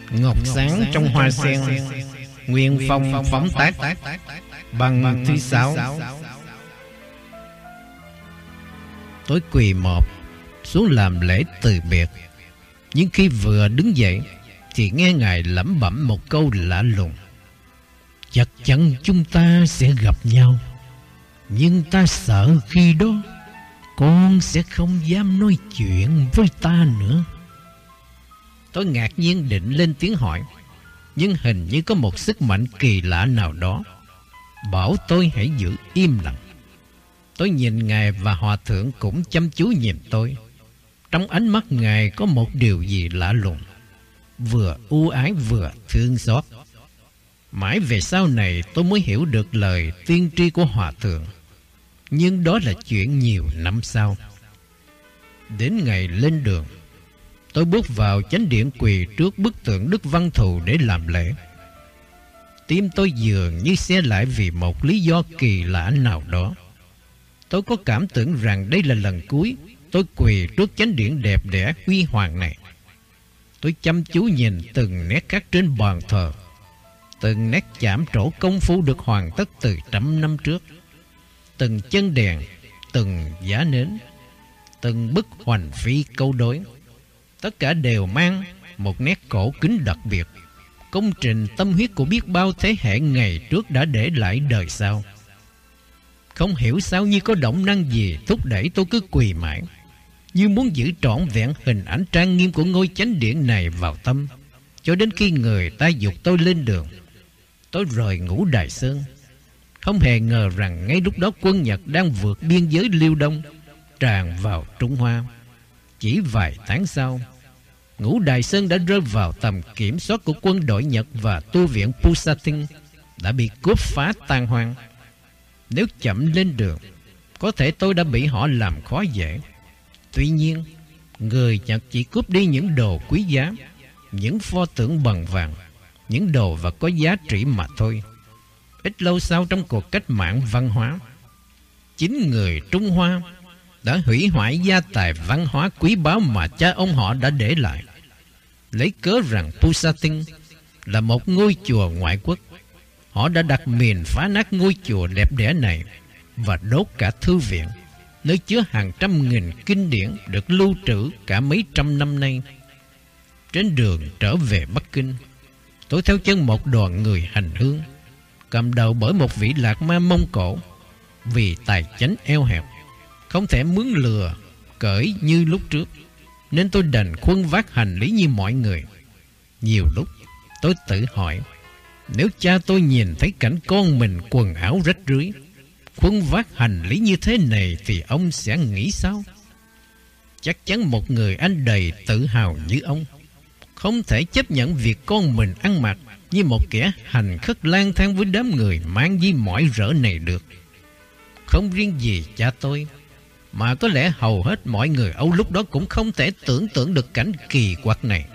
Ngọc sáng trong hoa sen, nguyên phong phóng tác, bằng thứ sáu. Tôi quỳ mọp xuống làm lễ từ biệt. Nhưng khi vừa đứng dậy thì nghe Ngài lẩm bẩm một câu lạ lùng: chắc chắn chúng ta sẽ gặp nhau, nhưng ta sợ khi đó con sẽ không dám nói chuyện với ta nữa. Tôi ngạc nhiên định lên tiếng hỏi, nhưng hình như có một sức mạnh kỳ lạ nào đó bảo tôi hãy giữ im lặng. Tôi nhìn Ngài và Hòa thượng cũng chăm chú nhìn tôi. Trong ánh mắt Ngài có một điều gì lạ lùng, vừa ưu ái vừa thương xót. Mãi về sau này tôi mới hiểu được lời tiên tri của Hòa thượng, nhưng đó là chuyện nhiều năm sau. Đến ngày lên đường, tôi bước vào chánh điện quỳ trước bức tượng Đức Văn Thù để làm lễ. Tim tôi dường như xe lại vì một lý do kỳ lạ nào đó. Tôi có cảm tưởng rằng đây là lần cuối tôi quỳ trước chánh điện đẹp đẽ huy hoàng này. Tôi chăm chú nhìn từng nét khắc trên bàn thờ, từng nét chạm trổ công phu được hoàn tất từ trăm năm trước, từng chân đèn, từng giá nến, từng bức hoành phi câu đối. Tất cả đều mang một nét cổ kính đặc biệt, công trình tâm huyết của biết bao thế hệ ngày trước đã để lại đời sau. Không hiểu sao như có động năng gì thúc đẩy tôi cứ quỳ mãi, như muốn giữ trọn vẹn hình ảnh trang nghiêm của ngôi chánh điện này vào tâm, cho đến khi người ta giục tôi lên đường. Tôi rời Ngũ Đài Sơn, không hề ngờ rằng ngay lúc đó quân Nhật đang vượt biên giới Liêu Đông, tràn vào Trung Hoa. Chỉ vài tháng sau, Ngũ Đài Sơn đã rơi vào tầm kiểm soát của quân đội Nhật và tu viện Pusatin đã bị cướp phá tan hoang. Nếu chậm lên đường, có thể tôi đã bị họ làm khó dễ. Tuy nhiên, người Nhật chỉ cướp đi những đồ quý giá, những pho tượng bằng vàng, những đồ vật có giá trị mà thôi. Ít lâu sau, trong cuộc cách mạng văn hóa, chính người Trung Hoa đã hủy hoại gia tài văn hóa quý báu mà cha ông họ đã để lại, lấy cớ rằng Pusatin là một ngôi chùa ngoại quốc. Họ đã đặt mìn phá nát ngôi chùa đẹp đẽ này và đốt cả thư viện, nơi chứa hàng trăm nghìn kinh điển được lưu trữ cả mấy trăm năm nay. Trên đường trở về Bắc Kinh, tôi theo chân một đoàn người hành hương, cầm đầu bởi một vị Lạc Ma Mông Cổ. Vì tài chánh eo hẹp, không thể mướn lừa cởi như lúc trước, nên tôi đành khuân vác hành lý như mọi người. Nhiều lúc tôi tự hỏi, nếu cha tôi nhìn thấy cảnh con mình quần áo rách rưới, khuân vác hành lý như thế này thì ông sẽ nghĩ sao? Chắc chắn một người anh đầy tự hào như ông không thể chấp nhận việc con mình ăn mặc như một kẻ hành khất lang thang với đám người mang di mỏi rỡ này được. Không riêng gì cha tôi, mà có lẽ hầu hết mọi người Âu lúc đó cũng không thể tưởng tượng được cảnh kỳ quặc này.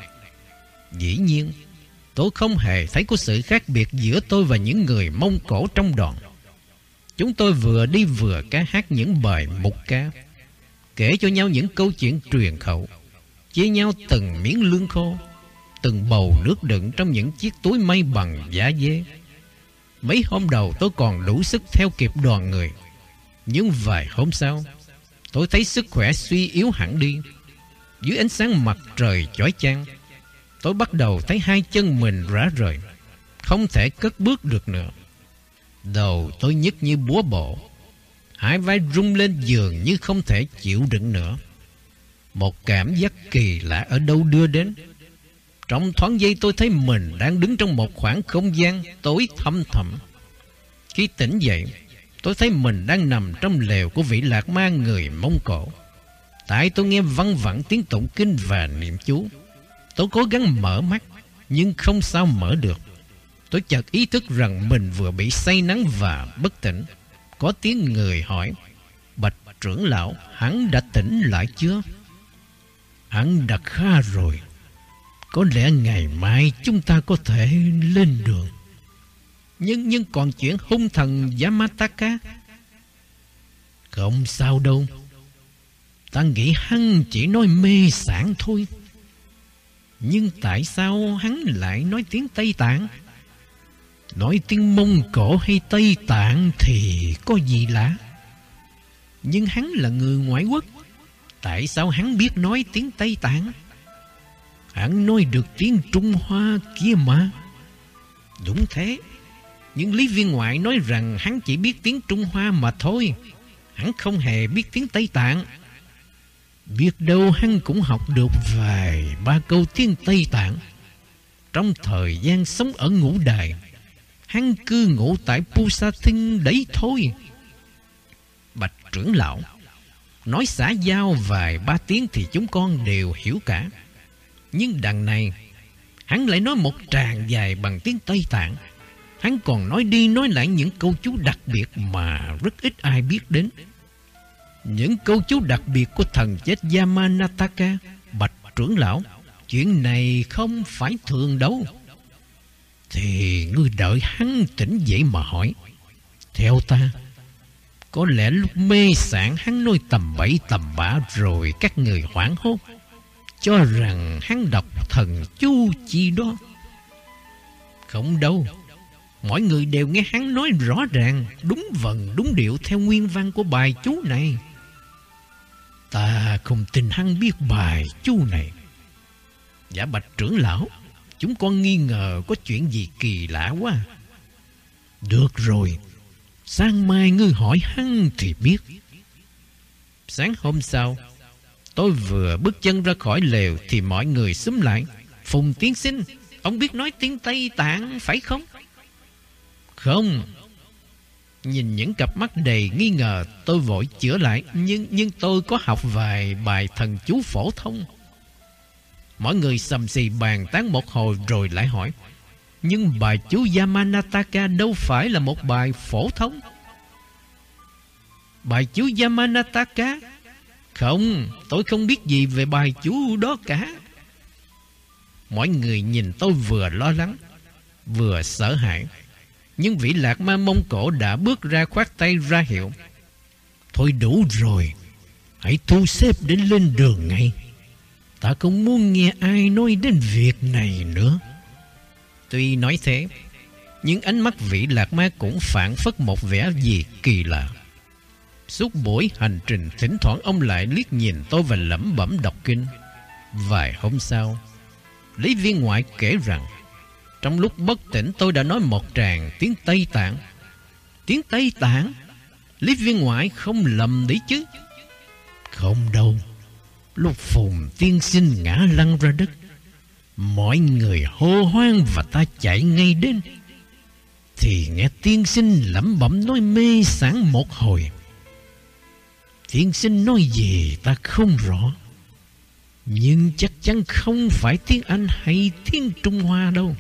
Dĩ nhiên, tôi không hề thấy có sự khác biệt giữa tôi và những người Mông Cổ trong đoàn. Chúng tôi vừa đi vừa ca hát những bài mục ca, kể cho nhau những câu chuyện truyền khẩu, chia nhau từng miếng lương khô, từng bầu nước đựng trong những chiếc túi may bằng da dê. Mấy hôm đầu tôi còn đủ sức theo kịp đoàn người, nhưng vài hôm sau, tôi thấy sức khỏe suy yếu hẳn đi. Dưới ánh sáng mặt trời chói chang, tôi bắt đầu thấy hai chân mình rã rời, không thể cất bước được nữa. Đầu tôi nhức như búa bổ, hai vai rung lên giường như không thể chịu đựng nữa. Một cảm giác kỳ lạ ở đâu đưa đến. Trong thoáng giây tôi thấy mình đang đứng trong một khoảng không gian tối thăm thẳm. Khi tỉnh dậy, tôi thấy mình đang nằm trong lều của vị Lạc Ma người Mông Cổ. Tại tôi nghe văng vẳng tiếng tụng kinh và niệm chú. Tôi cố gắng mở mắt, nhưng không sao mở được. Tôi chợt ý thức rằng mình vừa bị say nắng và bất tỉnh. Có tiếng người hỏi, bạch trưởng lão, hắn đã tỉnh lại chưa? Hắn đã khá rồi. Có lẽ ngày mai chúng ta có thể lên đường. Nhưng còn chuyện hung thần Yamataka? Không sao đâu. Ta nghĩ hắn chỉ nói mê sảng thôi. Nhưng tại sao hắn lại nói tiếng Tây Tạng? Nói tiếng Mông Cổ hay Tây Tạng thì có gì lạ. Nhưng hắn là người ngoại quốc, tại sao hắn biết nói tiếng Tây Tạng? Hắn nói được tiếng Trung Hoa kia mà. Đúng thế, nhưng lý viên ngoại nói rằng hắn chỉ biết tiếng Trung Hoa mà thôi. Hắn không hề biết tiếng Tây Tạng. Biết đâu hắn cũng học được vài ba câu tiếng Tây Tạng. Trong thời gian sống ở Ngũ Đài, hắn cư ngụ tại Pusatin đấy thôi. Bạch trưởng lão, nói xã giao vài ba tiếng thì chúng con đều hiểu cả. Nhưng đằng này, hắn lại nói một tràng dài bằng tiếng Tây Tạng. Hắn còn nói đi nói lại những câu chú đặc biệt mà rất ít ai biết đến. Những câu chú đặc biệt của thần chết Yamanataka. Bạch trưởng lão, chuyện này không phải thường đâu. Thì ngươi đợi hắn tỉnh dậy mà hỏi. Theo ta, có lẽ lúc mê sảng hắn nói tầm bậy tầm bạ rồi các người hoảng hốt, cho rằng hắn đọc thần chú chi đó. Không đâu, mọi người đều nghe hắn nói rõ ràng, đúng vần đúng điệu theo nguyên văn của bài chú này. Ta không tin hắn biết bài chú này. Dạ bạch trưởng lão, chúng con nghi ngờ có chuyện gì kỳ lạ quá. Được rồi, sáng mai ngươi hỏi hắn thì biết. Sáng hôm sau, tôi vừa bước chân ra khỏi lều thì mọi người xúm lại. Phùng tiên sinh, ông biết nói tiếng Tây Tạng phải không? Không. Nhìn những cặp mắt đầy nghi ngờ, tôi vội chữa lại. Nhưng tôi có học vài bài thần chú phổ thông. Mọi người xầm xì bàn tán một hồi rồi lại hỏi. Nhưng bài chú Yamanataka đâu phải là một bài phổ thông. Bài chú Yamanataka? Không, tôi không biết gì về bài chú đó cả. Mọi người nhìn tôi vừa lo lắng, vừa sợ hãi. Nhưng vị Lạc Ma Mông Cổ đã bước ra khoát tay ra hiệu. Thôi đủ rồi, hãy thu xếp đến lên đường ngay. Ta không muốn nghe ai nói đến việc này nữa. Tuy nói thế, nhưng ánh mắt vị Lạc Ma cũng phản phất một vẻ gì kỳ lạ. Suốt buổi hành trình, thỉnh thoảng ông lại liếc nhìn tôi và lẩm bẩm đọc kinh. Vài hôm sau, Lý viên ngoại kể rằng trong lúc bất tỉnh tôi đã nói một tràng tiếng Tây Tạng. Tiếng Tây Tạng? Lý viên ngoại không lầm đấy chứ? Không đâu. Lúc Phùng tiên sinh ngã lăn ra đất, mọi người hô hoang và ta chạy ngay đến. Thì nghe tiên sinh lẩm bẩm nói mê sảng một hồi. Tiên sinh nói gì ta không rõ, nhưng chắc chắn không phải tiếng Anh hay tiếng Trung Hoa đâu.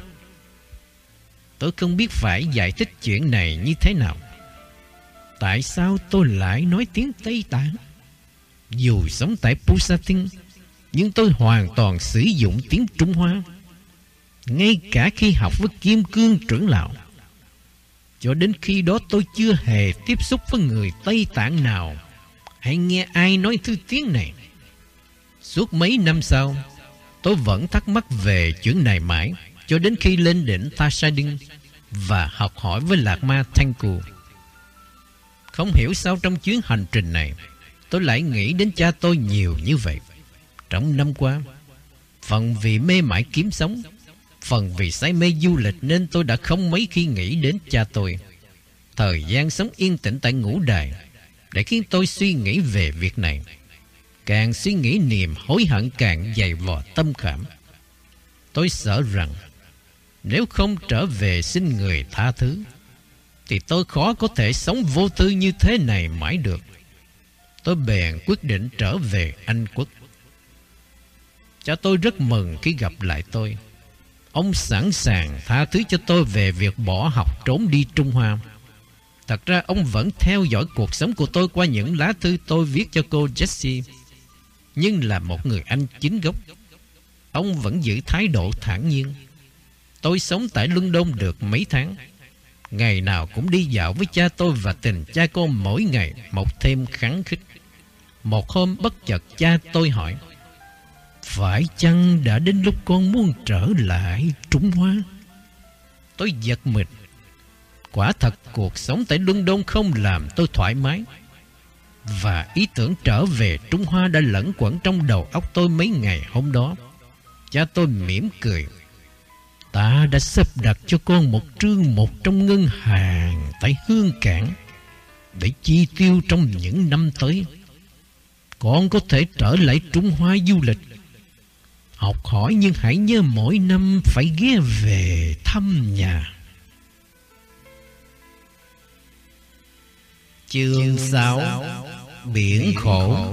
Tôi không biết phải giải thích chuyện này như thế nào. Tại sao tôi lại nói tiếng Tây Tạng? Dù sống tại Pusatin, nhưng tôi hoàn toàn sử dụng tiếng Trung Hoa. Ngay cả khi học với Kim Cương trưởng lão. Cho đến khi đó tôi chưa hề tiếp xúc với người Tây Tạng nào hay nghe ai nói thứ tiếng này. Suốt mấy năm sau, tôi vẫn thắc mắc về chuyện này mãi, cho đến khi lên đỉnh Tasadin và học hỏi với Lạc Ma Thanku. Không hiểu sao trong chuyến hành trình này, tôi lại nghĩ đến cha tôi nhiều như vậy. Trong năm qua, phần vì mê mải kiếm sống, phần vì say mê du lịch nên tôi đã không mấy khi nghĩ đến cha tôi. Thời gian sống yên tĩnh tại Ngũ Đài để khiến tôi suy nghĩ về việc này. Càng suy nghĩ niềm hối hận càng dày vò tâm khảm. Tôi sợ rằng nếu không trở về xin người tha thứ thì tôi khó có thể sống vô tư như thế này mãi được. Tôi bèn quyết định trở về Anh Quốc. Cha tôi rất mừng khi gặp lại tôi. Ông sẵn sàng tha thứ cho tôi về việc bỏ học trốn đi Trung Hoa. Thật ra ông vẫn theo dõi cuộc sống của tôi qua những lá thư tôi viết cho cô Jessie. Nhưng là một người Anh chính gốc, ông vẫn giữ thái độ thản nhiên. Tôi sống tại London được mấy tháng, ngày nào cũng đi dạo với cha tôi và tình cha con mỗi ngày một thêm khắng khích. Một hôm bất chợt cha tôi hỏi: Phải chăng đã đến lúc con muốn trở lại Trung Hoa? Tôi giật mình. Quả thật cuộc sống tại London không làm tôi thoải mái, và ý tưởng trở về Trung Hoa đã lẫn quẩn trong đầu óc tôi mấy ngày hôm đó. Cha tôi mỉm cười. Ta đã sắp đặt cho con một trương một trong ngân hàng tại Hương Cảng để chi tiêu trong những năm tới. Con có thể trở lại Trung Hoa du lịch, học hỏi, nhưng hãy nhớ mỗi năm phải ghé về thăm nhà. Chương 6: Biển khổ.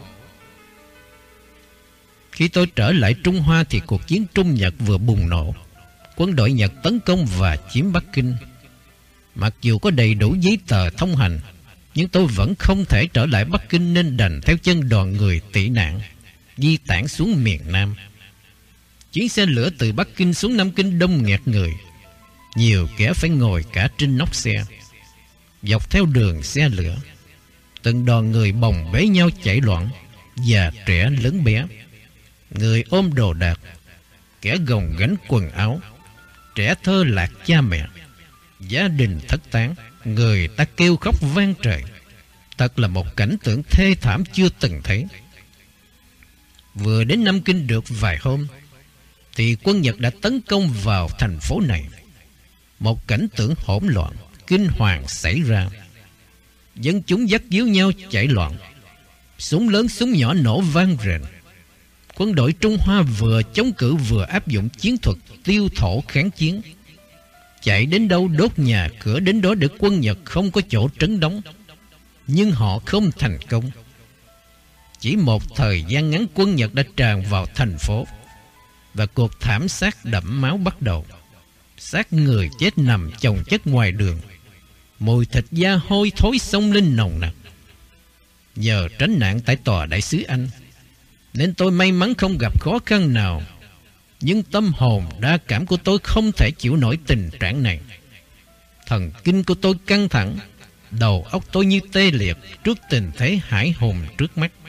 Khi tôi trở lại Trung Hoa thì cuộc chiến Trung Nhật vừa bùng nổ. Quân đội Nhật tấn công và chiếm Bắc Kinh. Mặc dù có đầy đủ giấy tờ thông hành, nhưng tôi vẫn không thể trở lại Bắc Kinh, nên đành theo chân đoàn người tị nạn di tản xuống miền Nam. Chuyến xe lửa từ Bắc Kinh xuống Nam Kinh đông nghẹt người. Nhiều kẻ phải ngồi cả trên nóc xe. Dọc theo đường xe lửa, từng đoàn người bồng bế nhau chạy loạn, già trẻ lớn bé, người ôm đồ đạc, kẻ gồng gánh quần áo, trẻ thơ lạc cha mẹ, gia đình thất tán, người ta kêu khóc vang trời. Thật là một cảnh tượng thê thảm chưa từng thấy. Vừa đến Nam Kinh được vài hôm thì quân Nhật đã tấn công vào thành phố này. Một cảnh tượng hỗn loạn, kinh hoàng xảy ra. Dân chúng dắt díu nhau chạy loạn, súng lớn súng nhỏ nổ vang rền. Quân đội Trung Hoa vừa chống cự vừa áp dụng chiến thuật tiêu thổ kháng chiến. Chạy đến đâu đốt nhà cửa đến đó để quân Nhật không có chỗ trấn đóng. Nhưng họ không thành công. Chỉ một thời gian ngắn, quân Nhật đã tràn vào thành phố, và cuộc thảm sát đẫm máu bắt đầu. Xác người chết nằm chồng chất ngoài đường, mùi thịt da hôi thối xông lên nồng nặc. Nhờ tránh nạn tại tòa đại sứ Anh nên tôi may mắn không gặp khó khăn nào. Nhưng tâm hồn đa cảm của tôi không thể chịu nổi tình trạng này. Thần kinh của tôi căng thẳng, đầu óc tôi như tê liệt trước tình thế hãi hùng trước mắt.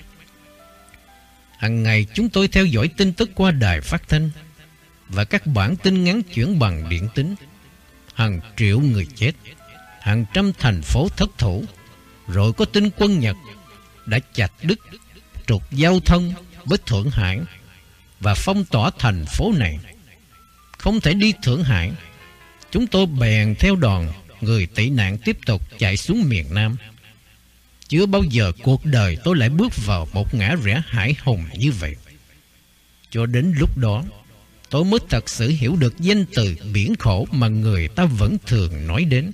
Hằng ngày chúng tôi theo dõi tin tức qua đài phát thanh và các bản tin ngắn chuyển bằng điện tín. Hàng triệu người chết, hàng trăm thành phố thất thủ. Rồi có tin quân Nhật đã chặt đứt trục giao thông với Thượng Hải và phong tỏa thành phố này. Không thể đi Thượng Hải, chúng tôi bèn theo đoàn người tị nạn tiếp tục chạy xuống miền Nam. Chưa bao giờ cuộc đời tôi lại bước vào một ngã rẽ hãi hùng như vậy. Cho đến lúc đó, tôi mới thật sự hiểu được danh từ biển khổ mà người ta vẫn thường nói đến.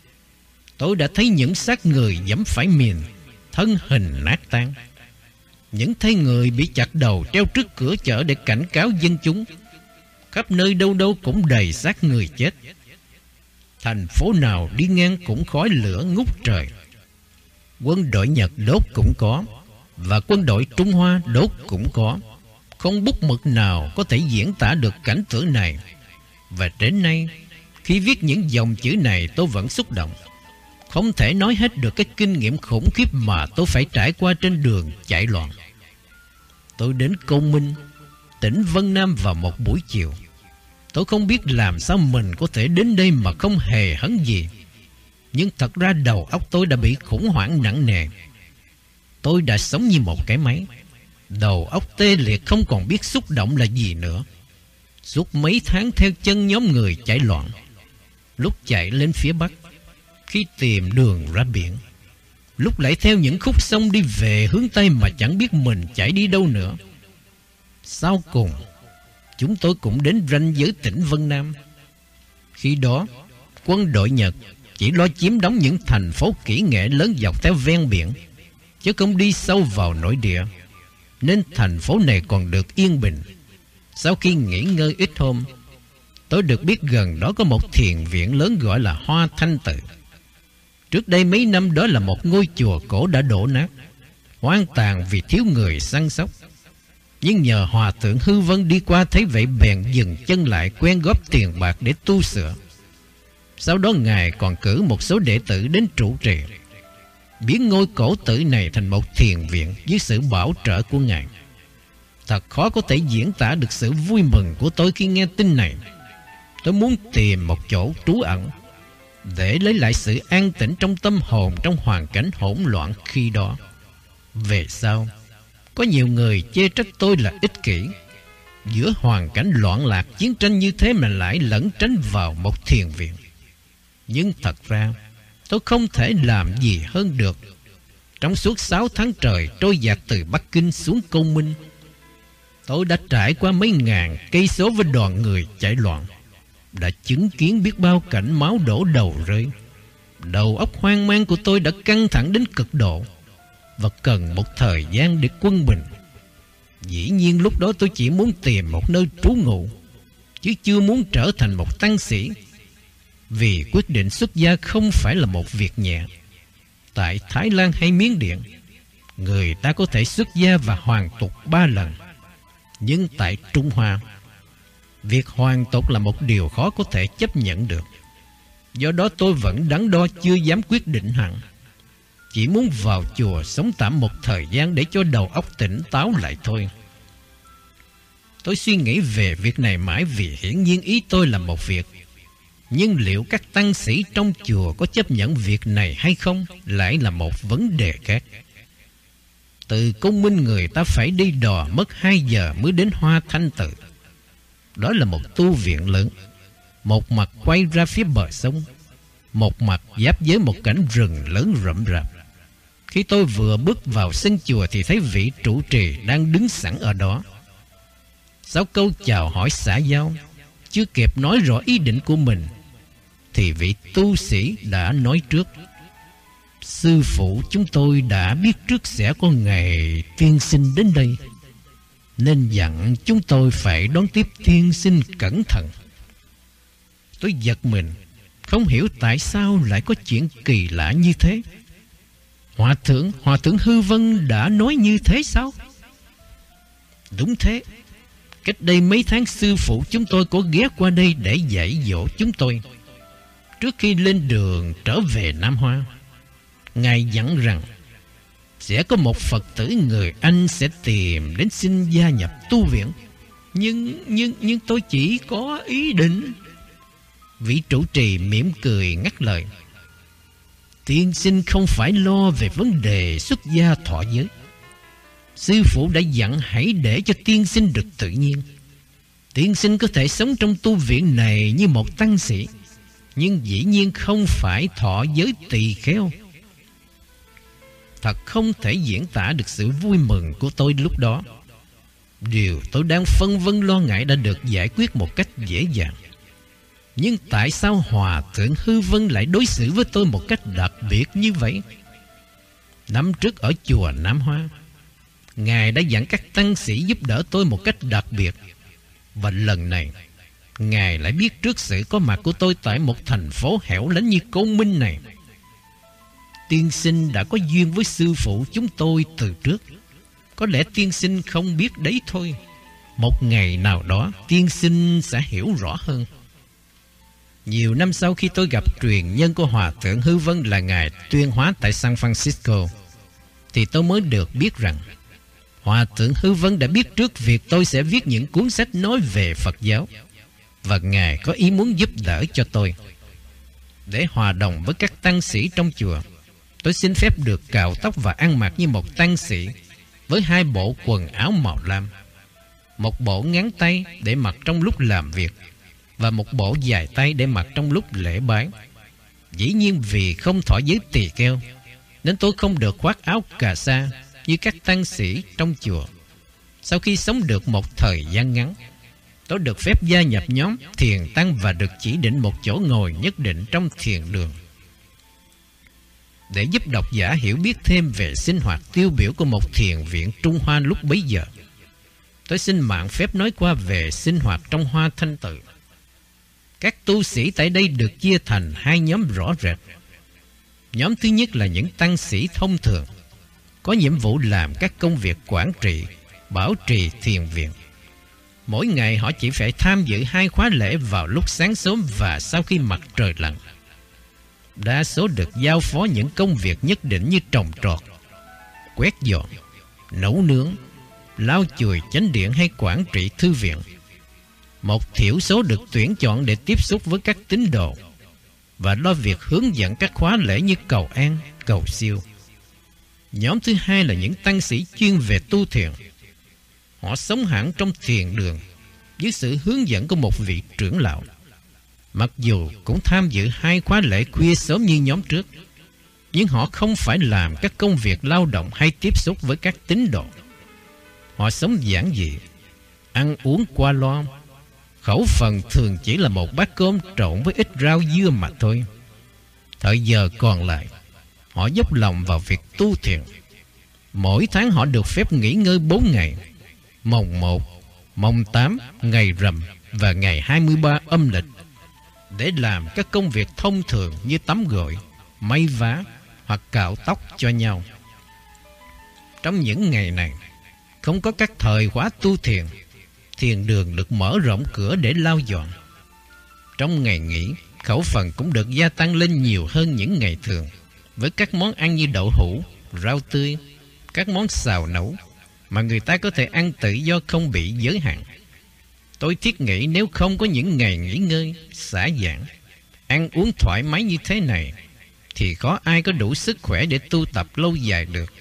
Tôi đã thấy những xác người giẫm phải mìn, thân hình nát tan. Những thấy người bị chặt đầu treo trước cửa chợ để cảnh cáo dân chúng. Khắp nơi đâu đâu cũng đầy xác người chết. Thành phố nào đi ngang cũng khói lửa ngút trời. Quân đội Nhật đốt cũng có, và quân đội Trung Hoa đốt cũng có. Không bút mực nào có thể diễn tả được cảnh tượng này. Và đến nay, khi viết những dòng chữ này, tôi vẫn xúc động. Không thể nói hết được cái kinh nghiệm khủng khiếp mà tôi phải trải qua trên đường chạy loạn. Tôi đến Côn Minh, tỉnh Vân Nam vào một buổi chiều. Tôi không biết làm sao mình có thể đến đây mà không hề hấn gì. Nhưng thật ra đầu óc tôi đã bị khủng hoảng nặng nề. Tôi đã sống như một cái máy. Đầu óc tê liệt, không còn biết xúc động là gì nữa. Suốt mấy tháng theo chân nhóm người chạy loạn. Lúc chạy lên phía Bắc, khi tìm đường ra biển, lúc lại theo những khúc sông đi về hướng Tây mà chẳng biết mình chạy đi đâu nữa. Sau cùng, chúng tôi cũng đến ranh giới tỉnh Vân Nam. Khi đó, quân đội Nhật chỉ lo chiếm đóng những thành phố kỹ nghệ lớn dọc theo ven biển, chứ không đi sâu vào nội địa, nên thành phố này còn được yên bình. Sau khi nghỉ ngơi ít hôm, tôi được biết gần đó có một thiền viện lớn gọi là Hoa Thanh Tự. Trước đây mấy năm đó là một ngôi chùa cổ đã đổ nát, hoang tàn vì thiếu người săn sóc. Nhưng nhờ Hòa thượng Hư Vân đi qua thấy vậy bèn dừng chân lại quyên góp tiền bạc để tu sửa. Sau đó Ngài còn cử một số đệ tử đến trụ trì, biến ngôi cổ tử này thành một thiền viện dưới sự bảo trợ của Ngài. Thật khó có thể diễn tả được sự vui mừng của tôi khi nghe tin này. Tôi muốn tìm một chỗ trú ẩn để lấy lại sự an tĩnh trong tâm hồn trong hoàn cảnh hỗn loạn khi đó. Về sau, có nhiều người chê trách tôi là ích kỷ. Giữa hoàn cảnh loạn lạc chiến tranh như thế mà lại lẩn tránh vào một thiền viện. Nhưng thật ra tôi không thể làm gì hơn được. Trong suốt 6 tháng trời trôi dạt từ Bắc Kinh xuống Công Minh, tôi đã trải qua mấy ngàn cây số với đoàn người chạy loạn, đã chứng kiến biết bao cảnh máu đổ đầu rơi. Đầu óc hoang mang của tôi đã căng thẳng đến cực độ và cần một thời gian để quân bình. Dĩ nhiên lúc đó tôi chỉ muốn tìm một nơi trú ngụ, chứ chưa muốn trở thành một tăng sĩ. Vì quyết định xuất gia không phải là một việc nhẹ. Tại Thái Lan hay Miến Điện, người ta có thể xuất gia và hoàn tục 3 lần. Nhưng tại Trung Hoa, việc hoàn tục là một điều khó có thể chấp nhận được. Do đó tôi vẫn đắn đo chưa dám quyết định hẳn. Chỉ muốn vào chùa sống tạm một thời gian để cho đầu óc tỉnh táo lại thôi. Tôi suy nghĩ về việc này mãi vì hiển nhiên ý tôi là một việc. Nhưng liệu các tăng sĩ trong chùa có chấp nhận việc này hay không lại là một vấn đề khác. Từ Công Minh người ta phải đi đò mất 2 giờ mới đến Hoa Thanh Tự. Đó là một tu viện lớn, một mặt quay ra phía bờ sông, một mặt giáp với một cảnh rừng lớn rậm rạp. Khi tôi vừa bước vào sân chùa thì thấy vị trụ trì đang đứng sẵn ở đó. Sau câu chào hỏi xã giao, chưa kịp nói rõ ý định của mình thì vị tu sĩ đã nói trước: sư phụ chúng tôi đã biết trước sẽ có ngày tiên sinh đến đây, nên dặn chúng tôi phải đón tiếp tiên sinh cẩn thận. Tôi giật mình, không hiểu tại sao lại có chuyện kỳ lạ như thế. Hòa thượng Hư Vân đã nói như thế sao? Đúng thế. Cách đây mấy tháng sư phụ chúng tôi có ghé qua đây để dạy dỗ chúng tôi. Trước khi lên đường trở về Nam Hoa, Ngài dặn rằng sẽ có một Phật tử người Anh sẽ tìm đến xin gia nhập tu viện. Nhưng tôi chỉ có ý định. Vị trụ trì mỉm cười ngắt lời: tiên sinh không phải lo về vấn đề xuất gia thọ giới. Sư phụ đã dặn hãy để cho tiên sinh được tự nhiên. Tiên sinh có thể sống trong tu viện này như một tăng sĩ, nhưng dĩ nhiên không phải thọ giới tỳ kheo. Thật không thể diễn tả được sự vui mừng của tôi lúc đó. Điều tôi đang phân vân lo ngại đã được giải quyết một cách dễ dàng. Nhưng tại sao Hòa thượng Hư Vân lại đối xử với tôi một cách đặc biệt như vậy? Năm trước ở chùa Nam Hoa, Ngài đã dặn các tăng sĩ giúp đỡ tôi một cách đặc biệt. Và lần này, Ngài lại biết trước sự có mặt của tôi tại một thành phố hẻo lánh như Côn Minh này. Tiên sinh đã có duyên với sư phụ chúng tôi từ trước. Có lẽ tiên sinh không biết đấy thôi. Một ngày nào đó, tiên sinh sẽ hiểu rõ hơn. Nhiều năm sau, khi tôi gặp truyền nhân của Hòa thượng Hư Vân là Ngài Tuyên Hóa tại San Francisco, thì tôi mới được biết rằng Hòa thượng Hư Vân đã biết trước việc tôi sẽ viết những cuốn sách nói về Phật giáo, và Ngài có ý muốn giúp đỡ cho tôi. Để hòa đồng với các tăng sĩ trong chùa, tôi xin phép được cạo tóc và ăn mặc như một tăng sĩ, với 2 bộ quần áo màu lam, một bộ ngắn tay để mặc trong lúc làm việc, và một bộ dài tay để mặc trong lúc lễ bái. Dĩ nhiên vì không thọ giới tỳ kheo, nên tôi không được khoác áo cà sa như các tăng sĩ trong chùa. Sau khi sống được một thời gian ngắn, tôi được phép gia nhập nhóm thiền tăng và được chỉ định một chỗ ngồi nhất định trong thiền đường. Để giúp độc giả hiểu biết thêm về sinh hoạt tiêu biểu của một thiền viện Trung Hoa lúc bấy giờ, tôi xin mạn phép nói qua về sinh hoạt trong Hoa Thanh Tự. Các tu sĩ tại đây được chia thành 2 nhóm rõ rệt. Nhóm thứ nhất là những tăng sĩ thông thường, có nhiệm vụ làm các công việc quản trị, bảo trì thiền viện. Mỗi ngày họ chỉ phải tham dự 2 khóa lễ vào lúc sáng sớm và sau khi mặt trời lặn. Đa số được giao phó những công việc nhất định như trồng trọt, quét dọn, nấu nướng, lau chùi chánh điện hay quản trị thư viện. Một thiểu số được tuyển chọn để tiếp xúc với các tín đồ và lo việc hướng dẫn các khóa lễ như cầu an, cầu siêu. Nhóm thứ hai là những tăng sĩ chuyên về tu thiền. Họ sống hẳn trong thiền đường dưới sự hướng dẫn của một vị trưởng lão. Mặc dù cũng tham dự 2 khóa lễ khuya sớm như nhóm trước, nhưng họ không phải làm các công việc lao động hay tiếp xúc với các tín đồ. Họ sống giản dị, ăn uống qua loa. Khẩu phần thường chỉ là một bát cơm trộn với ít rau dưa mà thôi. Thời giờ còn lại, họ dốc lòng vào việc tu thiền. Mỗi tháng họ được phép nghỉ ngơi 4 ngày: mồng 1, mồng 8, ngày rằm và ngày 23 âm lịch, để làm các công việc thông thường như tắm gội, may vá hoặc cạo tóc cho nhau. Trong những ngày này, không có các thời khóa tu thiền, thiền đường được mở rộng cửa để lau dọn. Trong ngày nghỉ, khẩu phần cũng được gia tăng lên nhiều hơn những ngày thường, với các món ăn như đậu hũ, rau tươi, các món xào nấu mà người ta có thể ăn tự do không bị giới hạn. Tôi thiết nghĩ nếu không có những ngày nghỉ ngơi, xả giãn, ăn uống thoải mái như thế này, thì có ai có đủ sức khỏe để tu tập lâu dài được.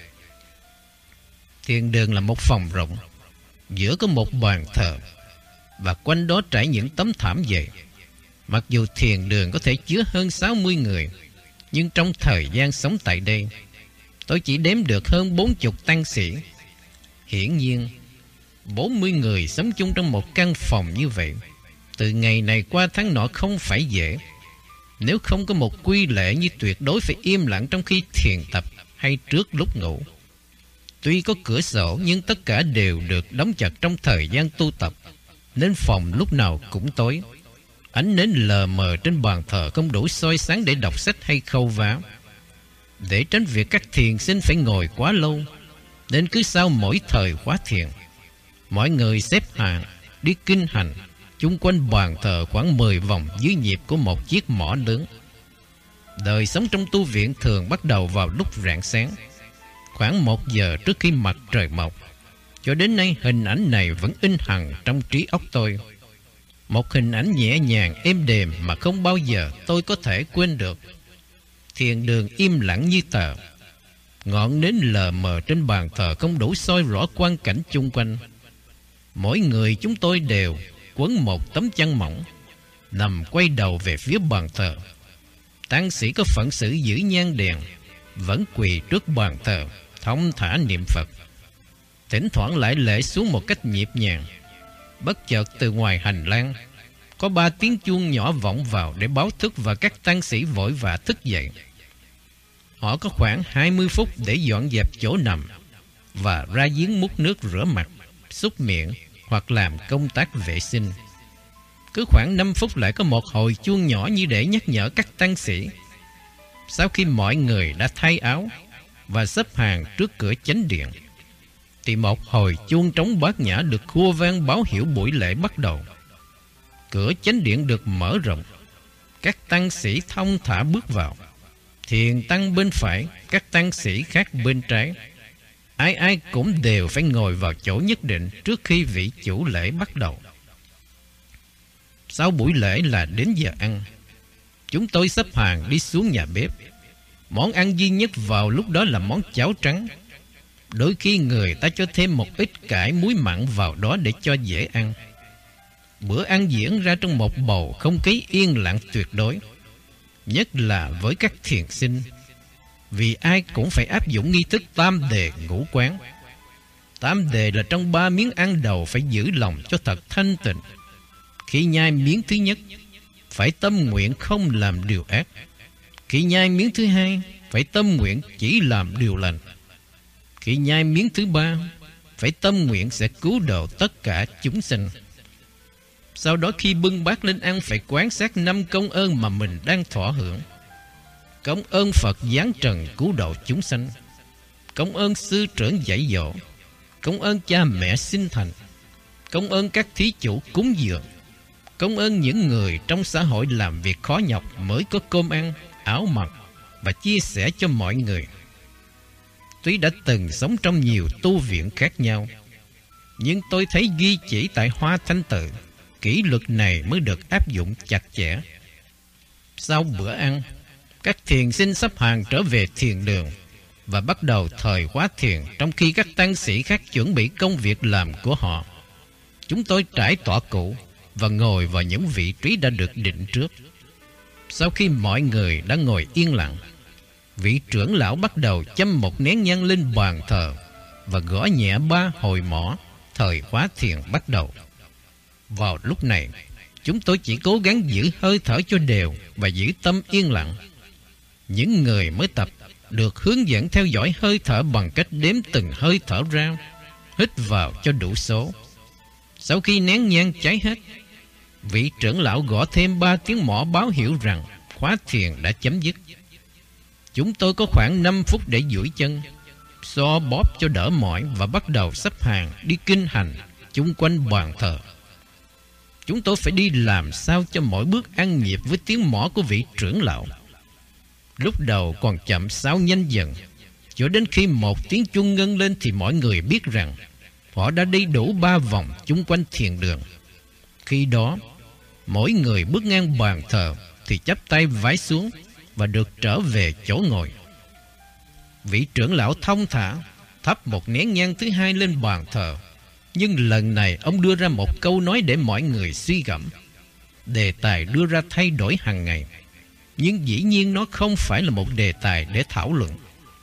Thiền đường là một phòng rộng, giữa có một bàn thờ, và quanh đó trải những tấm thảm dày. Mặc dù thiền đường có thể chứa hơn 60 người, nhưng trong thời gian sống tại đây, tôi chỉ đếm được hơn 40 tăng sĩ. Hiển nhiên, 40 người sống chung trong một căn phòng như vậy, từ ngày này qua tháng nọ không phải dễ. Nếu không có một quy lệ như tuyệt đối phải im lặng trong khi thiền tập hay trước lúc ngủ. Tuy có cửa sổ nhưng tất cả đều được đóng chặt trong thời gian tu tập, nên phòng lúc nào cũng tối. Ánh nến lờ mờ trên bàn thờ không đủ soi sáng để đọc sách hay khâu vá. Để tránh việc các thiền sinh phải ngồi quá lâu, nên cứ sau mỗi thời khóa thiền, mọi người xếp hàng đi kinh hành chung quanh bàn thờ khoảng 10 vòng dưới nhịp của một chiếc mõ lớn. Đời sống trong tu viện thường bắt đầu vào lúc rạng sáng, khoảng 1 giờ trước khi mặt trời mọc. Cho đến nay hình ảnh này vẫn in hằn trong trí óc tôi. Một hình ảnh nhẹ nhàng êm đềm mà không bao giờ tôi có thể quên được. Thiền đường im lặng như tờ. Ngọn nến lờ mờ trên bàn thờ không đủ soi rõ quang cảnh chung quanh. Mỗi người chúng tôi đều quấn một tấm chăn mỏng, nằm quay đầu về phía bàn thờ. Tăng sĩ có phận sự giữ nhang đèn vẫn quỳ trước bàn thờ, thong thả niệm Phật. Thỉnh thoảng lại lễ xuống một cách nhịp nhàng. Bất chợt từ ngoài hành lang có 3 tiếng chuông nhỏ vọng vào để báo thức, và các tăng sĩ vội vã thức dậy. Họ có khoảng 20 phút để dọn dẹp chỗ nằm và ra giếng múc nước rửa mặt, súc miệng hoặc làm công tác vệ sinh. Cứ khoảng 5 phút lại có một hồi chuông nhỏ như để nhắc nhở các tăng sĩ. Sau khi mọi người đã thay áo và xếp hàng trước cửa chánh điện, thì một hồi chuông trống bát nhã được khua vang báo hiệu buổi lễ bắt đầu. Cửa chánh điện được mở rộng, các tăng sĩ thong thả bước vào. Thiền tăng bên phải, các tăng sĩ khác bên trái. Ai ai cũng đều phải ngồi vào chỗ nhất định trước khi vị chủ lễ bắt đầu. Sau buổi lễ là đến giờ ăn. Chúng tôi xếp hàng đi xuống nhà bếp. Món ăn duy nhất vào lúc đó là món cháo trắng. Đôi khi người ta cho thêm một ít cải muối mặn vào đó để cho dễ ăn. Bữa ăn diễn ra trong một bầu không khí yên lặng tuyệt đối, nhất là với các thiền sinh, vì ai cũng phải áp dụng nghi thức tam đề ngũ quán. Tam đề là trong 3 miếng ăn đầu phải giữ lòng cho thật thanh tịnh. Khi nhai miếng thứ nhất, phải tâm nguyện không làm điều ác. Khi nhai miếng thứ hai, phải tâm nguyện chỉ làm điều lành. Khi nhai miếng thứ 3, phải tâm nguyện sẽ cứu độ tất cả chúng sinh. Sau đó khi bưng bát lên ăn, phải quán sát 5 công ơn mà mình đang thọ hưởng. Công ơn Phật giáng trần cứu độ chúng sanh, công ơn sư trưởng dạy dỗ, công ơn cha mẹ sinh thành, công ơn các thí chủ cúng dường, công ơn những người trong xã hội làm việc khó nhọc mới có cơm ăn, áo mặc và chia sẻ cho mọi người. Tuy đã từng sống trong nhiều tu viện khác nhau, Nhưng tôi thấy ghi chỉ tại Hoa Thanh Tự, kỷ luật này mới được áp dụng chặt chẽ. Sau bữa ăn, các thiền sinh xếp hàng trở về thiền đường và bắt đầu thời khóa thiền, trong khi các tăng sĩ khác chuẩn bị công việc làm của họ. Chúng tôi trải tọa cụ và ngồi vào những vị trí đã được định trước. Sau khi mọi người đã ngồi yên lặng, vị trưởng lão bắt đầu châm một nén nhang lên bàn thờ và gõ nhẹ 3 hồi mõ. Thời khóa thiền bắt đầu. Vào lúc này, chúng tôi chỉ cố gắng giữ hơi thở cho đều và giữ tâm yên lặng. Những người mới tập được hướng dẫn theo dõi hơi thở bằng cách đếm từng hơi thở ra, hít vào cho đủ số. Sau khi nén nhang cháy hết, vị trưởng lão gõ thêm 3 tiếng mõ báo hiệu rằng khóa thiền đã chấm dứt. Chúng tôi có khoảng 5 phút để duỗi chân, xoa bóp cho đỡ mỏi và bắt đầu xếp hàng đi kinh hành chung quanh bàn thờ. Chúng tôi phải đi làm sao cho mỗi bước ăn nhịp với tiếng mõ của vị trưởng lão. Lúc đầu còn chậm sao nhanh dần, cho đến khi một tiếng chuông ngân lên thì mọi người biết rằng họ đã đi đủ 3 vòng chung quanh thiền đường. Khi đó, mỗi người bước ngang bàn thờ thì chắp tay vái xuống và được trở về chỗ ngồi. Vị trưởng lão thông thả thắp một nén nhang thứ hai lên bàn thờ, nhưng lần này ông đưa ra một câu nói để mọi người suy gẫm. Đề tài đưa ra thay đổi hàng ngày, nhưng dĩ nhiên nó không phải là một đề tài để thảo luận.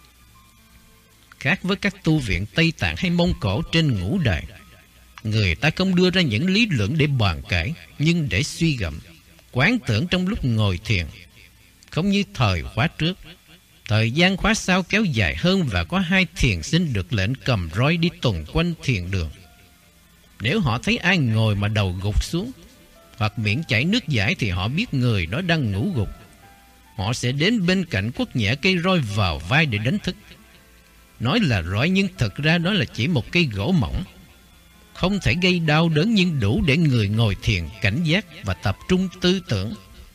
Khác với các tu viện Tây Tạng hay Mông Cổ trên ngũ đài, người ta không đưa ra những lý luận để bàn cãi, nhưng để suy gẫm, quán tưởng trong lúc ngồi thiền. Không như thời khóa trước, thời gian khóa sau kéo dài hơn và có 2 thiền sinh được lệnh cầm roi đi tuần quanh thiền đường. Nếu họ thấy ai ngồi mà đầu gục xuống hoặc miệng chảy nước dãi thì họ biết người đó đang ngủ gục. Họ sẽ đến bên cạnh quất nhẹ cây roi vào vai để đánh thức. Nói là roi nhưng thực ra đó là chỉ một cây gỗ mỏng, không thể gây đau đớn nhưng đủ để người ngồi thiền cảnh giác và tập trung tư tưởng.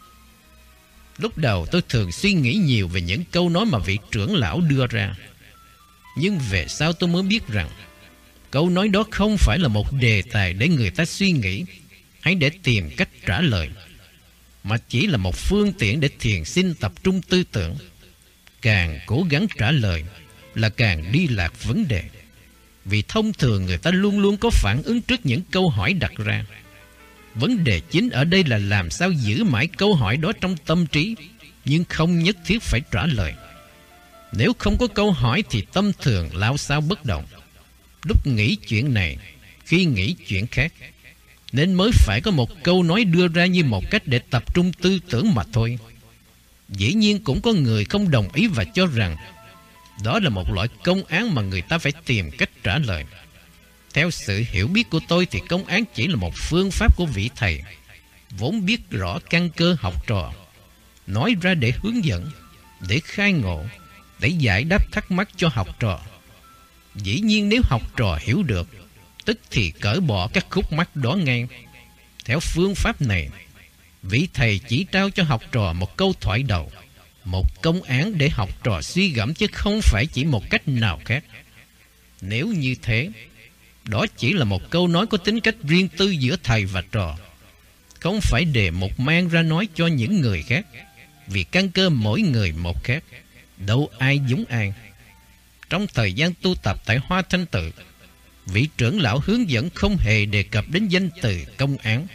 Lúc đầu tôi thường suy nghĩ nhiều về những câu nói mà vị trưởng lão đưa ra, nhưng về sau tôi mới biết rằng câu nói đó không phải là một đề tài để người ta suy nghĩ hay để tìm cách trả lời, mà chỉ là một phương tiện để thiền sinh tập trung tư tưởng. Càng cố gắng trả lời là càng đi lạc vấn đề, vì thông thường người ta luôn luôn có phản ứng trước những câu hỏi đặt ra. Vấn đề chính ở đây là làm sao giữ mãi câu hỏi đó trong tâm trí, nhưng không nhất thiết phải trả lời. Nếu không có câu hỏi thì tâm thường lao sao bất động, lúc nghĩ chuyện này, khi nghĩ chuyện khác, nên mới phải có một câu nói đưa ra như một cách để tập trung tư tưởng mà thôi. Dĩ nhiên cũng có người không đồng ý và cho rằng đó là một loại công án mà người ta phải tìm cách trả lời. Theo sự hiểu biết của tôi thì công án chỉ là một phương pháp của vị thầy vốn biết rõ căn cơ học trò, nói ra để hướng dẫn, để khai ngộ, để giải đáp thắc mắc cho học trò. Dĩ nhiên nếu học trò hiểu được, tức thì cởi bỏ các khúc mắc đó ngay. Theo phương pháp này, vị thầy chỉ trao cho học trò một câu thoại đầu, một công án để học trò suy gẫm, chứ không phải chỉ một cách nào khác. Nếu như thế, đó chỉ là một câu nói có tính cách riêng tư giữa thầy và trò, không phải đề mục mang ra nói cho những người khác, vì căn cơ mỗi người một khác, đâu ai giống ai. Trong thời gian tu tập tại Hoa Thanh Tự, vị trưởng lão hướng dẫn không hề đề cập đến danh từ công án.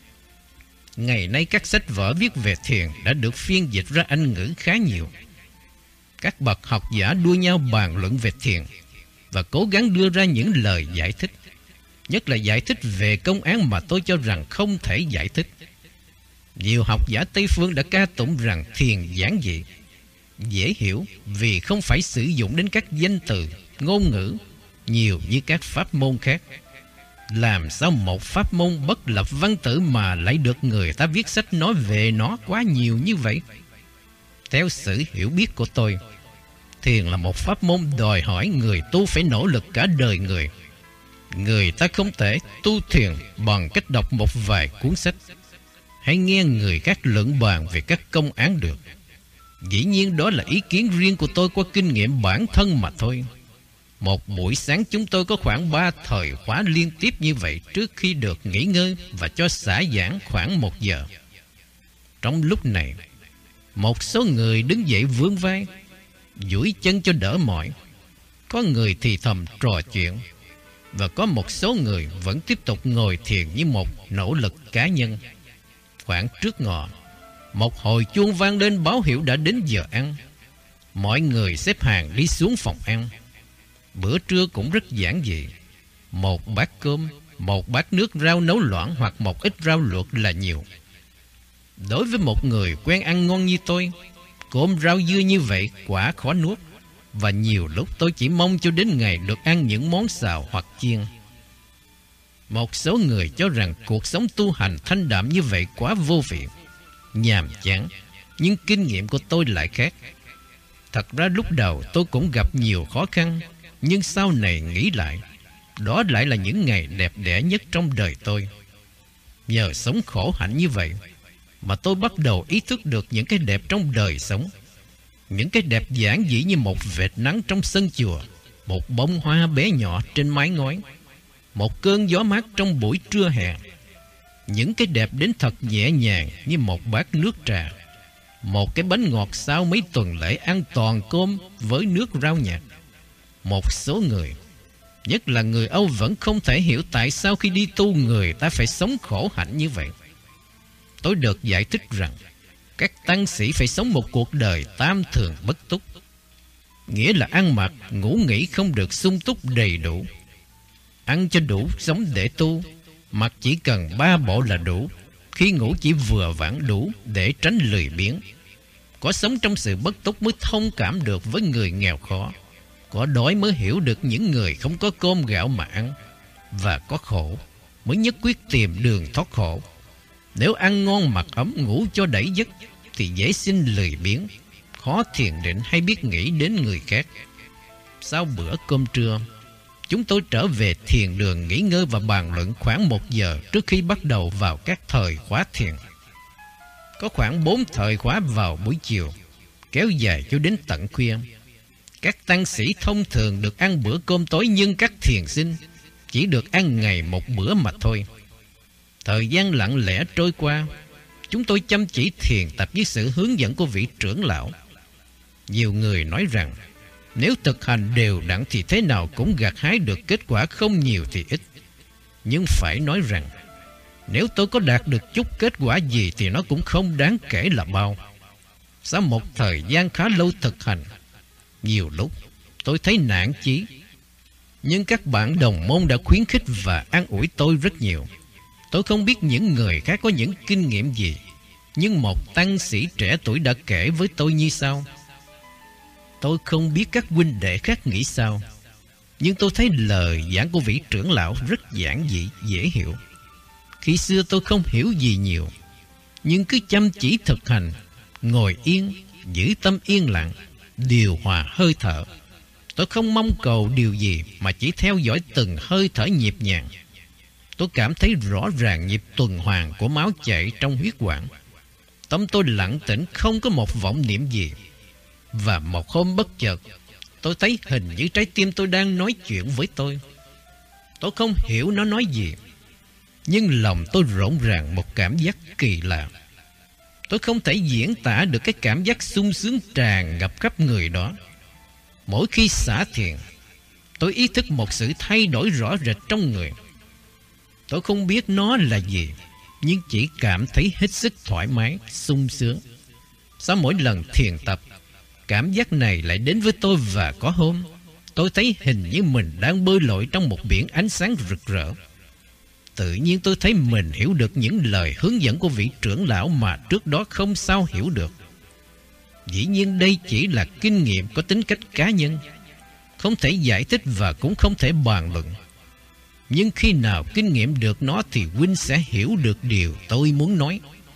Ngày nay các sách vở viết về thiền đã được phiên dịch ra Anh ngữ khá nhiều. Các bậc học giả đua nhau bàn luận về thiền và cố gắng đưa ra những lời giải thích, nhất là giải thích về công án mà tôi cho rằng không thể giải thích. Nhiều học giả Tây phương đã ca tụng rằng thiền giản dị, dễ hiểu vì không phải sử dụng đến các danh từ, ngôn ngữ nhiều như các pháp môn khác. Làm sao một pháp môn bất lập văn tử mà lại được người ta viết sách nói về nó quá nhiều như vậy? Theo sự hiểu biết của tôi, thiền là một pháp môn đòi hỏi người tu phải nỗ lực cả đời người. Người ta không thể tu thiền bằng cách đọc một vài cuốn sách hay nghe người khác luận bàn về các công án được. Dĩ nhiên đó là ý kiến riêng của tôi qua kinh nghiệm bản thân mà thôi. Một buổi sáng chúng tôi có khoảng 3 thời khóa liên tiếp như vậy trước khi được nghỉ ngơi và cho xả giảng khoảng 1 giờ. Trong lúc này, một số người đứng dậy vươn vai, duỗi chân cho đỡ mỏi. Có người thì thầm trò chuyện, và có một số người vẫn tiếp tục ngồi thiền như một nỗ lực cá nhân. Khoảng trước ngọ, một hồi chuông vang lên báo hiệu đã đến giờ ăn. Mọi người xếp hàng đi xuống phòng ăn. Bữa trưa cũng rất giản dị. Một bát cơm, một bát nước rau nấu loãng hoặc một ít rau luộc là nhiều. Đối với một người quen ăn ngon như tôi, cơm rau dưa như vậy quả khó nuốt. Và nhiều lúc tôi chỉ mong cho đến ngày được ăn những món xào hoặc chiên. Một số người cho rằng cuộc sống tu hành thanh đạm như vậy quá vô vị, nhàm chán. Nhưng kinh nghiệm của tôi lại khác. Thật ra lúc đầu tôi cũng gặp nhiều khó khăn, nhưng sau này nghĩ lại, đó lại là những ngày đẹp đẽ nhất trong đời tôi. Nhờ sống khổ hạnh như vậy mà tôi bắt đầu ý thức được những cái đẹp trong đời sống. Những cái đẹp giản dĩ như một vệt nắng trong sân chùa, một bông hoa bé nhỏ trên mái ngói, một cơn gió mát trong buổi trưa hè. Những cái đẹp đến thật nhẹ nhàng như một bát nước trà, một cái bánh ngọt sau mấy tuần lễ ăn toàn cơm với nước rau nhạt. Một số người, nhất là người Âu, vẫn không thể hiểu tại sao khi đi tu người ta phải sống khổ hạnh như vậy. Tôi được giải thích rằng các tăng sĩ phải sống một cuộc đời tam thường bất túc, nghĩa là ăn mặc ngủ nghỉ không được sung túc đầy đủ. Ăn cho đủ sống để tu, mặc chỉ cần 3 bộ là đủ. Khi ngủ chỉ vừa vặn đủ để tránh lười biếng. Có sống trong sự bất túc mới thông cảm được với người nghèo khó. Có đói mới hiểu được những người không có cơm gạo mà ăn. Và có khổ mới nhất quyết tìm đường thoát khổ. Nếu ăn ngon mặc ấm ngủ cho đẩy giấc thì dễ sinh lười biếng, khó thiền định hay biết nghĩ đến người khác. Sau bữa cơm trưa, chúng tôi trở về thiền đường nghỉ ngơi và bàn luận khoảng 1 giờ trước khi bắt đầu vào các thời khóa thiền. Có khoảng 4 thời khóa vào buổi chiều, kéo dài cho đến tận khuya. Các tăng sĩ thông thường được ăn bữa cơm tối, nhưng các thiền sinh chỉ được ăn ngày 1 bữa mà thôi. Thời gian lặng lẽ trôi qua, chúng tôi chăm chỉ thiền tập với sự hướng dẫn của vị trưởng lão. Nhiều người nói rằng nếu thực hành đều đặn thì thế nào cũng gặt hái được kết quả, không nhiều thì ít. Nhưng phải nói rằng nếu tôi có đạt được chút kết quả gì thì nó cũng không đáng kể là bao. Sau một thời gian khá lâu thực hành, nhiều lúc tôi thấy nản chí. Nhưng các bạn đồng môn đã khuyến khích và an ủi tôi rất nhiều. Tôi không biết những người khác có những kinh nghiệm gì, nhưng một tăng sĩ trẻ tuổi đã kể với tôi như sau. Tôi không biết các huynh đệ khác nghĩ sao, nhưng tôi thấy lời giảng của vị trưởng lão rất giản dị, dễ hiểu. Khi xưa tôi không hiểu gì nhiều, nhưng cứ chăm chỉ thực hành, ngồi yên, giữ tâm yên lặng, điều hòa hơi thở. Tôi không mong cầu điều gì mà chỉ theo dõi từng hơi thở nhịp nhàng. Tôi cảm thấy rõ ràng nhịp tuần hoàn của máu chảy trong huyết quản. Tâm tôi lặng tĩnh, không có một vọng niệm gì. Và một hôm bất chợt, tôi thấy hình như trái tim tôi đang nói chuyện với tôi. Tôi không hiểu nó nói gì, nhưng lòng tôi rộn ràng một cảm giác kỳ lạ. Tôi không thể diễn tả được cái cảm giác sung sướng tràn ngập khắp người đó. Mỗi khi xả thiền, tôi ý thức một sự thay đổi rõ rệt trong người. Tôi không biết nó là gì, nhưng chỉ cảm thấy hết sức thoải mái, sung sướng. Sau mỗi lần thiền tập, cảm giác này lại đến với tôi, và có hôm tôi thấy hình như mình đang bơi lội trong một biển ánh sáng rực rỡ. Tự nhiên tôi thấy mình hiểu được những lời hướng dẫn của vị trưởng lão mà trước đó không sao hiểu được. Dĩ nhiên đây chỉ là kinh nghiệm có tính cách cá nhân, không thể giải thích và cũng không thể bàn luận. Nhưng khi nào kinh nghiệm được nó thì huynh sẽ hiểu được điều tôi muốn nói.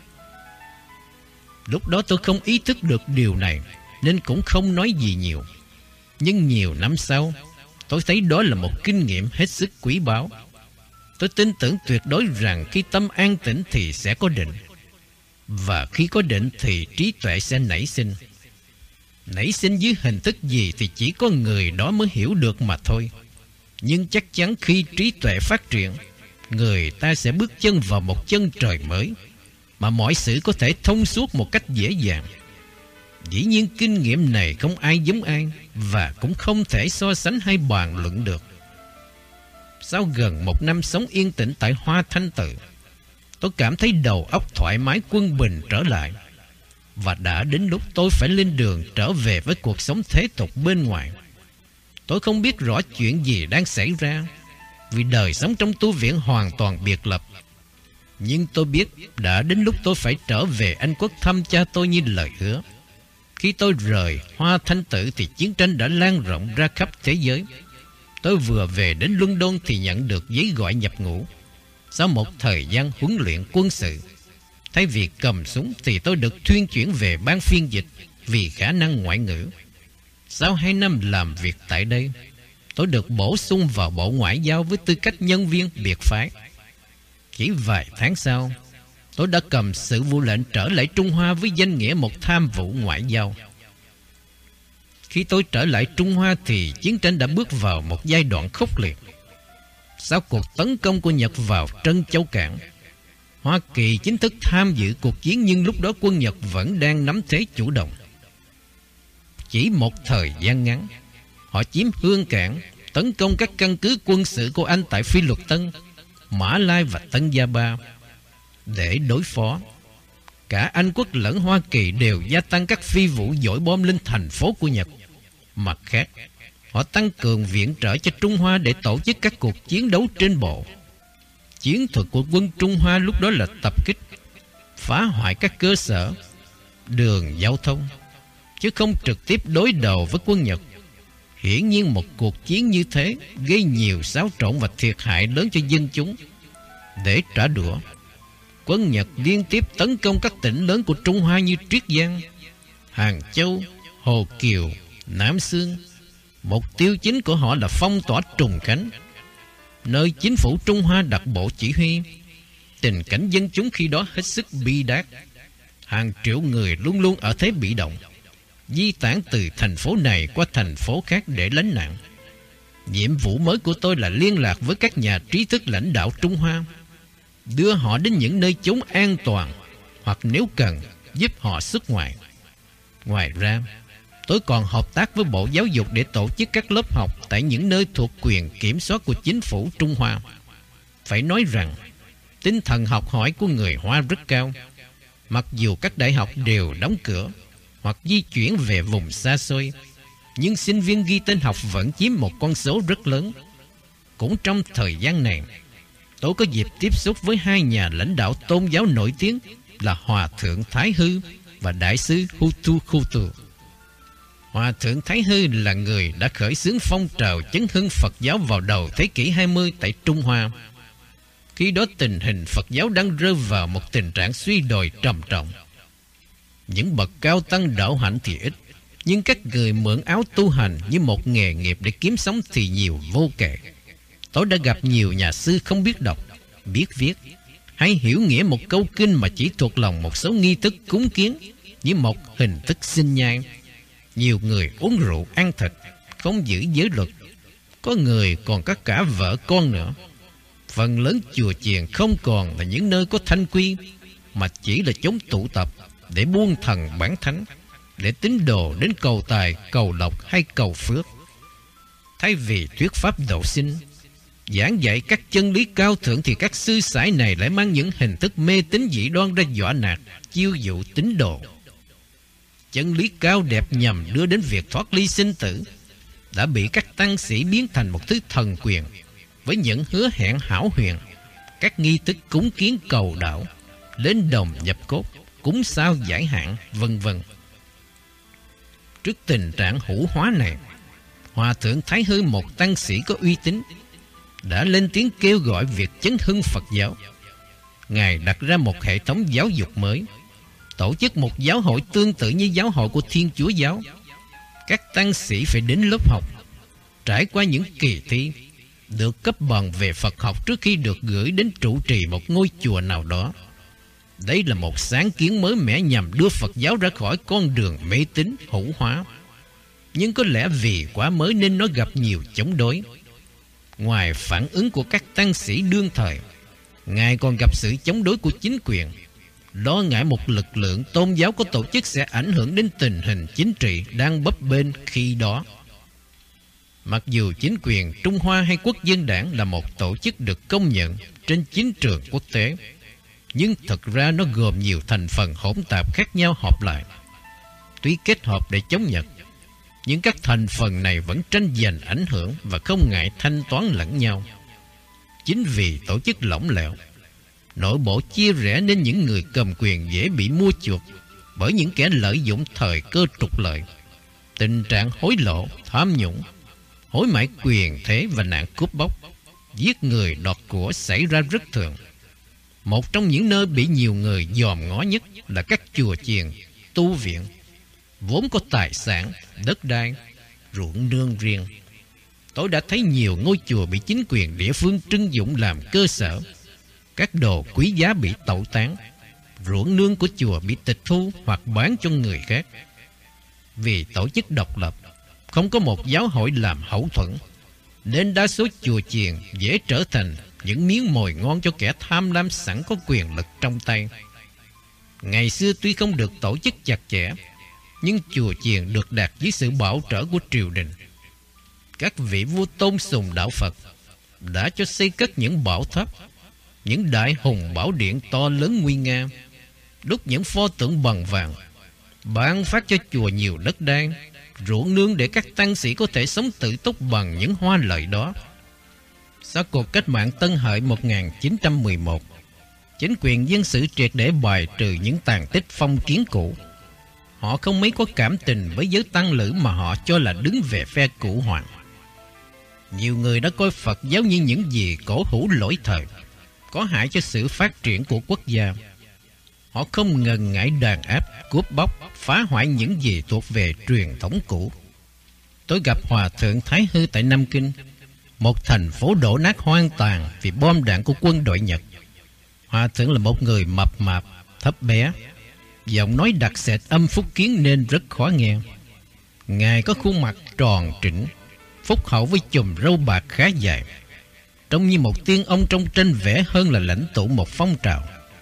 Lúc đó tôi không ý thức được điều này nên cũng không nói gì nhiều. Nhưng nhiều năm sau, tôi thấy đó là một kinh nghiệm hết sức quý báu. Tôi tin tưởng tuyệt đối rằng khi tâm an tĩnh thì sẽ có định, và khi có định thì trí tuệ sẽ nảy sinh. Nảy sinh dưới hình thức gì thì chỉ có người đó mới hiểu được mà thôi. Nhưng chắc chắn khi trí tuệ phát triển, người ta sẽ bước chân vào một chân trời mới, mà mọi sự có thể thông suốt một cách dễ dàng. Dĩ nhiên kinh nghiệm này không ai giống ai, và cũng không thể so sánh hay bàn luận được. Sau gần 1 năm sống yên tĩnh tại Hoa Thanh Tự, tôi cảm thấy đầu óc thoải mái quân bình trở lại, và đã đến lúc tôi phải lên đường trở về với cuộc sống thế tục bên ngoài. Tôi không biết rõ chuyện gì đang xảy ra, vì đời sống trong tu viện hoàn toàn biệt lập. Nhưng tôi biết đã đến lúc tôi phải trở về Anh Quốc thăm cha tôi như lời hứa. Khi tôi rời Hoa Thanh Tự thì chiến tranh đã lan rộng ra khắp thế giới. Tôi vừa về đến London thì nhận được giấy gọi nhập ngũ. Sau một thời gian huấn luyện quân sự, thay vì cầm súng thì tôi được thuyên chuyển về ban phiên dịch vì khả năng ngoại ngữ. Sau 2 năm làm việc tại đây, tôi được bổ sung vào Bộ Ngoại giao với tư cách nhân viên biệt phái. Chỉ vài tháng sau, tôi đã cầm sự vụ lệnh trở lại Trung Hoa với danh nghĩa một tham vụ ngoại giao. Khi tôi trở lại Trung Hoa thì chiến tranh đã bước vào một giai đoạn khốc liệt. Sau cuộc tấn công của Nhật vào Trân Châu Cảng, Hoa Kỳ chính thức tham dự cuộc chiến, nhưng lúc đó quân Nhật vẫn đang nắm thế chủ động. Chỉ một thời gian ngắn, họ chiếm Hương Cảng, tấn công các căn cứ quân sự của Anh tại Phi Luật Tân, Mã Lai và Tân Gia Ba. Để đối phó, cả Anh Quốc lẫn Hoa Kỳ đều gia tăng các phi vụ dội bom lên thành phố của Nhật. Mặt khác, họ tăng cường viện trợ cho Trung Hoa để tổ chức các cuộc chiến đấu trên bộ. Chiến thuật của quân Trung Hoa lúc đó là tập kích, phá hoại các cơ sở, đường giao thông, chứ không trực tiếp đối đầu với quân Nhật. Hiển nhiên một cuộc chiến như thế gây nhiều xáo trộn và thiệt hại lớn cho dân chúng. Để trả đũa, quân Nhật liên tiếp tấn công các tỉnh lớn của Trung Hoa như Triết Giang, Hàng Châu, Hồ Kiều, Nam Xương. Mục tiêu chính của họ là phong tỏa Trùng Khánh, nơi chính phủ Trung Hoa đặt bộ chỉ huy. Tình cảnh dân chúng khi đó hết sức bi đát. Hàng triệu người luôn luôn ở thế bị động, di tản từ thành phố này qua thành phố khác để lánh nạn. Nhiệm vụ mới của tôi là liên lạc với các nhà trí thức lãnh đạo Trung Hoa, đưa họ đến những nơi chốn an toàn, hoặc nếu cần giúp họ xuất ngoại. Ngoài ra, tôi còn hợp tác với Bộ Giáo dục để tổ chức các lớp học tại những nơi thuộc quyền kiểm soát của chính phủ Trung Hoa. Phải nói rằng, tinh thần học hỏi của người Hoa rất cao. Mặc dù các đại học đều đóng cửa hoặc di chuyển về vùng xa xôi, nhưng sinh viên ghi tên học vẫn chiếm một con số rất lớn. Cũng trong thời gian này, tôi có dịp tiếp xúc với 2 nhà lãnh đạo tôn giáo nổi tiếng là Hòa Thượng Thái Hư và Đại sư Hutu Khutu. Hòa Thượng Thái Hư là người đã khởi xướng phong trào chấn hưng Phật giáo vào đầu thế kỷ 20 tại Trung Hoa. Khi đó tình hình Phật giáo đang rơi vào một tình trạng suy đồi trầm trọng. Những bậc cao tăng đạo hạnh thì ít, nhưng các người mượn áo tu hành như một nghề nghiệp để kiếm sống thì nhiều vô kể. Tôi đã gặp nhiều nhà sư không biết đọc, biết viết, hay hiểu nghĩa một câu kinh mà chỉ thuộc lòng một số nghi thức cúng kiến như một hình thức sinh nhai. Nhiều người uống rượu ăn thịt, không giữ giới luật. Có người còn có cả vợ con nữa. Phần lớn chùa chiền không còn là những nơi có thanh quy, mà chỉ là chốn tụ tập để buôn thần bán thánh, để tín đồ đến cầu tài, cầu lộc hay cầu phước. Thay vì thuyết pháp độ sinh, giảng dạy các chân lý cao thượng, thì các sư sãi này lại mang những hình thức mê tín dị đoan ra dọa nạt, chiêu dụ tín đồ. Chân lý cao đẹp nhằm đưa đến việc thoát ly sinh tử đã bị các tăng sĩ biến thành một thứ thần quyền, với những hứa hẹn hão huyền, các nghi thức cúng kiến cầu đạo, lên đồng nhập cốt, cúng sao giải hạn, vân vân. Trước tình trạng hủ hóa này, Hòa Thượng Thái Hư, một tăng sĩ có uy tín, đã lên tiếng kêu gọi việc chấn hưng Phật giáo. Ngài đặt ra một hệ thống giáo dục mới, tổ chức một giáo hội tương tự như giáo hội của Thiên Chúa giáo. Các tăng sĩ phải đến lớp học, trải qua những kỳ thi, được cấp bằng về Phật học trước khi được gửi đến trụ trì một ngôi chùa nào đó. Đây là một sáng kiến mới mẻ nhằm đưa Phật giáo ra khỏi con đường mê tín hữu hóa. Nhưng có lẽ vì quá mới nên nó gặp nhiều chống đối. Ngoài phản ứng của các tăng sĩ đương thời, Ngài còn gặp sự chống đối của chính quyền, lo ngại một lực lượng tôn giáo có tổ chức sẽ ảnh hưởng đến tình hình chính trị đang bấp bênh khi đó. Mặc dù chính quyền Trung Hoa hay Quốc dân đảng là một tổ chức được công nhận trên chính trường quốc tế, nhưng thực ra nó gồm nhiều thành phần hỗn tạp khác nhau họp lại. Tuy kết hợp để chống Nhật, nhưng các thành phần này vẫn tranh giành ảnh hưởng và không ngại thanh toán lẫn nhau. Chính vì tổ chức lỏng lẻo, nội bộ chia rẽ nên những người cầm quyền dễ bị mua chuộc bởi những kẻ lợi dụng thời cơ trục lợi. Tình trạng hối lộ, tham nhũng, hối mãi quyền thế và nạn cướp bóc, giết người đoạt của xảy ra rất thường. Một trong những nơi bị nhiều người dòm ngó nhất là các chùa chiền, tu viện, vốn có tài sản, đất đai, ruộng nương riêng. Tôi đã thấy nhiều ngôi chùa bị chính quyền địa phương trưng dụng làm cơ sở. Các đồ quý giá bị tẩu tán, ruộng nương của chùa bị tịch thu hoặc bán cho người khác. Vì tổ chức độc lập, không có một giáo hội làm hậu thuẫn, nên đa số chùa chiền dễ trở thành những miếng mồi ngon cho kẻ tham lam sẵn có quyền lực trong tay. Ngày xưa tuy không được tổ chức chặt chẽ, nhưng chùa chiền được đặt dưới sự bảo trợ của triều đình. Các vị vua tôn sùng đạo Phật đã cho xây cất những bảo tháp, những đại hùng bảo điện to lớn nguy nga, đúc những pho tượng bằng vàng, ban phát cho chùa nhiều đất đai, ruộng nương để các tăng sĩ có thể sống tự túc bằng những hoa lợi đó. Sau cuộc cách mạng Tân Hợi 1911, chính quyền dân sự triệt để bài trừ những tàn tích phong kiến cũ. Họ không mấy có cảm tình với giới tăng lữ mà họ cho là đứng về phe cũ hoàng. Nhiều người đã coi Phật giáo như những gì cổ hủ lỗi thời, có hại cho sự phát triển của quốc gia. Họ không ngần ngại đàn áp, cướp bóc, phá hoại những gì thuộc về truyền thống cũ. Tôi gặp Hòa thượng Thái Hư tại Nam Kinh, một thành phố đổ nát hoang tàn vì bom đạn của quân đội Nhật. Hòa thượng là một người mập mạp, thấp bé, giọng nói đặc sệt âm Phúc Kiến nên rất khó nghe. Ngài có khuôn mặt tròn trĩnh, phúc hậu với chùm râu bạc khá dài, trông như một tiên ông trong tranh vẽ hơn là lãnh tụ một phong trào.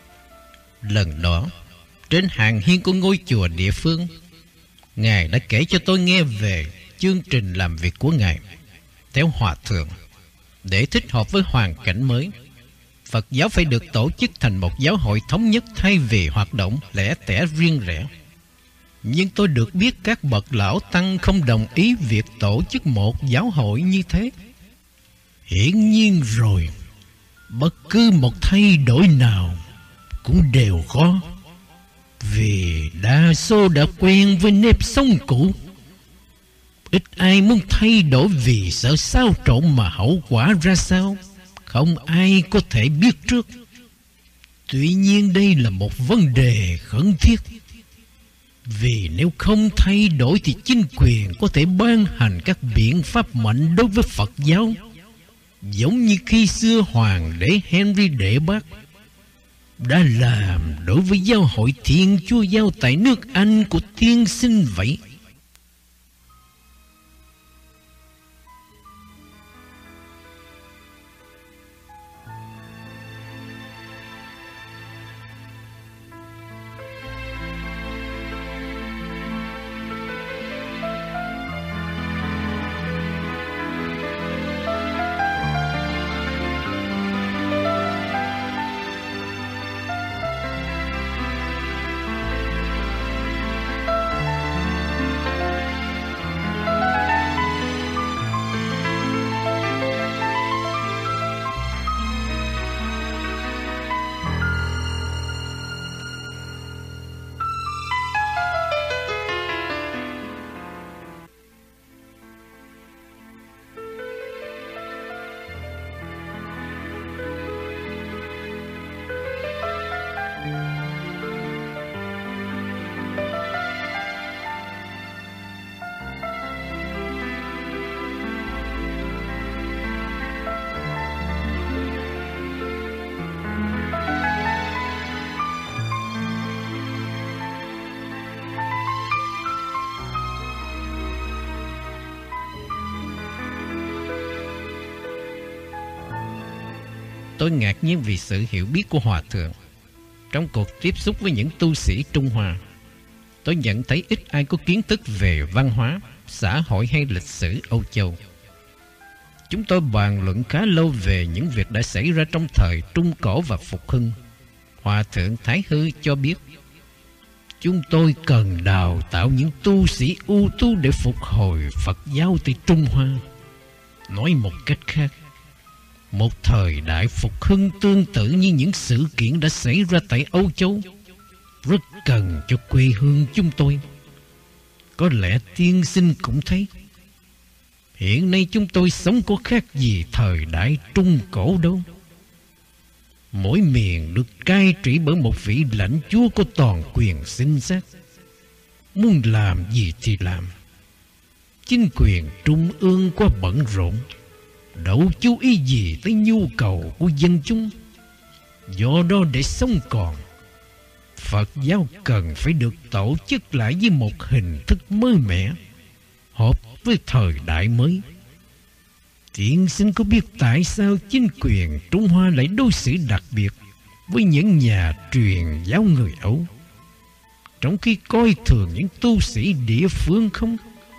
Lần đó, trên hàng hiên của ngôi chùa địa phương, Ngài đã kể cho tôi nghe về chương trình làm việc của Ngài. Theo Hòa thượng, để thích hợp với hoàn cảnh mới, Phật giáo phải được tổ chức thành một giáo hội thống nhất thay vì hoạt động lẻ tẻ riêng rẽ. Nhưng tôi được biết các bậc lão tăng không đồng ý việc tổ chức một giáo hội như thế. Hiển nhiên rồi, bất cứ một thay đổi nào cũng đều khó, vì đa số đã quen với nếp sống cũ. Ít ai muốn thay đổi vì sợ xáo trộn mà hậu quả ra sao không ai có thể biết trước. Tuy nhiên đây là một vấn đề khẩn thiết, vì nếu không thay đổi thì chính quyền có thể ban hành các biện pháp mạnh đối với Phật giáo, giống như khi xưa Hoàng đế Henry đệ Bát đã làm đối với giáo hội Thiên Chúa Giáo tại nước Anh của tiên sinh vậy. Tôi ngạc nhiên vì sự hiểu biết của Hòa Thượng. Trong cuộc tiếp xúc với những tu sĩ Trung Hoa, tôi nhận thấy ít ai có kiến thức về văn hóa, xã hội hay lịch sử Âu Châu. Chúng tôi bàn luận khá lâu về những việc đã xảy ra trong thời Trung Cổ và Phục Hưng. Hòa Thượng Thái Hư cho biết, chúng tôi cần đào tạo những tu sĩ ưu tú để phục hồi Phật giáo tại Trung Hoa. Nói một cách khác, một thời đại phục hưng tương tự như những sự kiện đã xảy ra tại Âu Châu rất cần cho quê hương chúng tôi. Có lẽ tiên sinh cũng thấy, hiện nay chúng tôi sống có khác gì thời đại Trung Cổ đâu. Mỗi miền được cai trị bởi một vị lãnh chúa có toàn quyền sinh sát, muốn làm gì thì làm. Chính quyền trung ương quá bận rộn, đâu chú ý gì tới nhu cầu của dân chúng. Do đó để sống còn, Phật giáo cần phải được tổ chức lại với một hình thức mới mẻ, hợp với thời đại mới. Tiên sinh có biết tại sao chính quyền Trung Hoa lại đối xử đặc biệt với những nhà truyền giáo người Âu, trong khi coi thường những tu sĩ địa phương không?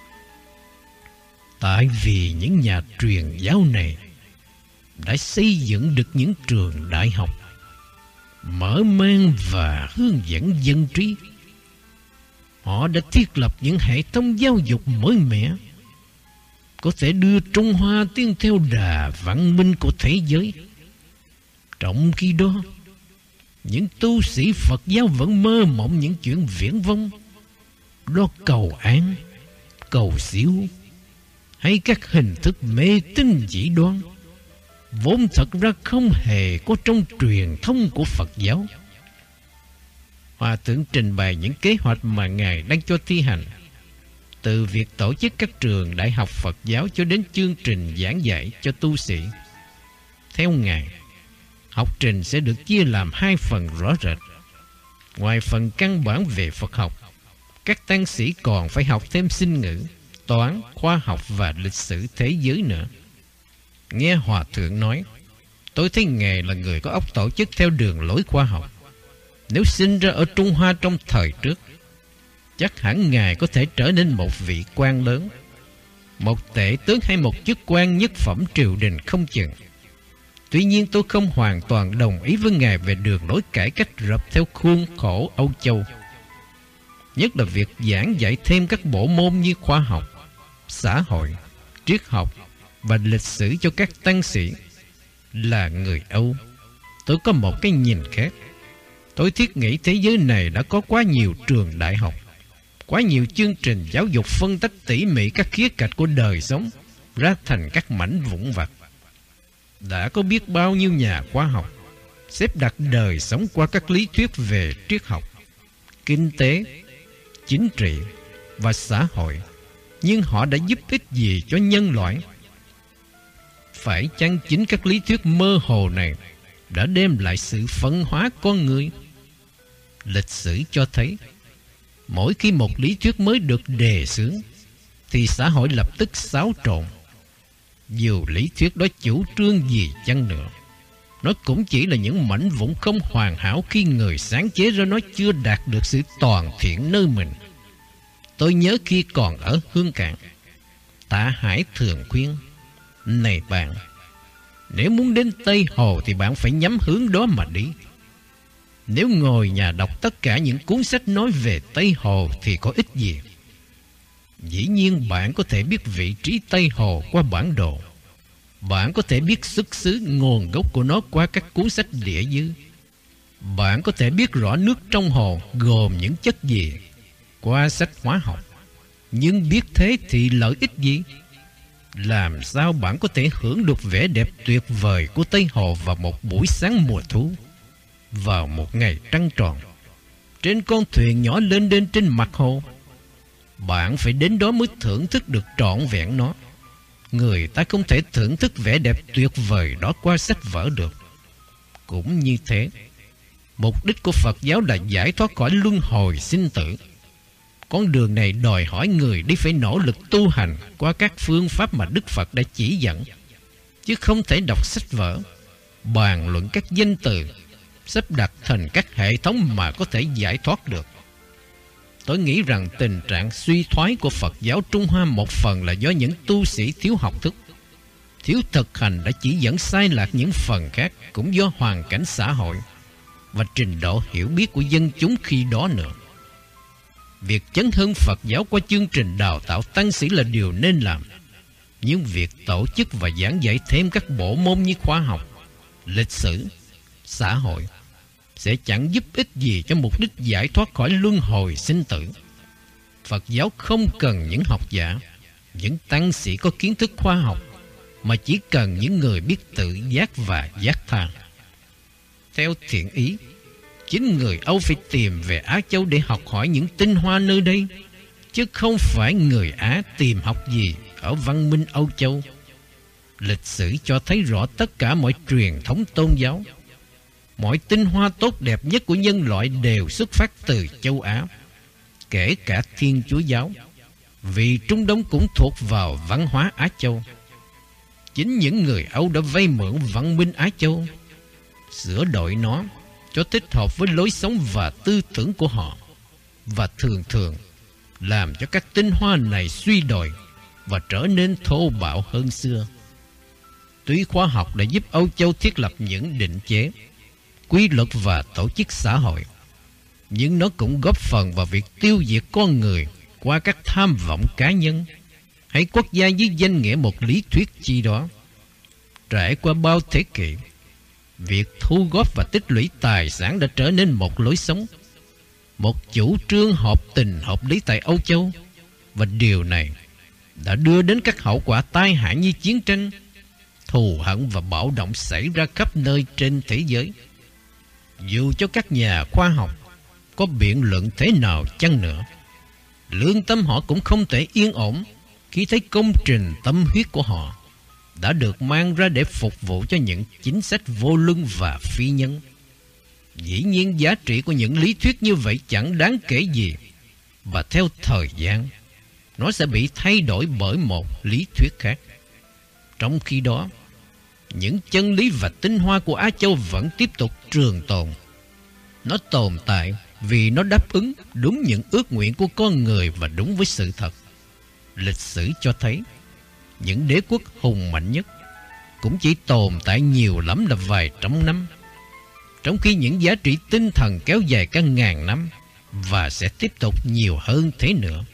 Tại vì những nhà truyền giáo này đã xây dựng được những trường đại học, mở mang và hướng dẫn dân trí. Họ đã thiết lập những hệ thống giáo dục mới mẻ, có thể đưa Trung Hoa tiến theo đà văn minh của thế giới. Trong khi đó, những tu sĩ Phật giáo vẫn mơ mộng những chuyện viển vông, đó cầu án, cầu siêu hay các hình thức mê tín dị đoan, vốn thật ra không hề có trong truyền thống của Phật giáo. Hòa Thượng trình bày những kế hoạch mà Ngài đang cho thi hành, từ việc tổ chức các trường đại học Phật giáo cho đến chương trình giảng dạy cho tu sĩ. Theo Ngài, học trình sẽ được chia làm hai phần rõ rệt. Ngoài phần căn bản về Phật học, các tăng sĩ còn phải học thêm sinh ngữ, toán, khoa học và lịch sử thế giới nữa. Nghe Hòa Thượng nói, tôi thấy Ngài là người có óc tổ chức theo đường lối khoa học. Nếu sinh ra ở Trung Hoa trong thời trước, chắc hẳn Ngài có thể trở nên một vị quan lớn, một tể tướng hay một chức quan nhất phẩm triều đình không chừng. Tuy nhiên tôi không hoàn toàn đồng ý với Ngài về đường lối cải cách rập theo khuôn khổ Âu Châu, nhất là việc giảng dạy thêm các bộ môn như khoa học, xã hội, triết học và lịch sử cho các tăng sĩ. Là người Âu, tôi có một cái nhìn khác. Tôi thiết nghĩ thế giới này đã có quá nhiều trường đại học, quá nhiều chương trình giáo dục phân tách tỉ mỉ các khía cạnh của đời sống ra thành các mảnh vụn vặt. Đã có biết bao nhiêu nhà khoa học xếp đặt đời sống qua các lý thuyết về triết học, kinh tế, chính trị và xã hội, nhưng họ đã giúp ích gì cho nhân loại? Phải chăng chính các lý thuyết mơ hồ này đã đem lại sự phân hóa con người? Lịch sử cho thấy, mỗi khi một lý thuyết mới được đề xướng thì xã hội lập tức xáo trộn. Dù lý thuyết đó chủ trương gì chăng nữa, nó cũng chỉ là những mảnh vụn không hoàn hảo khi người sáng chế ra nó chưa đạt được sự toàn thiện nơi mình. Tôi nhớ khi còn ở Hương Cảng, Tạ Hải thường khuyên, này bạn, nếu muốn đến Tây Hồ thì bạn phải nhắm hướng đó mà đi. Nếu ngồi nhà đọc tất cả những cuốn sách nói về Tây Hồ thì có ích gì? Dĩ nhiên bạn có thể biết vị trí Tây Hồ qua bản đồ. Bạn có thể biết xuất xứ nguồn gốc của nó qua các cuốn sách địa dư. Bạn có thể biết rõ nước trong hồ gồm những chất gì qua sách hóa học. Nhưng biết thế thì lợi ích gì? Làm sao bạn có thể hưởng được vẻ đẹp tuyệt vời của Tây Hồ vào một buổi sáng mùa thu, vào một ngày trăng tròn, trên con thuyền nhỏ lên đên trên mặt hồ? Bạn phải đến đó mới thưởng thức được trọn vẹn nó. Người ta không thể thưởng thức vẻ đẹp tuyệt vời đó qua sách vở được. Cũng như thế, mục đích của Phật giáo là giải thoát khỏi luân hồi sinh tử. Con đường này đòi hỏi người đi phải nỗ lực tu hành qua các phương pháp mà Đức Phật đã chỉ dẫn, chứ không thể đọc sách vở, bàn luận các danh từ, sắp đặt thành các hệ thống mà có thể giải thoát được. Tôi nghĩ rằng tình trạng suy thoái của Phật giáo Trung Hoa một phần là do những tu sĩ thiếu học thức, thiếu thực hành đã chỉ dẫn sai lạc những phần khác, cũng do hoàn cảnh xã hội và trình độ hiểu biết của dân chúng khi đó nữa. Việc chấn hưng Phật giáo qua chương trình đào tạo tăng sĩ là điều nên làm, nhưng việc tổ chức và giảng dạy thêm các bộ môn như khoa học, lịch sử, xã hội sẽ chẳng giúp ích gì cho mục đích giải thoát khỏi luân hồi sinh tử. Phật giáo không cần những học giả, những tăng sĩ có kiến thức khoa học, mà chỉ cần những người biết tự giác và giác tha. Theo thiện ý, chính người Âu phải tìm về Á Châu để học hỏi những tinh hoa nơi đây, chứ không phải người Á tìm học gì ở văn minh Âu Châu. Lịch sử cho thấy rõ tất cả mọi truyền thống tôn giáo, mọi tinh hoa tốt đẹp nhất của nhân loại đều xuất phát từ châu Á, kể cả Thiên Chúa giáo, vì Trung Đông cũng thuộc vào văn hóa Á Châu. Chính những người Âu đã vay mượn văn minh Á Châu, sửa đổi nó cho thích hợp với lối sống và tư tưởng của họ, và thường thường làm cho các tinh hoa này suy đồi và trở nên thô bạo hơn xưa. Tuy khoa học đã giúp Âu Châu thiết lập những định chế, quy luật và tổ chức xã hội, nhưng nó cũng góp phần vào việc tiêu diệt con người qua các tham vọng cá nhân hay quốc gia dưới danh nghĩa một lý thuyết chi đó. Trải qua bao thế kỷ, việc thu góp và tích lũy tài sản đã trở nên một lối sống, một chủ trương hợp tình hợp lý tại Âu Châu, và điều này đã đưa đến các hậu quả tai hại như chiến tranh, thù hận và bạo động xảy ra khắp nơi trên thế giới. Dù cho các nhà khoa học có biện luận thế nào chăng nữa, lương tâm họ cũng không thể yên ổn khi thấy công trình tâm huyết của họ đã được mang ra để phục vụ cho những chính sách vô luân và phi nhân. Dĩ nhiên giá trị của những lý thuyết như vậy chẳng đáng kể gì, và theo thời gian nó sẽ bị thay đổi bởi một lý thuyết khác. Trong khi đó, những chân lý và tinh hoa của Á Châu vẫn tiếp tục trường tồn. Nó tồn tại vì nó đáp ứng đúng những ước nguyện của con người và đúng với sự thật. Lịch sử cho thấy những đế quốc hùng mạnh nhất cũng chỉ tồn tại nhiều lắm là vài trăm năm, trong khi những giá trị tinh thần kéo dài cả ngàn năm và sẽ tiếp tục nhiều hơn thế nữa.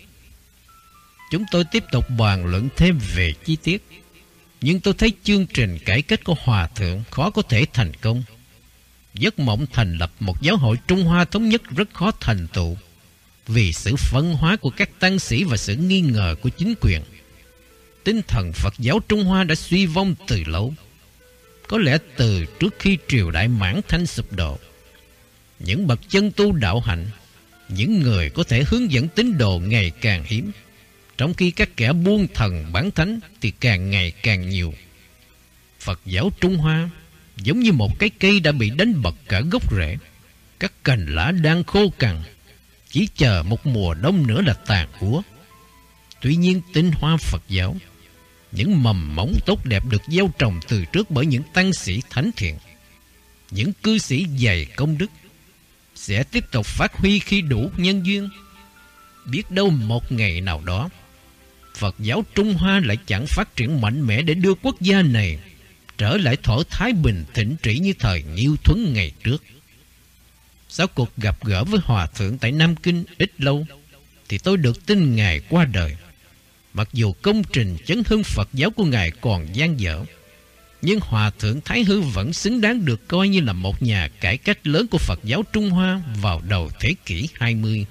Chúng tôi tiếp tục bàn luận thêm về chi tiết, nhưng tôi thấy chương trình cải cách của Hòa Thượng khó có thể thành công. Giấc mộng thành lập một giáo hội Trung Hoa thống nhất rất khó thành tựu vì sự phân hóa của các tăng sĩ và sự nghi ngờ của chính quyền. Tinh thần Phật giáo Trung Hoa đã suy vong từ lâu, có lẽ từ trước khi triều đại Mãn Thanh sụp đổ. Những bậc chân tu đạo hạnh, những người có thể hướng dẫn tín đồ ngày càng hiếm, trong khi các kẻ buôn thần bán thánh thì càng ngày càng nhiều. Phật giáo Trung Hoa giống như một cái cây đã bị đánh bật cả gốc rễ, các cành lá đang khô cằn, chỉ chờ một mùa đông nữa là tàn úa. Tuy nhiên tinh hoa Phật giáo, những mầm mống tốt đẹp được gieo trồng từ trước bởi những tăng sĩ thánh thiện, những cư sĩ dày công đức, sẽ tiếp tục phát huy khi đủ nhân duyên. Biết đâu một ngày nào đó, Phật giáo Trung Hoa lại chẳng phát triển mạnh mẽ để đưa quốc gia này trở lại thuở thái bình thịnh trị như thời Nghiêu Thuấn ngày trước. Sau cuộc gặp gỡ với Hòa Thượng tại Nam Kinh ít lâu, thì tôi được tin Ngài qua đời. Mặc dù công trình chấn hưng Phật giáo của Ngài còn dang dở, nhưng Hòa Thượng Thái Hư vẫn xứng đáng được coi như là một nhà cải cách lớn của Phật giáo Trung Hoa vào đầu thế kỷ 20.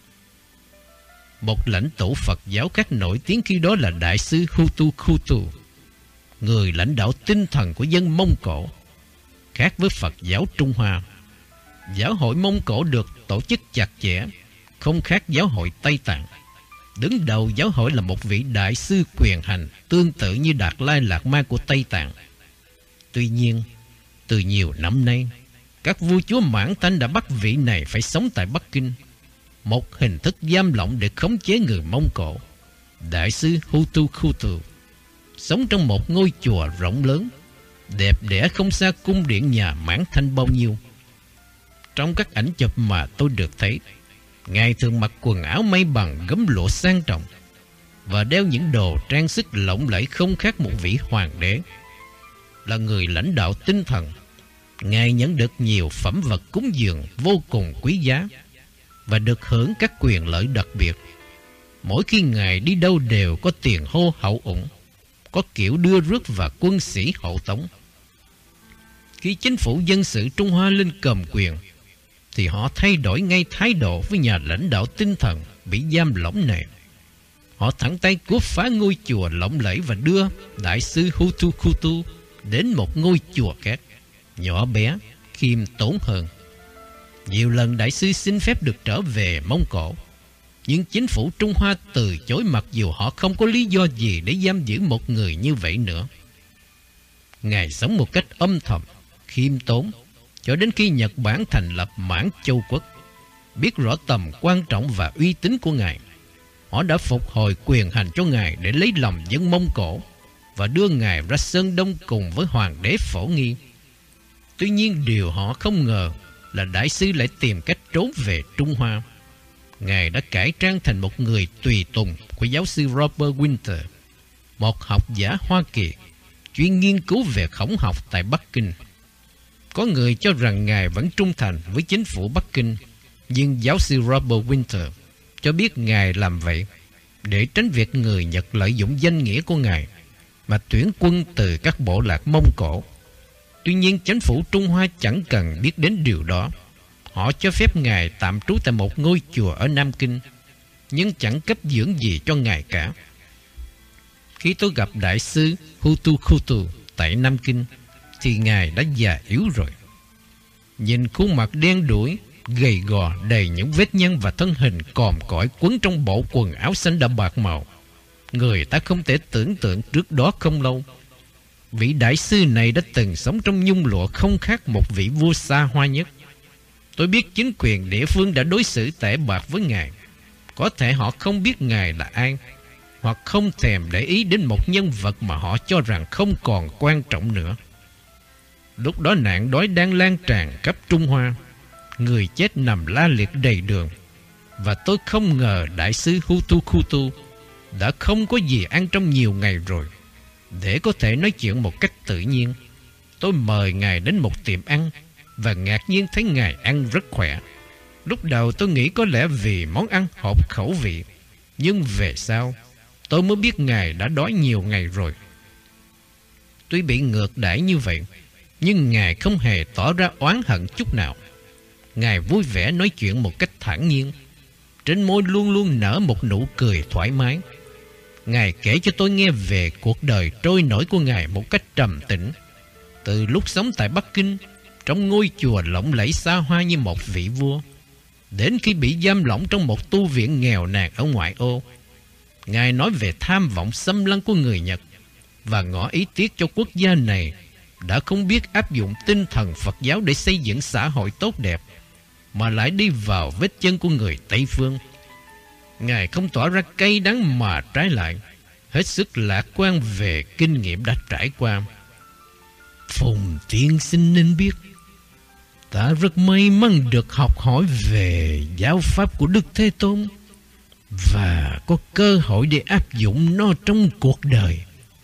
Một lãnh tụ Phật giáo khác nổi tiếng khi đó là Đại sư Hutu Khutu, người lãnh đạo tinh thần của dân Mông Cổ. Khác với Phật giáo Trung Hoa, giáo hội Mông Cổ được tổ chức chặt chẽ, không khác giáo hội Tây Tạng. Đứng đầu giáo hội là một vị đại sư quyền hành tương tự như Đạt Lai Lạt Ma của Tây Tạng. Tuy nhiên, từ nhiều năm nay, các vua chúa Mãn Thanh đã bắt vị này phải sống tại Bắc Kinh, một hình thức giam lỏng để khống chế người Mông Cổ. Đại sư Hutu Khutu sống trong một ngôi chùa rộng lớn, đẹp đẽ không xa cung điện nhà Mãn Thanh bao nhiêu. Trong các ảnh chụp mà tôi được thấy, Ngài thường mặc quần áo may bằng gấm lụa sang trọng và đeo những đồ trang sức lộng lẫy không khác một vị hoàng đế. Là người lãnh đạo tinh thần, Ngài nhận được nhiều phẩm vật cúng dường vô cùng quý giá và được hưởng các quyền lợi đặc biệt. Mỗi khi Ngài đi đâu đều có tiền hô hậu ủng, có kiểu đưa rước và quân sĩ hộ tống. Khi chính phủ dân sự Trung Hoa lên cầm quyền, thì họ thay đổi ngay thái độ với nhà lãnh đạo tinh thần bị giam lỏng này. Họ thẳng tay cướp phá ngôi chùa lộng lẫy và đưa đại sư Hutu Khutu đến một ngôi chùa khác, nhỏ bé, khiêm tốn hơn. Nhiều lần đại sư xin phép được trở về Mông Cổ, nhưng chính phủ Trung Hoa từ chối, mặc dù họ không có lý do gì để giam giữ một người như vậy nữa. Ngài sống một cách âm thầm, khiêm tốn, cho đến khi Nhật Bản thành lập Mãn Châu Quốc. Biết rõ tầm quan trọng và uy tín của Ngài, họ đã phục hồi quyền hành cho Ngài để lấy lòng dân Mông Cổ và đưa Ngài ra Sơn Đông cùng với Hoàng đế Phổ Nghi. Tuy nhiên điều họ không ngờ là đại sư lại tìm cách trốn về Trung Hoa. Ngài đã cải trang thành một người tùy tùng của giáo sư Robert Winter, một học giả Hoa Kỳ chuyên nghiên cứu về khổng học tại Bắc Kinh. Có người cho rằng Ngài vẫn trung thành với chính phủ Bắc Kinh, nhưng giáo sư Robert Winter cho biết Ngài làm vậy để tránh việc người Nhật lợi dụng danh nghĩa của Ngài mà tuyển quân từ các bộ lạc Mông Cổ. Tuy nhiên chính phủ Trung Hoa chẳng cần biết đến điều đó. Họ cho phép Ngài tạm trú tại một ngôi chùa ở Nam Kinh, nhưng chẳng cấp dưỡng gì cho Ngài cả. Khi tôi gặp đại sư Hutu Khutu tại Nam Kinh, thì Ngài đã già yếu rồi. Nhìn khuôn mặt đen đủi, gầy gò, đầy những vết nhăn và thân hình còm cõi quấn trong bộ quần áo xanh đậm bạc màu, người ta không thể tưởng tượng trước đó không lâu, vị đại sư này đã từng sống trong nhung lụa không khác một vị vua xa hoa nhất. Tôi biết chính quyền địa phương đã đối xử tệ bạc với Ngài. Có thể họ không biết Ngài là ai, hoặc không thèm để ý đến một nhân vật mà họ cho rằng không còn quan trọng nữa. Lúc đó nạn đói đang lan tràn khắp Trung Hoa, người chết nằm la liệt đầy đường, và tôi không ngờ đại sư Hutu Khutu đã không có gì ăn trong nhiều ngày rồi. Để có thể nói chuyện một cách tự nhiên, tôi mời Ngài đến một tiệm ăn và ngạc nhiên thấy Ngài ăn rất khỏe. Lúc đầu tôi nghĩ có lẽ vì món ăn hợp khẩu vị, nhưng về sau tôi mới biết Ngài đã đói nhiều ngày rồi. Tuy bị ngược đãi như vậy, nhưng Ngài không hề tỏ ra oán hận chút nào. Ngài vui vẻ nói chuyện một cách thản nhiên, trên môi luôn luôn nở một nụ cười thoải mái. Ngài kể cho tôi nghe về cuộc đời trôi nổi của Ngài một cách trầm tĩnh, từ lúc sống tại Bắc Kinh trong ngôi chùa lộng lẫy xa hoa như một vị vua, đến khi bị giam lỏng trong một tu viện nghèo nàn ở ngoại ô. Ngài nói về tham vọng xâm lăng của người Nhật và ngỏ ý tiếc cho quốc gia này đã không biết áp dụng tinh thần Phật giáo để xây dựng xã hội tốt đẹp, mà lại đi vào vết chân của người Tây Phương. Ngài không tỏ ra cay đắng, mà trái lại hết sức lạc quan về kinh nghiệm đã trải qua. Phùng tiên sinh nên biết, ta rất may mắn được học hỏi về giáo pháp của Đức Thế Tôn và có cơ hội để áp dụng nó trong cuộc đời.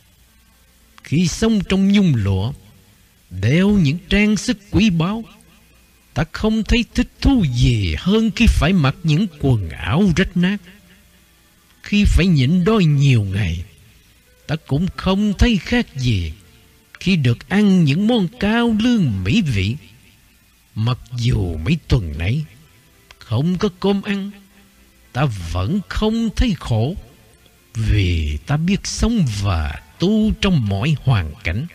Khi sống trong nhung lụa, đeo những trang sức quý báu, ta không thấy thích thú gì hơn khi phải mặc những quần áo rách nát. Khi phải nhịn đói nhiều ngày, ta cũng không thấy khác gì khi được ăn những món cao lương mỹ vị. Mặc dù mấy tuần nãy không có cơm ăn, ta vẫn không thấy khổ, vì ta biết sống và tu trong mọi hoàn cảnh.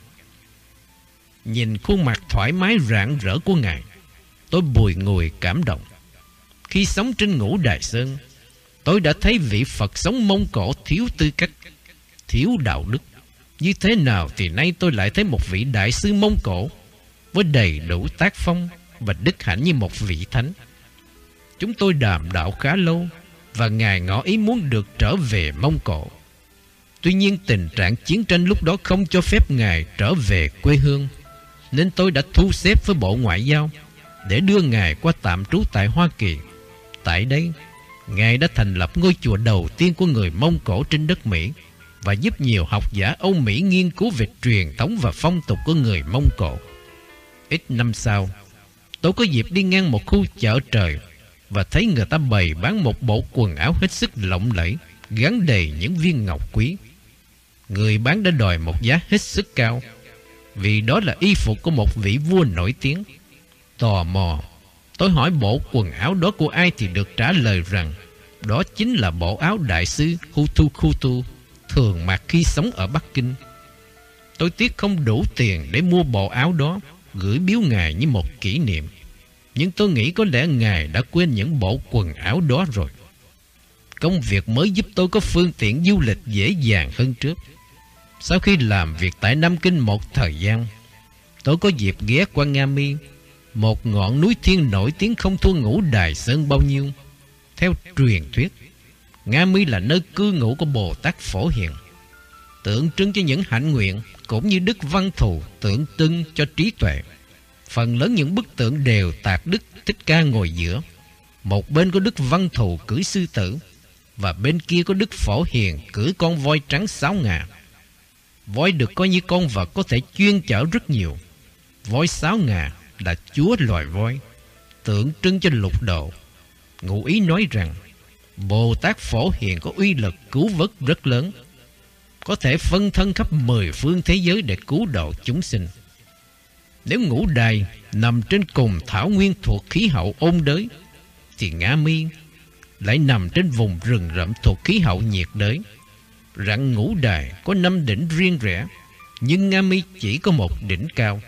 Nhìn khuôn mặt thoải mái rạng rỡ của Ngài, tôi bùi ngùi cảm động. Khi sống trên Ngũ Đài Sơn, tôi đã thấy vị Phật sống Mông Cổ thiếu tư cách, thiếu đạo đức. Như thế nào thì nay tôi lại thấy một vị đại sư Mông Cổ với đầy đủ tác phong và đức hạnh như một vị thánh. Chúng tôi đàm đạo khá lâu, và Ngài ngỏ ý muốn được trở về Mông Cổ. Tuy nhiên tình trạng chiến tranh lúc đó không cho phép Ngài trở về quê hương, nên tôi đã thu xếp với Bộ Ngoại giao để đưa Ngài qua tạm trú tại Hoa Kỳ. Tại đây, Ngài đã thành lập ngôi chùa đầu tiên của người Mông Cổ trên đất Mỹ và giúp nhiều học giả Âu Mỹ nghiên cứu về truyền thống và phong tục của người Mông Cổ. Ít năm sau, tôi có dịp đi ngang một khu chợ trời và thấy người ta bày bán một bộ quần áo hết sức lộng lẫy, gắn đầy những viên ngọc quý. Người bán đã đòi một giá hết sức cao, vì đó là y phục của một vị vua nổi tiếng. Tò mò, tôi hỏi bộ quần áo đó của ai thì được trả lời rằng đó chính là bộ áo đại sứ Hutu thường mặc khi sống ở Bắc Kinh. Tôi tiếc không đủ tiền để mua bộ áo đó, gửi biếu Ngài như một kỷ niệm. Nhưng tôi nghĩ có lẽ Ngài đã quên những bộ quần áo đó rồi. Công việc mới giúp tôi có phương tiện du lịch dễ dàng hơn trước. Sau khi làm việc tại Nam Kinh một thời gian, tôi có dịp ghé qua Nga Mi, một ngọn núi thiên nổi tiếng không thua Ngũ Đài Sơn bao nhiêu. Theo truyền thuyết, Nga Mi là nơi cư ngụ của Bồ Tát Phổ Hiền, tượng trưng cho những hạnh nguyện, cũng như Đức Văn Thù tượng trưng cho trí tuệ. Phần lớn những bức tượng đều tạc Đức Thích Ca ngồi giữa. Một bên có Đức Văn Thù cưỡi sư tử, và bên kia có Đức Phổ Hiền cưỡi con voi trắng 6 ngà. Voi được coi như con vật có thể chuyên chở rất nhiều. Voi 6 ngà là chúa loài voi, tượng trưng cho lục độ. Ngụ ý nói rằng Bồ Tát Phổ Hiền có uy lực cứu vớt rất lớn, có thể phân thân khắp 10 phương thế giới để cứu độ chúng sinh. Nếu Ngũ Đài nằm trên cùng thảo nguyên thuộc khí hậu ôn đới, thì Nga Mi lại nằm trên vùng rừng rậm thuộc khí hậu nhiệt đới. Rằng Ngũ Đài có 5 đỉnh riêng rẽ, nhưng Nga Mi chỉ có một đỉnh cao.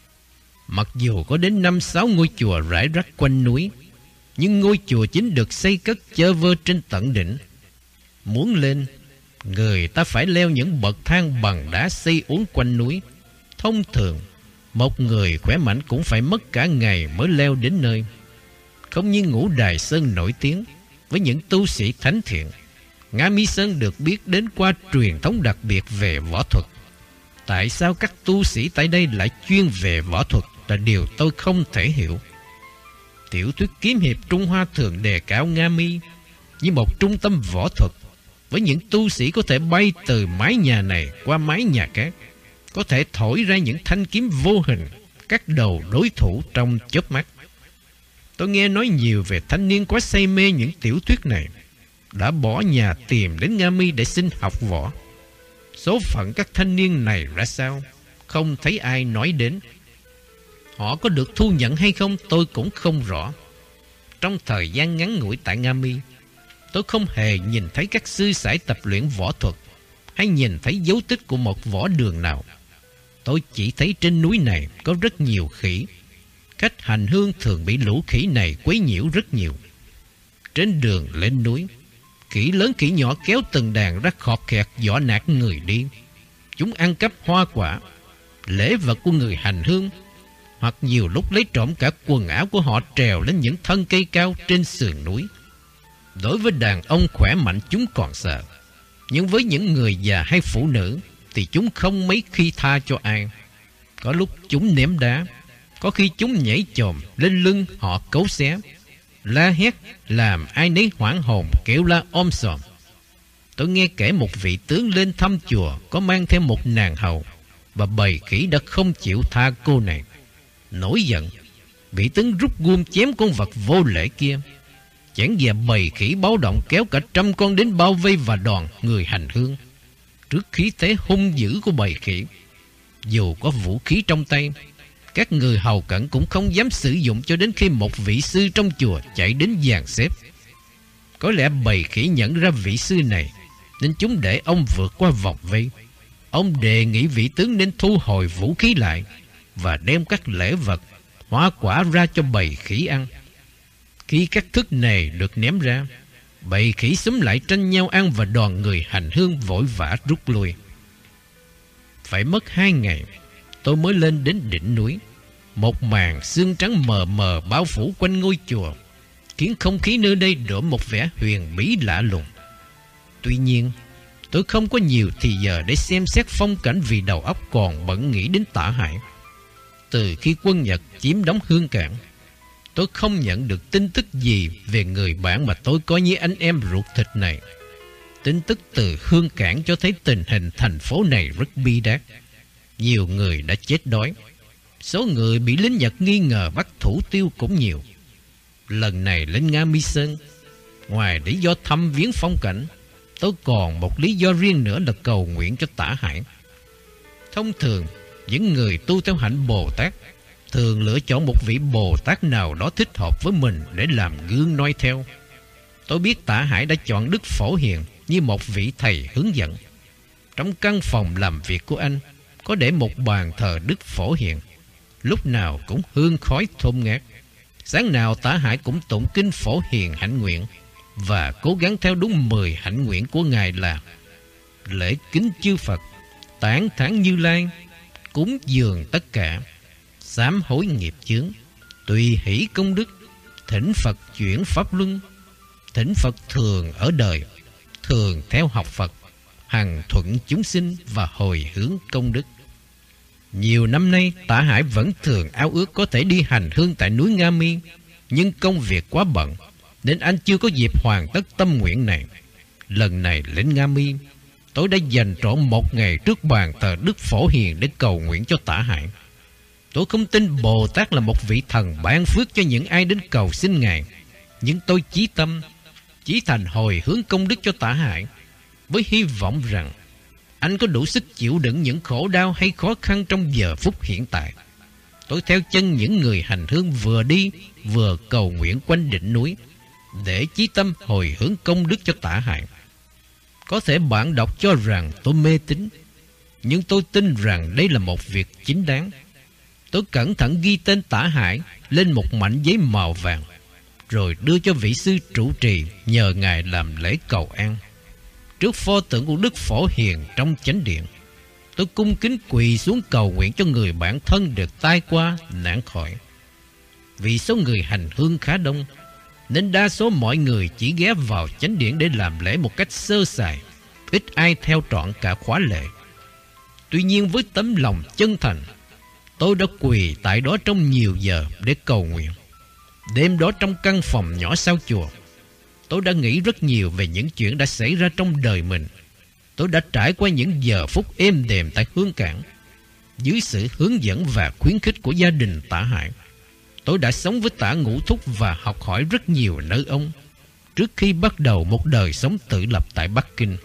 Mặc dù có đến 5-6 ngôi chùa rải rác quanh núi, nhưng ngôi chùa chính được xây cất chơ vơ trên tận đỉnh. Muốn lên, người ta phải leo những bậc thang bằng đá xây uốn quanh núi. Thông thường, một người khỏe mạnh cũng phải mất cả ngày mới leo đến nơi. Không như Ngũ Đài Sơn nổi tiếng với những tu sĩ thánh thiện, Nga Mi Sơn được biết đến qua truyền thống đặc biệt về võ thuật. Tại sao các tu sĩ tại đây lại chuyên về võ thuật là điều tôi không thể hiểu. Tiểu thuyết kiếm hiệp Trung Hoa thường đề cao Nga Mi như một trung tâm võ thuật, với những tu sĩ có thể bay từ mái nhà này qua mái nhà khác, có thể thổi ra những thanh kiếm vô hình, cắt đầu đối thủ trong chớp mắt. Tôi nghe nói nhiều về thanh niên quá say mê những tiểu thuyết này, đã bỏ nhà tìm đến Nga Mi để xin học võ. Số phận các thanh niên này ra sao, không thấy ai nói đến. Họ có được thu nhận hay không tôi cũng không rõ. Trong thời gian ngắn ngủi tại Nga Mi, tôi không hề nhìn thấy các sư sãi tập luyện võ thuật, hay nhìn thấy dấu tích của một võ đường nào. Tôi chỉ thấy trên núi này có rất nhiều khỉ. Khách hành hương thường bị lũ khỉ này quấy nhiễu rất nhiều. Trên đường lên núi, khỉ lớn khỉ nhỏ kéo từng đàn ra khọt kẹt dọa nạt người đi. Chúng ăn cắp hoa quả, lễ vật của người hành hương, hoặc nhiều lúc lấy trộm cả quần áo của họ trèo lên những thân cây cao trên sườn núi. Đối với đàn ông khỏe mạnh chúng còn sợ, nhưng với những người già hay phụ nữ thì chúng không mấy khi tha cho ai. Có lúc chúng ném đá, có khi chúng nhảy chồm lên lưng họ cấu xé, la hét làm ai nấy hoảng hồn kêu la om sòm. Tôi nghe kể một vị tướng lên thăm chùa có mang theo một nàng hầu, và bầy khỉ đã không chịu tha cô này. Nổi giận, vị tướng rút guông chém con vật vô lễ kia. Chẽn về bầy khỉ báo động kéo cả 100 con đến bao vây và đòn người hành hương. Trước khí thế hung dữ của bầy khỉ, dù có vũ khí trong tay, các người hầu cận cũng không dám sử dụng cho đến khi một vị sư trong chùa chạy đến dàn xếp. Có lẽ bầy khỉ nhận ra vị sư này, nên chúng để ông vượt qua vòng vây. Ông đề nghị vị tướng nên thu hồi vũ khí lại và đem các lễ vật, hoa quả ra cho bầy khỉ ăn. Khi các thức này được ném ra, bầy khỉ xúm lại tranh nhau ăn, và đoàn người hành hương vội vã rút lui. Phải mất 2 ngày, tôi mới lên đến đỉnh núi. Một màn sương trắng mờ mờ bao phủ quanh ngôi chùa, khiến không khí nơi đây đổi một vẻ huyền bí lạ lùng. Tuy nhiên, Tôi không có nhiều thì giờ để xem xét phong cảnh vì đầu óc còn bận nghĩ đến Tả Hải. Từ khi quân Nhật chiếm đóng Hương Cảng, tôi không nhận được tin tức gì về người bạn mà tôi coi như anh em ruột thịt này. Tin tức từ Hương Cảng cho thấy tình hình thành phố này rất bi đát. Nhiều người đã chết đói. Số người bị lính Nhật nghi ngờ bắt thủ tiêu cũng nhiều. Lần này lên Nga Mi Sơn, ngoài lý do thăm viếng phong cảnh, tôi còn một lý do riêng nữa là cầu nguyện cho Tả Hải. Thông thường, những người tu theo hạnh Bồ Tát thường lựa chọn một vị Bồ Tát nào đó thích hợp với mình để làm gương noi theo. Tôi biết Tả Hải đã chọn Đức Phổ Hiền như một vị thầy hướng dẫn. Trong căn phòng làm việc của anh có để một bàn thờ Đức Phổ Hiền, lúc nào cũng hương khói thơm ngát. Sáng nào Tả Hải cũng tụng kinh Phổ Hiền hạnh nguyện và cố gắng theo đúng 10 hạnh nguyện của Ngài là lễ kính chư Phật, tán thán Như Lai, cúng dường tất cả, sám hối nghiệp chướng, tùy hỷ công đức, thỉnh Phật chuyển pháp luân, thỉnh Phật thường ở đời, thường theo học Phật, hằng thuận chúng sinh và hồi hướng công đức. Nhiều năm nay, Tả Hải vẫn thường ao ước có thể đi hành hương tại núi Nga Mi, nhưng công việc quá bận nên anh chưa có dịp hoàn tất tâm nguyện này. Lần này lên Nga Mi, tôi đã dành trọn một ngày trước bàn thờ Đức Phổ Hiền để cầu nguyện cho Tả Hải. Tôi không tin Bồ Tát là một vị thần ban phước cho những ai đến cầu xin Ngài, nhưng tôi chí tâm, chí thành hồi hướng công đức cho Tả Hải, với hy vọng rằng anh có đủ sức chịu đựng những khổ đau hay khó khăn trong giờ phút hiện tại. Tôi theo chân những người hành hương vừa đi vừa cầu nguyện quanh đỉnh núi để chí tâm hồi hướng công đức cho Tả Hải. Có thể bạn đọc cho rằng tôi mê tín, nhưng tôi tin rằng đây là một việc chính đáng. Tôi cẩn thận ghi tên Tả Hải lên một mảnh giấy màu vàng, rồi đưa cho vị sư trụ trì nhờ Ngài làm lễ cầu an. Trước pho tượng của Đức Phổ Hiền trong chánh điện, tôi cung kính quỳ xuống cầu nguyện cho người bạn thân được tai qua nạn khỏi. Vì số người hành hương khá đông, nên đa số mọi người chỉ ghé vào chánh điện để làm lễ một cách sơ sài, ít ai theo trọn cả khóa lễ. Tuy nhiên với tấm lòng chân thành, tôi đã quỳ tại đó trong nhiều giờ để cầu nguyện. Đêm đó trong căn phòng nhỏ sau chùa, tôi đã nghĩ rất nhiều về những chuyện đã xảy ra trong đời mình. Tôi đã trải qua những giờ phút êm đềm tại Hương Cảng, dưới sự hướng dẫn và khuyến khích của gia đình Tả Hải. Tôi đã sống với Tả Ngũ Thúc và học hỏi rất nhiều nơi ông, trước khi bắt đầu một đời sống tự lập tại Bắc Kinh.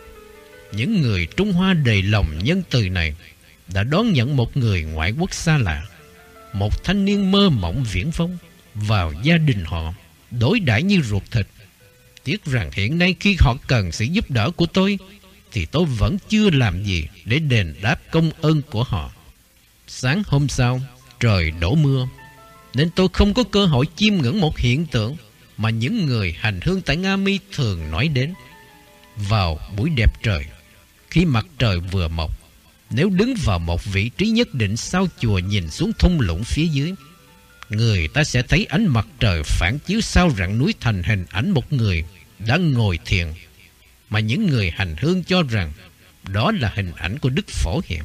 Những người Trung Hoa đầy lòng nhân từ này đã đón nhận một người ngoại quốc xa lạ, một thanh niên mơ mộng viễn vông, vào gia đình họ, đối đãi như ruột thịt. Tiếc rằng hiện nay khi họ cần sự giúp đỡ của tôi, thì tôi vẫn chưa làm gì để đền đáp công ơn của họ. Sáng hôm sau, trời đổ mưa, nên tôi không có cơ hội chiêm ngưỡng một hiện tượng mà những người hành hương tại Nga Mi thường nói đến. Vào buổi đẹp trời, khi mặt trời vừa mọc, nếu đứng vào một vị trí nhất định sau chùa nhìn xuống thung lũng phía dưới, người ta sẽ thấy ánh mặt trời phản chiếu sau rặng núi thành hình ảnh một người đang ngồi thiền, mà những người hành hương cho rằng đó là hình ảnh của Đức Phổ Hiền.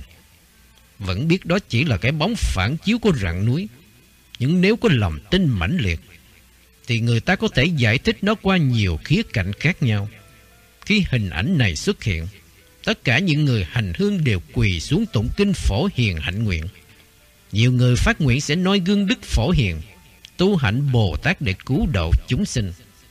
Vẫn biết đó chỉ là cái bóng phản chiếu của rặng núi, nhưng nếu có lòng tin mãnh liệt thì người ta có thể giải thích nó qua nhiều khía cạnh khác nhau. Khi hình ảnh này xuất hiện, tất cả những người hành hương đều quỳ xuống tụng kinh Phổ Hiền hạnh nguyện. Nhiều người phát nguyện sẽ noi gương Đức Phổ Hiền, tu hạnh Bồ Tát để cứu độ chúng sinh.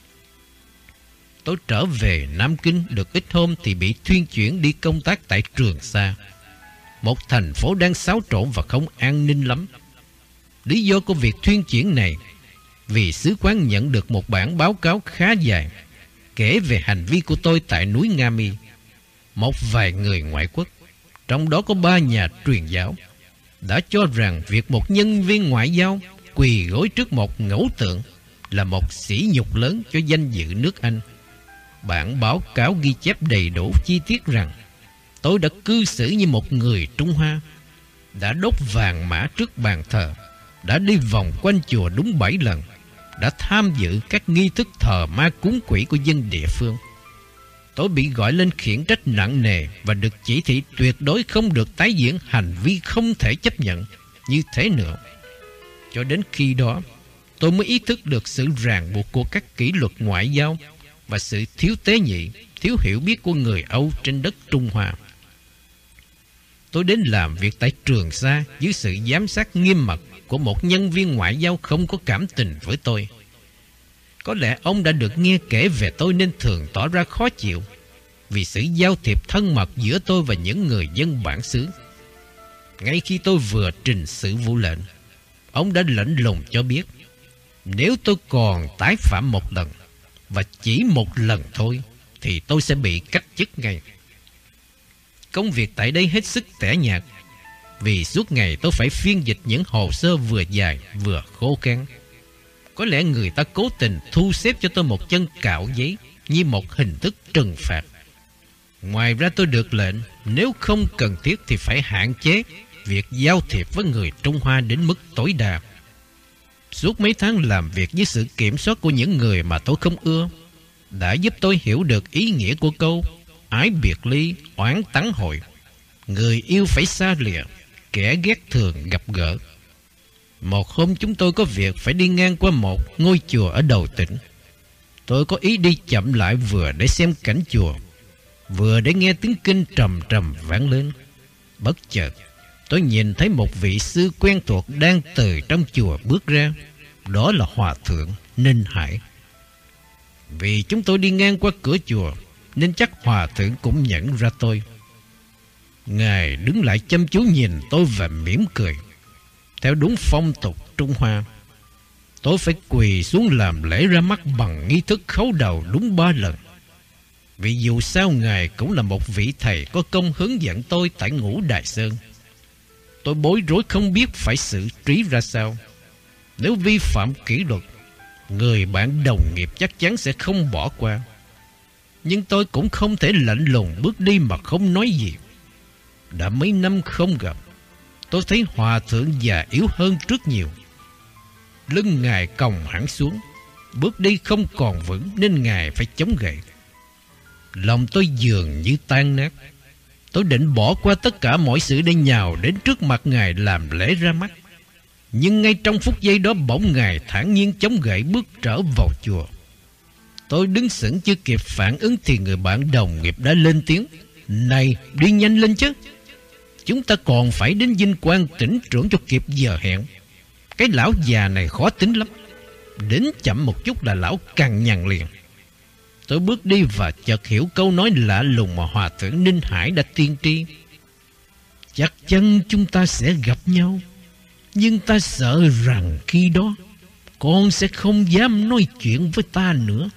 Tôi trở về Nam Kinh được ít hôm thì bị thuyên chuyển đi công tác tại Trường Sa, một thành phố đang xáo trộn và không an ninh lắm. Lý do của việc thuyên chuyển này vì sứ quán nhận được một bản báo cáo khá dài kể về hành vi của tôi tại núi Nga Mi. Một vài người ngoại quốc, trong đó có 3 nhà truyền giáo, đã cho rằng việc một nhân viên ngoại giao quỳ gối trước một ngẫu tượng là một sỉ nhục lớn cho danh dự nước Anh. Bản báo cáo ghi chép đầy đủ chi tiết rằng tôi đã cư xử như một người Trung Hoa, đã đốt vàng mã trước bàn thờ, đã đi vòng quanh chùa đúng 7 lần, đã tham dự các nghi thức thờ ma cúng quỷ của dân địa phương. Tôi bị gọi lên khiển trách nặng nề và được chỉ thị tuyệt đối không được tái diễn hành vi không thể chấp nhận như thế nữa. Cho đến khi đó, tôi mới ý thức được sự ràng buộc của các kỷ luật ngoại giao và sự thiếu tế nhị, thiếu hiểu biết của người Âu trên đất Trung Hoa. Tôi đến làm việc tại Trường Sa dưới sự giám sát nghiêm mật của một nhân viên ngoại giao không có cảm tình với tôi. Có lẽ ông đã được nghe kể về tôi nên thường tỏ ra khó chịu vì sự giao thiệp thân mật giữa tôi và những người dân bản xứ. Ngay khi tôi vừa trình sự vụ lệnh, ông đã lạnh lùng cho biết nếu tôi còn tái phạm một lần, và chỉ một lần thôi, thì tôi sẽ bị cách chức ngay. Công việc tại đây hết sức tẻ nhạt, vì suốt ngày tôi phải phiên dịch những hồ sơ vừa dài vừa khô khan. Có lẽ người ta cố tình thu xếp cho tôi một chân cạo giấy như một hình thức trừng phạt. Ngoài ra tôi được lệnh nếu không cần thiết thì phải hạn chế việc giao thiệp với người Trung Hoa đến mức tối đa. Suốt mấy tháng làm việc dưới sự kiểm soát của những người mà tôi không ưa đã giúp tôi hiểu được ý nghĩa của câu ái biệt ly, oán tắng hội. Người yêu phải xa lìa, kẻ ghét thường gặp gỡ. Một hôm chúng tôi có việc phải đi ngang qua một ngôi chùa ở đầu tỉnh. Tôi có ý đi chậm lại vừa để xem cảnh chùa, vừa để nghe tiếng kinh trầm trầm vang lên. Bất chợt tôi nhìn thấy một vị sư quen thuộc đang từ trong chùa bước ra. Đó là Hòa Thượng Ninh Hải. Vì chúng tôi đi ngang qua cửa chùa nên chắc Hòa Thượng cũng nhận ra tôi. Ngài đứng lại chăm chú nhìn tôi và mỉm cười. Theo đúng phong tục Trung Hoa, tôi phải quỳ xuống làm lễ ra mắt bằng nghi thức khấu đầu đúng 3 lần. Vì dù sao Ngài cũng là một vị thầy có công hướng dẫn tôi tại Ngũ Đài Sơn. Tôi bối rối không biết phải xử trí ra sao. Nếu vi phạm kỷ luật, người bạn đồng nghiệp chắc chắn sẽ không bỏ qua. Nhưng tôi cũng không thể lạnh lùng bước đi mà không nói gì. Đã mấy năm không gặp, tôi thấy Hòa Thượng già yếu hơn rất nhiều. Lưng Ngài còng hẳn xuống, bước đi không còn vững nên Ngài phải chống gậy. Lòng tôi dường như tan nát. Tôi định bỏ qua tất cả mọi sự để nhào đến trước mặt Ngài làm lễ ra mắt. Nhưng ngay trong phút giây đó bỗng Ngài thản nhiên chống gậy bước trở vào chùa. Tôi đứng sững chưa kịp phản ứng thì người bạn đồng nghiệp đã lên tiếng: "Này, đi nhanh lên chứ. Chúng ta còn phải đến dinh quan tỉnh trưởng cho kịp giờ hẹn. Cái lão già này khó tính lắm. Đến chậm một chút là lão cằn nhằn liền." Tôi bước đi và chợt hiểu câu nói lạ lùng mà Hòa Thượng Ninh Hải đã tiên tri: "Chắc chắn chúng ta sẽ gặp nhau, nhưng ta sợ rằng khi đó con sẽ không dám nói chuyện với ta nữa."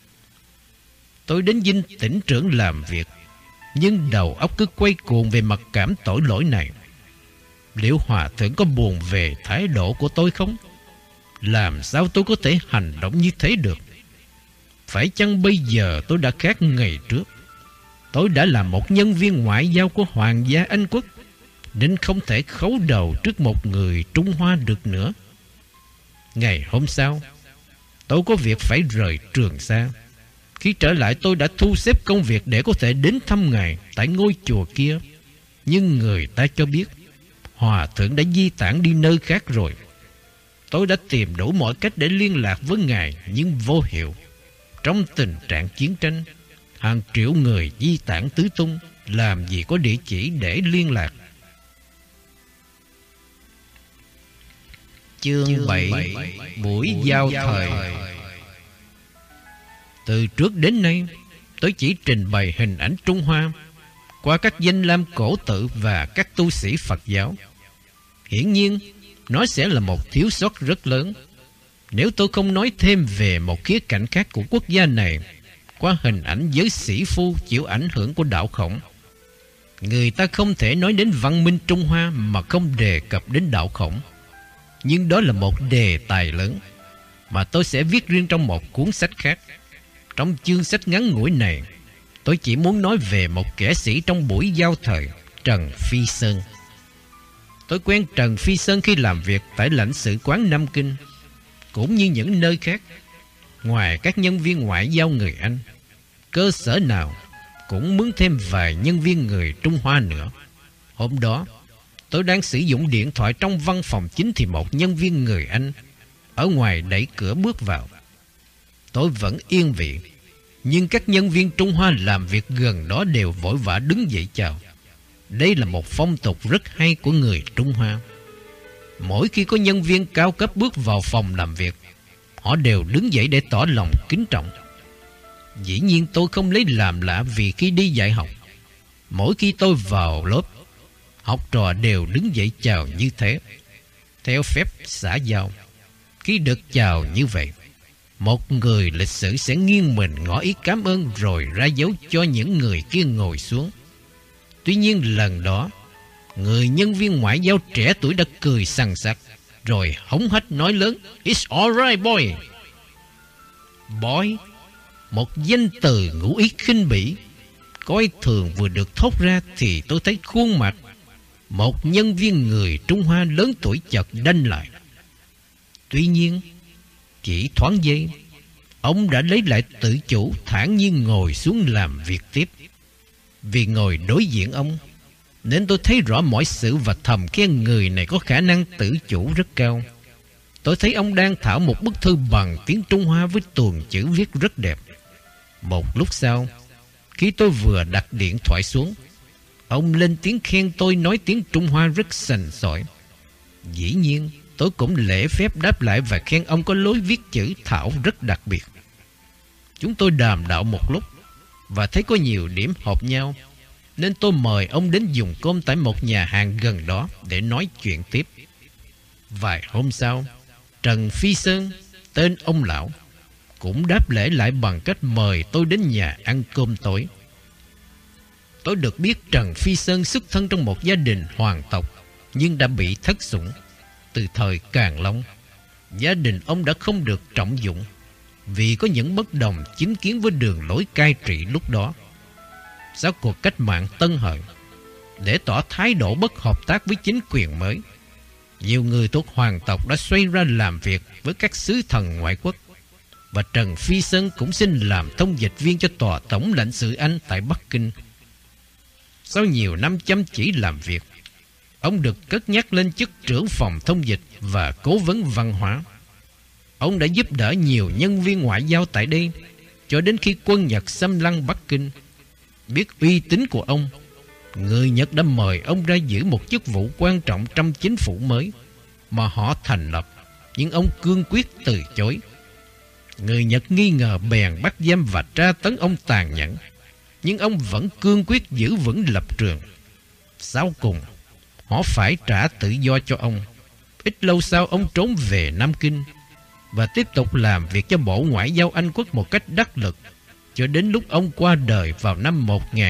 Tôi đến dinh tỉnh trưởng làm việc, nhưng đầu óc cứ quay cuồng về mặc cảm tội lỗi này. Liệu Hòa Thượng có buồn về thái độ của tôi không? Làm sao tôi có thể hành động như thế được? Phải chăng bây giờ tôi đã khác ngày trước? Tôi đã là một nhân viên ngoại giao của Hoàng gia Anh Quốc, nên không thể khấu đầu trước một người Trung Hoa được nữa. Ngày hôm sau, tôi có việc phải rời Trường Sa. Khi trở lại tôi đã thu xếp công việc để có thể đến thăm Ngài tại ngôi chùa kia. Nhưng người ta cho biết Hòa Thượng đã di tản đi nơi khác rồi. Tôi đã tìm đủ mọi cách để liên lạc với Ngài nhưng vô hiệu. Trong tình trạng chiến tranh, hàng triệu người di tản tứ tung, làm gì có địa chỉ để liên lạc. Chương 7: Buổi giao thời. Từ trước đến nay, tôi chỉ trình bày hình ảnh Trung Hoa qua các danh lam cổ tự và các tu sĩ Phật giáo. Hiển nhiên, nó sẽ là một thiếu sót rất lớn nếu tôi không nói thêm về một khía cạnh khác của quốc gia này qua hình ảnh giới sĩ phu chịu ảnh hưởng của đạo Khổng. Người ta không thể nói đến văn minh Trung Hoa mà không đề cập đến đạo Khổng. Nhưng đó là một đề tài lớn mà tôi sẽ viết riêng trong một cuốn sách khác. Trong chương sách ngắn ngủi này, tôi chỉ muốn nói về một kẻ sĩ trong buổi giao thời, Trần Phi Sơn. Tôi quen Trần Phi Sơn khi làm việc tại lãnh sự quán Nam Kinh. Cũng như những nơi khác, ngoài các nhân viên ngoại giao người Anh, cơ sở nào cũng mướn thêm vài nhân viên người Trung Hoa nữa. Hôm đó, tôi đang sử dụng điện thoại trong văn phòng chính thì một nhân viên người Anh ở ngoài đẩy cửa bước vào. Tôi vẫn yên vị, nhưng các nhân viên Trung Hoa làm việc gần đó đều vội vã đứng dậy chào. Đây là một phong tục rất hay của người Trung Hoa. Mỗi khi có nhân viên cao cấp bước vào phòng làm việc, họ đều đứng dậy để tỏ lòng kính trọng. Dĩ nhiên tôi không lấy làm lạ, vì khi đi dạy học, mỗi khi tôi vào lớp, học trò đều đứng dậy chào như thế, theo phép xã giao. Khi được chào như vậy, một người lịch sự sẽ nghiêng mình ngỏ ý cảm ơn rồi ra dấu cho những người kia ngồi xuống. Tuy nhiên lần đó, người nhân viên ngoại giao trẻ tuổi đã cười sằng sặc, rồi hống hách nói lớn: "It's all right, boy." Boy, một danh từ ngụ ý khinh bỉ, coi thường vừa được thốt ra thì tôi thấy khuôn mặt một nhân viên người Trung Hoa lớn tuổi chợt đanh lại. Tuy nhiên, chỉ thoáng giây, ông đã lấy lại tự chủ, thản nhiên ngồi xuống làm việc tiếp. Vì ngồi đối diện ông, nên tôi thấy rõ mọi sự và thầm khen người này có khả năng tự chủ rất cao. Tôi thấy ông đang thảo một bức thư bằng tiếng Trung Hoa với tuồng chữ viết rất đẹp. Một lúc sau, khi tôi vừa đặt điện thoại xuống, ông lên tiếng khen tôi nói tiếng Trung Hoa rất sành sỏi. Dĩ nhiên, tôi cũng lễ phép đáp lại và khen ông có lối viết chữ thảo rất đặc biệt. Chúng tôi đàm đạo một lúc và thấy có nhiều điểm hợp nhau, nên tôi mời ông đến dùng cơm tại một nhà hàng gần đó để nói chuyện tiếp. Vài hôm sau, Trần Phi Sơn, tên ông lão, cũng đáp lễ lại bằng cách mời tôi đến nhà ăn cơm tối. Tôi được biết Trần Phi Sơn xuất thân trong một gia đình hoàng tộc, nhưng đã bị thất sủng. Từ thời Càn Long, gia đình ông đã không được trọng dụng vì có những bất đồng chính kiến với đường lối cai trị lúc đó. Sau cuộc cách mạng Tân Hợi, để tỏ thái độ bất hợp tác với chính quyền mới, nhiều người thuộc hoàng tộc đã xoay ra làm việc với các sứ thần ngoại quốc, và Trần Phi Sơn cũng xin làm thông dịch viên cho tòa tổng lãnh sự Anh tại Bắc Kinh. Sau nhiều năm chăm chỉ làm việc, ông được cất nhắc lên chức trưởng phòng thông dịch và cố vấn văn hóa. Ông đã giúp đỡ nhiều nhân viên ngoại giao tại đây cho đến khi quân Nhật xâm lăng Bắc Kinh. Biết uy tín của ông, người Nhật đã mời ông ra giữ một chức vụ quan trọng trong chính phủ mới mà họ thành lập, nhưng ông cương quyết từ chối. Người Nhật nghi ngờ bèn bắt giam và tra tấn ông tàn nhẫn, nhưng ông vẫn cương quyết giữ vững lập trường. Sau cùng, họ phải trả tự do cho ông. Ít lâu sau, ông trốn về Nam Kinh và tiếp tục làm việc cho Bộ Ngoại giao Anh Quốc một cách đắc lực, cho đến lúc ông qua đời vào năm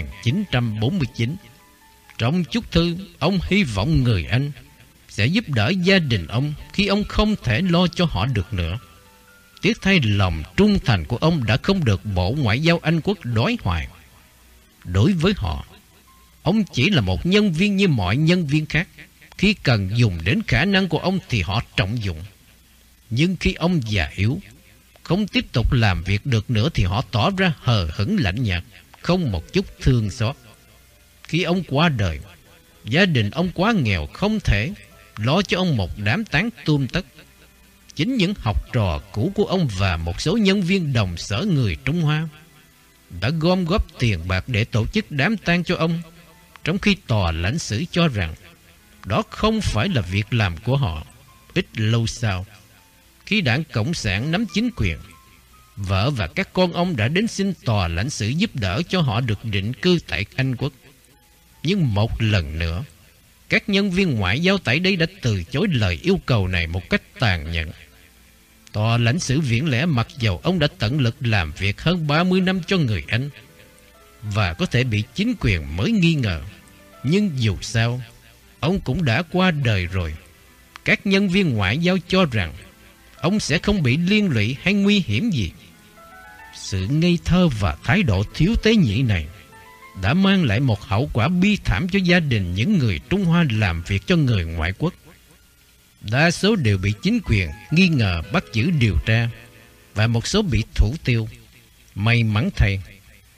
1949. Trong chúc thư, ông hy vọng người Anh sẽ giúp đỡ gia đình ông khi ông không thể lo cho họ được nữa. Tiếc thay lòng trung thành của ông đã không được Bộ Ngoại giao Anh Quốc đối hoài. Đối với họ, ông chỉ là một nhân viên như mọi nhân viên khác. Khi cần dùng đến khả năng của ông thì họ trọng dụng. Nhưng khi ông già yếu, không tiếp tục làm việc được nữa thì họ tỏ ra hờ hững lạnh nhạt, không một chút thương xót. Khi ông qua đời, gia đình ông quá nghèo không thể lo cho ông một đám tang tươm tất. Chính những học trò cũ của ông và một số nhân viên đồng sở người Trung Hoa đã gom góp tiền bạc để tổ chức đám tang cho ông, trong khi tòa lãnh sự cho rằng đó không phải là việc làm của họ. Ít lâu sau, khi Đảng Cộng sản nắm chính quyền, vợ và các con ông đã đến xin tòa lãnh sự giúp đỡ cho họ được định cư tại Anh Quốc. Nhưng một lần nữa, các nhân viên ngoại giao tại đây đã từ chối lời yêu cầu này một cách tàn nhẫn. Tòa lãnh sự Viễn Lẽ, mặc dầu ông đã tận lực làm việc hơn 30 năm cho người Anh và có thể bị chính quyền mới nghi ngờ, nhưng dù sao, ông cũng đã qua đời rồi. Các nhân viên ngoại giao cho rằng ông sẽ không bị liên lụy hay nguy hiểm gì. Sự ngây thơ và thái độ thiếu tế nhị này đã mang lại một hậu quả bi thảm cho gia đình những người Trung Hoa làm việc cho người ngoại quốc. Đa số đều bị chính quyền nghi ngờ, bắt giữ điều tra, và một số bị thủ tiêu. May mắn thay,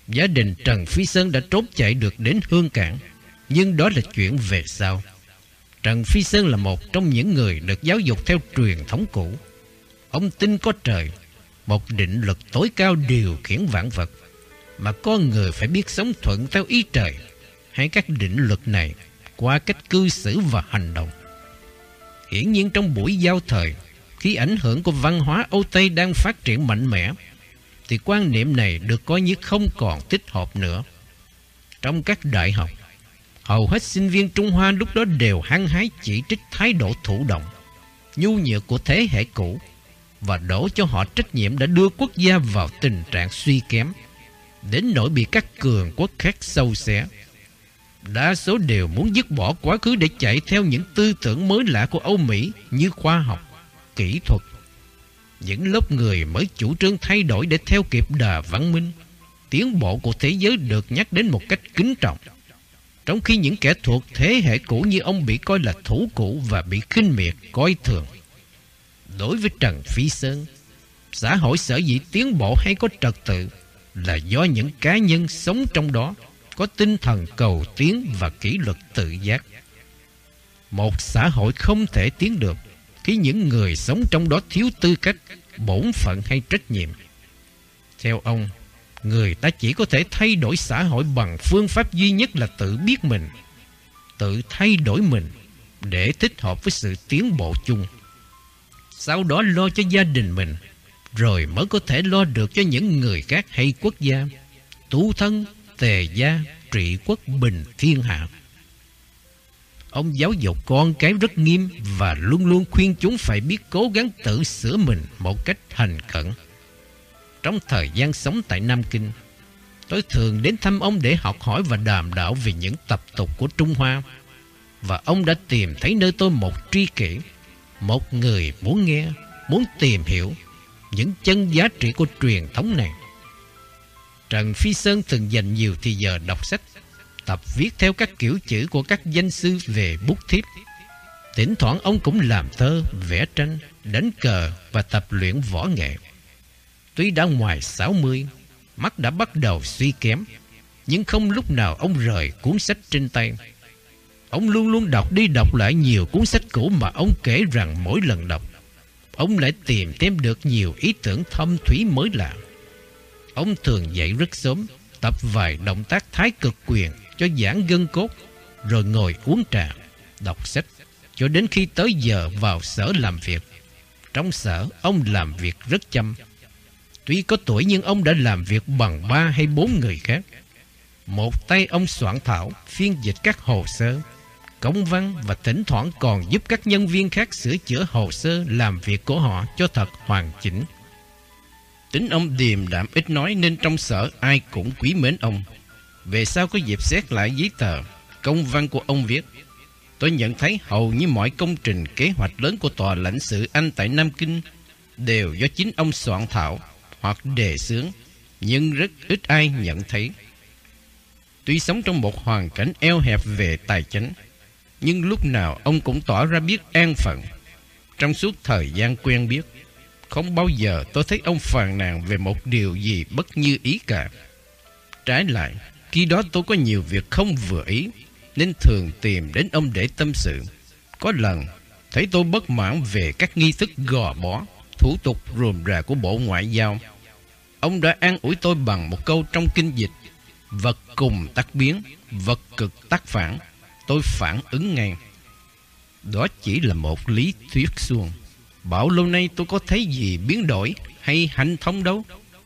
Gia đình Trần Phi Sơn đã trốn chạy được đến Hương Cảng, nhưng đó là chuyện về sau. Trần Phi Sơn là một trong những người được giáo dục theo truyền thống cũ. Ông tin có trời, một định luật tối cao điều khiển vạn vật, mà con người phải biết sống thuận theo ý trời hay các định luật này qua cách cư xử và hành động. Hiển nhiên trong buổi giao thời, khi ảnh hưởng của văn hóa Âu Tây đang phát triển mạnh mẽ, thì quan niệm này được coi như không còn thích hợp nữa. Trong các đại học, hầu hết sinh viên Trung Hoa lúc đó đều hăng hái chỉ trích thái độ thụ động, nhu nhược của thế hệ cũ và đổ cho họ trách nhiệm đã đưa quốc gia vào tình trạng suy kém, đến nỗi bị các cường quốc khác xâu xé. Đa số đều muốn dứt bỏ quá khứ để chạy theo những tư tưởng mới lạ của Âu Mỹ như khoa học, kỹ thuật. Những lớp người mới chủ trương thay đổi để theo kịp đà văn minh, tiến bộ của thế giới được nhắc đến một cách kính trọng, trong khi những kẻ thuộc thế hệ cũ như ông bị coi là thủ cũ và bị khinh miệt, coi thường. Đối với Trần Phi Sơn, xã hội sở dĩ tiến bộ hay có trật tự là do những cá nhân sống trong đó có tinh thần cầu tiến và kỷ luật tự giác. Một xã hội không thể tiến được khi những người sống trong đó thiếu tư cách, bổn phận hay trách nhiệm. Theo ông, người ta chỉ có thể thay đổi xã hội bằng phương pháp duy nhất là tự biết mình, tự thay đổi mình để thích hợp với sự tiến bộ chung. Sau đó lo cho gia đình mình, rồi mới có thể lo được cho những người khác hay quốc gia. Tu thân, tề gia, trị quốc, bình thiên hạ. Ông giáo dục con cái rất nghiêm và luôn luôn khuyên chúng phải biết cố gắng tự sửa mình một cách thành khẩn. Trong thời gian sống tại Nam Kinh, tôi thường đến thăm ông để học hỏi và đàm đạo về những tập tục của Trung Hoa. Và ông đã tìm thấy nơi tôi một tri kỷ, một người muốn nghe, muốn tìm hiểu những chân giá trị của truyền thống này. Trần Phi Sơn từng dành nhiều thời giờ đọc sách, tập viết theo các kiểu chữ của các danh sư về bút thiếp. Thỉnh thoảng ông cũng làm thơ, vẽ tranh, đánh cờ và tập luyện võ nghệ. Tuy đã ngoài 60, mắt đã bắt đầu suy kém, nhưng không lúc nào ông rời cuốn sách trên tay. Ông luôn luôn đọc đi đọc lại nhiều cuốn sách cũ mà ông kể rằng mỗi lần đọc, ông lại tìm thêm được nhiều ý tưởng thâm thúy mới lạ. Ông thường dậy rất sớm, tập vài động tác thái cực quyền cho giãn gân cốt, rồi ngồi uống trà, đọc sách, cho đến khi tới giờ vào sở làm việc. Trong sở, ông làm việc rất chăm. Tuy có tuổi nhưng ông đã làm việc bằng 3 hay 4 người khác. Một tay ông soạn thảo, phiên dịch các hồ sơ, công văn và thỉnh thoảng còn giúp các nhân viên khác sửa chữa hồ sơ làm việc của họ cho thật hoàn chỉnh. Tính ông điềm đạm ít nói nên trong sở ai cũng quý mến ông. Về sau có dịp xét lại giấy tờ, công văn của ông viết, tôi nhận thấy hầu như mọi công trình kế hoạch lớn của tòa lãnh sự Anh tại Nam Kinh đều do chính ông soạn thảo hoặc đề xướng, nhưng rất ít ai nhận thấy. Tuy sống trong một hoàn cảnh eo hẹp về tài chính, nhưng lúc nào ông cũng tỏ ra biết an phận. Trong suốt thời gian quen biết, không bao giờ tôi thấy ông phàn nàn về một điều gì bất như ý cả. Trái lại, khi đó tôi có nhiều việc không vừa ý, nên thường tìm đến ông để tâm sự. Có lần, thấy tôi bất mãn về các nghi thức gò bó, thủ tục rườm rà của Bộ Ngoại giao. Ông đã an ủi tôi bằng một câu trong kinh dịch: vật cùng tác biến, vật cực tác phản. Tôi phản ứng ngay. Đó chỉ là một lý thuyết suông. Bao lâu nay tôi có thấy gì biến đổi hay hanh thông đâu.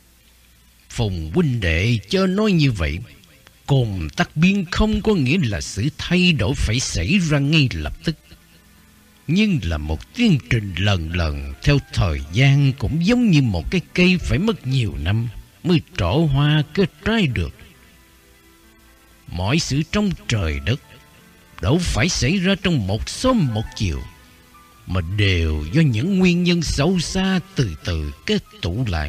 Phùng huynh đệ chớ nói như vậy. Cùng tác biến không có nghĩa là sự thay đổi phải xảy ra ngay lập tức, nhưng là một tiến trình lần lần theo thời gian, cũng giống như một cái cây phải mất nhiều năm mới trổ hoa kết trái được. Mọi sự trong trời đất đâu phải xảy ra trong một sớm một chiều, mà đều do những nguyên nhân sâu xa từ từ kết tụ lại.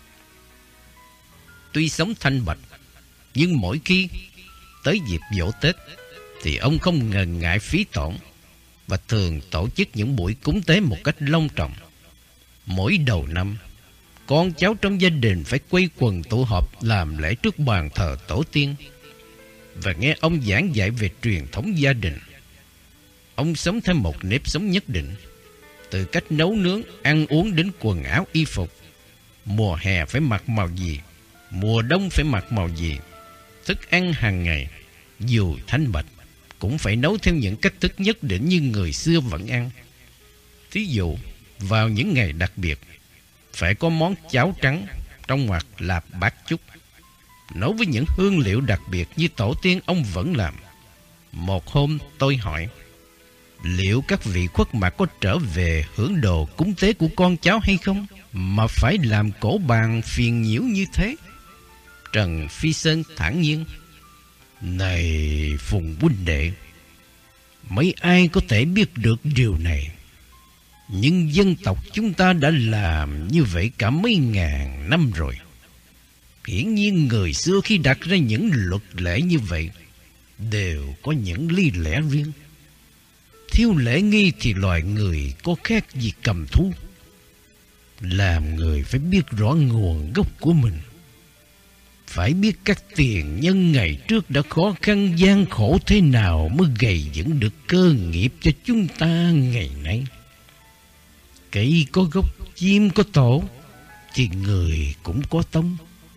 Tuy sống thanh bạch, nhưng mỗi khi tới dịp giỗ Tết thì ông không ngần ngại phí tổn và thường tổ chức những buổi cúng tế một cách long trọng. Mỗi đầu năm, con cháu trong gia đình phải quây quần tụ họp làm lễ trước bàn thờ tổ tiên và nghe ông giảng dạy về truyền thống gia đình. Ông sống theo một nếp sống nhất định, từ cách nấu nướng, ăn uống đến quần áo y phục. Mùa hè phải mặc màu gì, mùa đông phải mặc màu gì. Thức ăn hàng ngày, dù thanh bạch, cũng phải nấu theo những cách thức nhất định như người xưa vẫn ăn. Thí dụ, vào những ngày đặc biệt, phải có món cháo trắng, trong ngoặc là bát chúc, nấu với những hương liệu đặc biệt như tổ tiên ông vẫn làm. Một hôm tôi hỏi, liệu các vị khuất mặt có trở về hưởng đồ cúng tế của con cháu hay không, mà phải làm cổ bàn phiền nhiễu như thế? Trần Phi Sơn thản nhiên, này Phùng huynh đệ, mấy ai có thể biết được điều này? Nhưng dân tộc chúng ta đã làm như vậy cả mấy ngàn năm rồi. Hiển nhiên người xưa khi đặt ra những luật lệ như vậy đều có những lý lẽ riêng. Thiếu lễ nghi thì loài người có khác gì cầm thú. Làm người phải biết rõ nguồn gốc của mình, phải biết các tiền nhân ngày trước đã khó khăn gian khổ thế nào mới gầy dựng được cơ nghiệp cho chúng ta ngày nay. Cây có gốc, chim có tổ, thì người cũng có tông.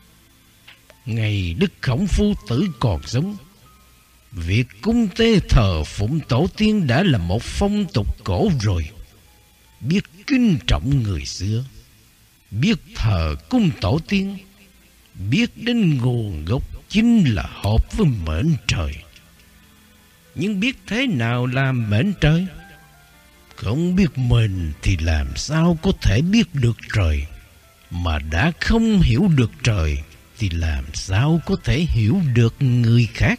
Ngày Đức Khổng Phu Tử còn sống, việc cúng tế thờ phụng tổ tiên đã là một phong tục cổ rồi. Biết kính trọng người xưa, biết thờ cung tổ tiên, biết đến nguồn gốc chính là hợp với mệnh trời. Nhưng biết thế nào là mệnh trời? Không biết mình thì làm sao có thể biết được trời? Mà đã không hiểu được trời thì làm sao có thể hiểu được người khác?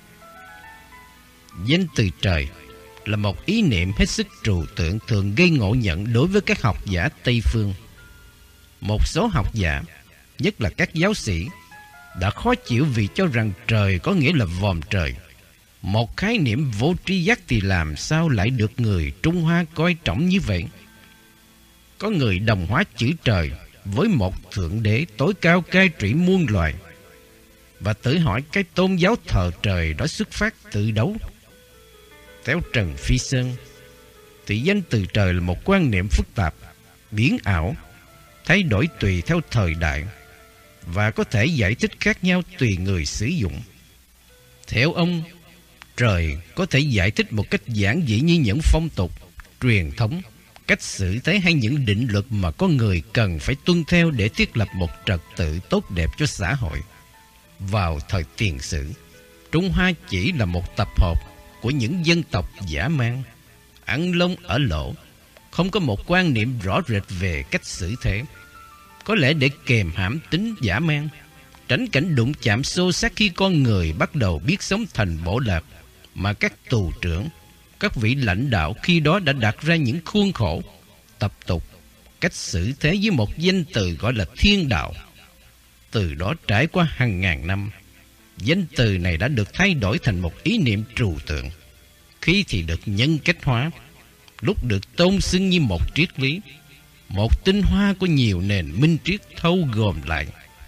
Danh từ trời là một ý niệm hết sức trừu tượng, thường gây ngộ nhận đối với các học giả Tây Phương. Một số học giả, nhất là các giáo sĩ, đã khó chịu vì cho rằng trời có nghĩa là vòm trời. Một khái niệm vô tri giác thì làm sao lại được người Trung Hoa coi trọng như vậy? Có người đồng hóa chữ trời với một thượng đế tối cao cai trị muôn loài, và tự hỏi cái tôn giáo thờ trời đó xuất phát từ đâu? Theo Trần Phi Sơn, thì danh từ trời là một quan niệm phức tạp, biến ảo, thay đổi tùy theo thời đại, và có thể giải thích khác nhau tùy người sử dụng. Theo ông, trời có thể giải thích một cách giản dị như những phong tục, truyền thống, cách xử thế hay những định luật mà con người cần phải tuân theo để thiết lập một trật tự tốt đẹp cho xã hội. Vào thời tiền sử, Trung Hoa chỉ là một tập hợp của những dân tộc dã man, ăn lông ở lỗ, không có một quan niệm rõ rệt về cách xử thế. Có lẽ để kềm hãm tính dã man, tránh cảnh đụng chạm xô xát khi con người bắt đầu biết sống thành bộ lạc, mà các tù trưởng, các vị lãnh đạo khi đó đã đặt ra những khuôn khổ, tập tục, cách xử thế với một danh từ gọi là thiên đạo. Từ đó trải qua hàng ngàn năm, danh từ này đã được thay đổi thành một ý niệm trừu tượng, khi thì được nhân cách hóa, lúc được tôn xưng như một triết lý, một tinh hoa của nhiều nền minh triết thâu gồm lại.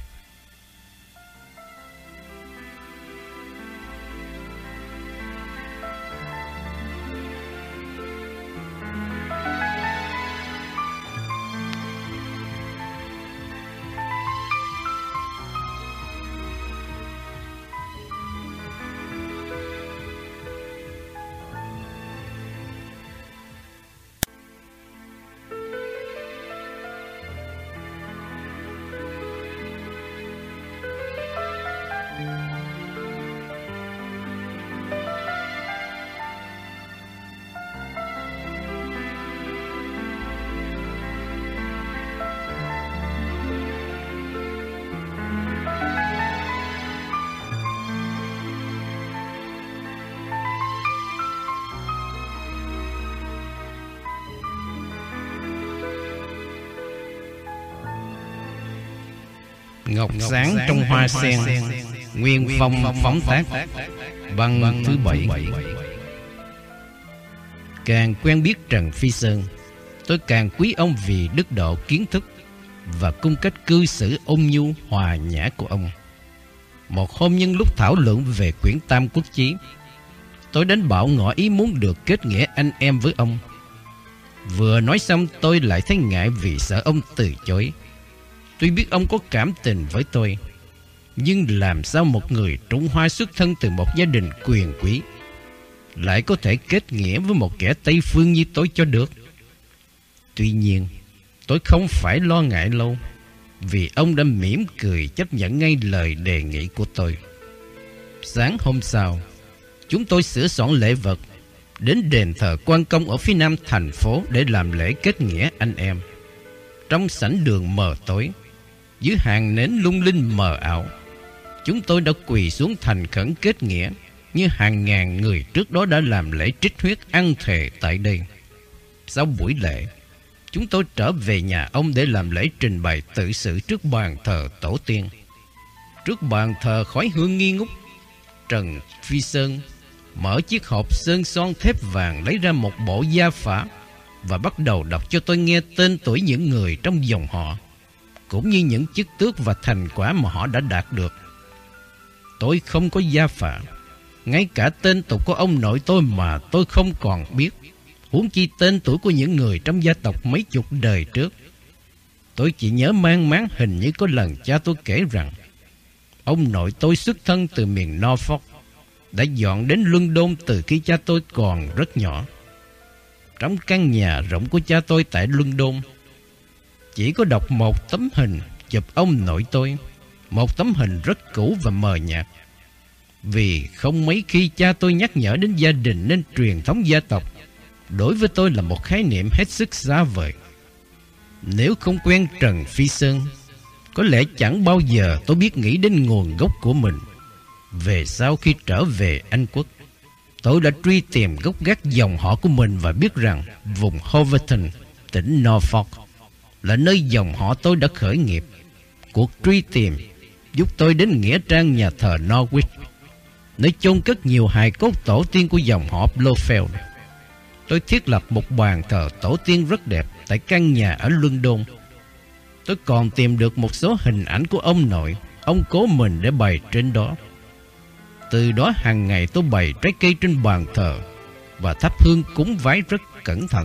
Ngọc sáng trong hoa sen, nguyên phong phóng tác. Văn thứ 7. Càng quen biết Trần Phi Sơn, tôi càng quý ông vì đức độ kiến thức, và cung cách cư xử ôn nhu hòa nhã của ông. Một hôm nhân lúc thảo luận về quyển Tam Quốc Chí, tôi đến bảo ngỏ ý muốn được kết nghĩa anh em với ông. Vừa nói xong tôi lại thấy ngại vì sợ ông từ chối. Tuy biết ông có cảm tình với tôi, nhưng làm sao một người Trung Hoa xuất thân từ một gia đình quyền quý lại có thể kết nghĩa với một kẻ Tây Phương như tôi cho được? Tuy nhiên, tôi không phải lo ngại lâu, vì ông đã mỉm cười chấp nhận ngay lời đề nghị của tôi. Sáng hôm sau, chúng tôi sửa soạn lễ vật, đến đền thờ Quan Công ở phía nam thành phố để làm lễ kết nghĩa anh em. Trong sảnh đường mờ tối, dưới hàng nến lung linh mờ ảo, chúng tôi đã quỳ xuống thành khẩn kết nghĩa như hàng ngàn người trước đó đã làm lễ trích huyết ăn thề tại đây. Sau buổi lễ, chúng tôi trở về nhà ông để làm lễ trình bày tự sự trước bàn thờ tổ tiên. Trước bàn thờ khói hương nghi ngút, Trần Phi Sơn mở chiếc hộp sơn son thép vàng, lấy ra một bộ gia phả và bắt đầu đọc cho tôi nghe tên tuổi những người trong dòng họ, cũng như những chức tước và thành quả mà họ đã đạt được. Tôi không có gia phả, ngay cả tên tục của ông nội tôi mà tôi không còn biết, huống chi tên tuổi của những người trong gia tộc mấy chục đời trước. Tôi chỉ nhớ mang máng hình như có lần cha tôi kể rằng ông nội tôi xuất thân từ miền Norfolk, đã dọn đến London từ khi cha tôi còn rất nhỏ. Trong căn nhà rộng của cha tôi tại London, chỉ có đọc một tấm hình chụp ông nội tôi, một tấm hình rất cũ và mờ nhạt. Vì không mấy khi cha tôi nhắc nhở đến gia đình, nên truyền thống gia tộc đối với tôi là một khái niệm hết sức xa vời. Nếu không quen Trần Phi Sơn, có lẽ chẳng bao giờ tôi biết nghĩ đến nguồn gốc của mình. Về sau khi trở về Anh Quốc, tôi đã truy tìm gốc gác dòng họ của mình và biết rằng vùng Hoverton, tỉnh Norfolk, là nơi dòng họ tôi đã khởi nghiệp. Cuộc truy tìm giúp tôi đến nghĩa trang nhà thờ Norwich, nơi chôn cất nhiều hài cốt tổ tiên của dòng họ Blofeld. Tôi thiết lập một bàn thờ tổ tiên rất đẹp tại căn nhà ở London. Tôi còn tìm được một số hình ảnh của ông nội, ông cố mình để bày trên đó. Từ đó hàng ngày tôi bày trái cây trên bàn thờ và thắp hương cúng vái rất cẩn thận.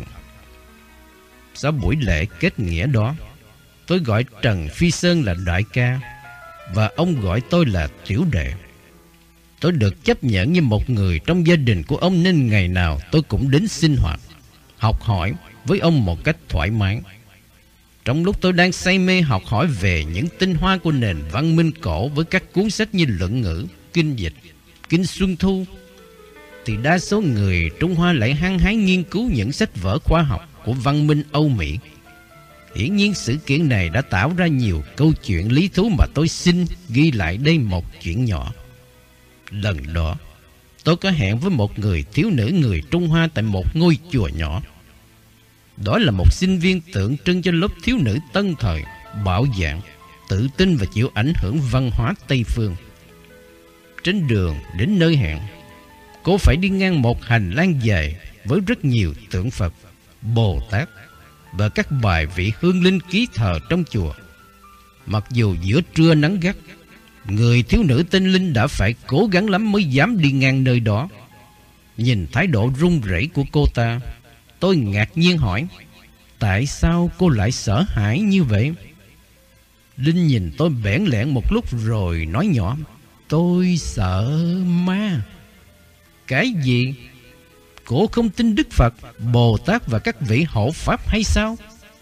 Sau buổi lễ kết nghĩa đó, tôi gọi Trần Phi Sơn là đại ca và ông gọi tôi là tiểu đệ. Tôi được chấp nhận như một người trong gia đình của ông, nên ngày nào tôi cũng đến sinh hoạt, học hỏi với ông một cách thoải mái. Trong lúc tôi đang say mê học hỏi về những tinh hoa của nền văn minh cổ với các cuốn sách như Luận Ngữ, Kinh Dịch, Kinh Xuân Thu, thì đa số người Trung Hoa lại hăng hái nghiên cứu những sách vở khoa học của văn minh Âu Mỹ. Hiển nhiên sự kiện này đã tạo ra nhiều câu chuyện lý thú mà tôi xin ghi lại đây một chuyện nhỏ. Lần đó, tôi có hẹn với một người thiếu nữ người Trung Hoa tại một ngôi chùa nhỏ. Đó là một sinh viên tượng trưng cho lớp thiếu nữ tân thời, bạo dạn, tự tin và chịu ảnh hưởng văn hóa Tây Phương. Trên đường đến nơi hẹn, cô phải đi ngang một hành lang dài với rất nhiều tượng Phật, Bồ Tát và các bài vị hương linh ký thờ trong chùa. Mặc dù giữa trưa nắng gắt, người thiếu nữ tên Linh đã phải cố gắng lắm mới dám đi ngang nơi đó. Nhìn thái độ run rẩy của cô ta, tôi ngạc nhiên hỏi, tại sao cô lại sợ hãi như vậy? Linh nhìn tôi bẽn lẽn một lúc rồi nói nhỏ, tôi sợ ma. Cái gì? Cô không tin Đức Phật, Bồ Tát và các vị hộ pháp hay sao?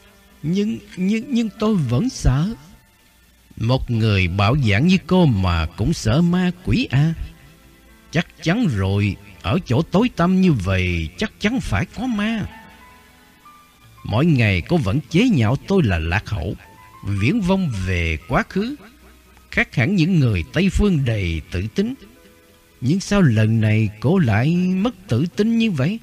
Nhưng tôi vẫn sợ. Một người bạo dạn như cô mà cũng sợ ma quỷ à? Chắc chắn rồi, ở chỗ tối tăm như vậy chắc chắn phải có ma. Mỗi ngày cô vẫn chế nhạo tôi là lạc hậu, viễn vông về quá khứ, khác hẳn những người Tây Phương đầy tự tin. Nhưng sao lần này cô lại mất tự tin như vậy?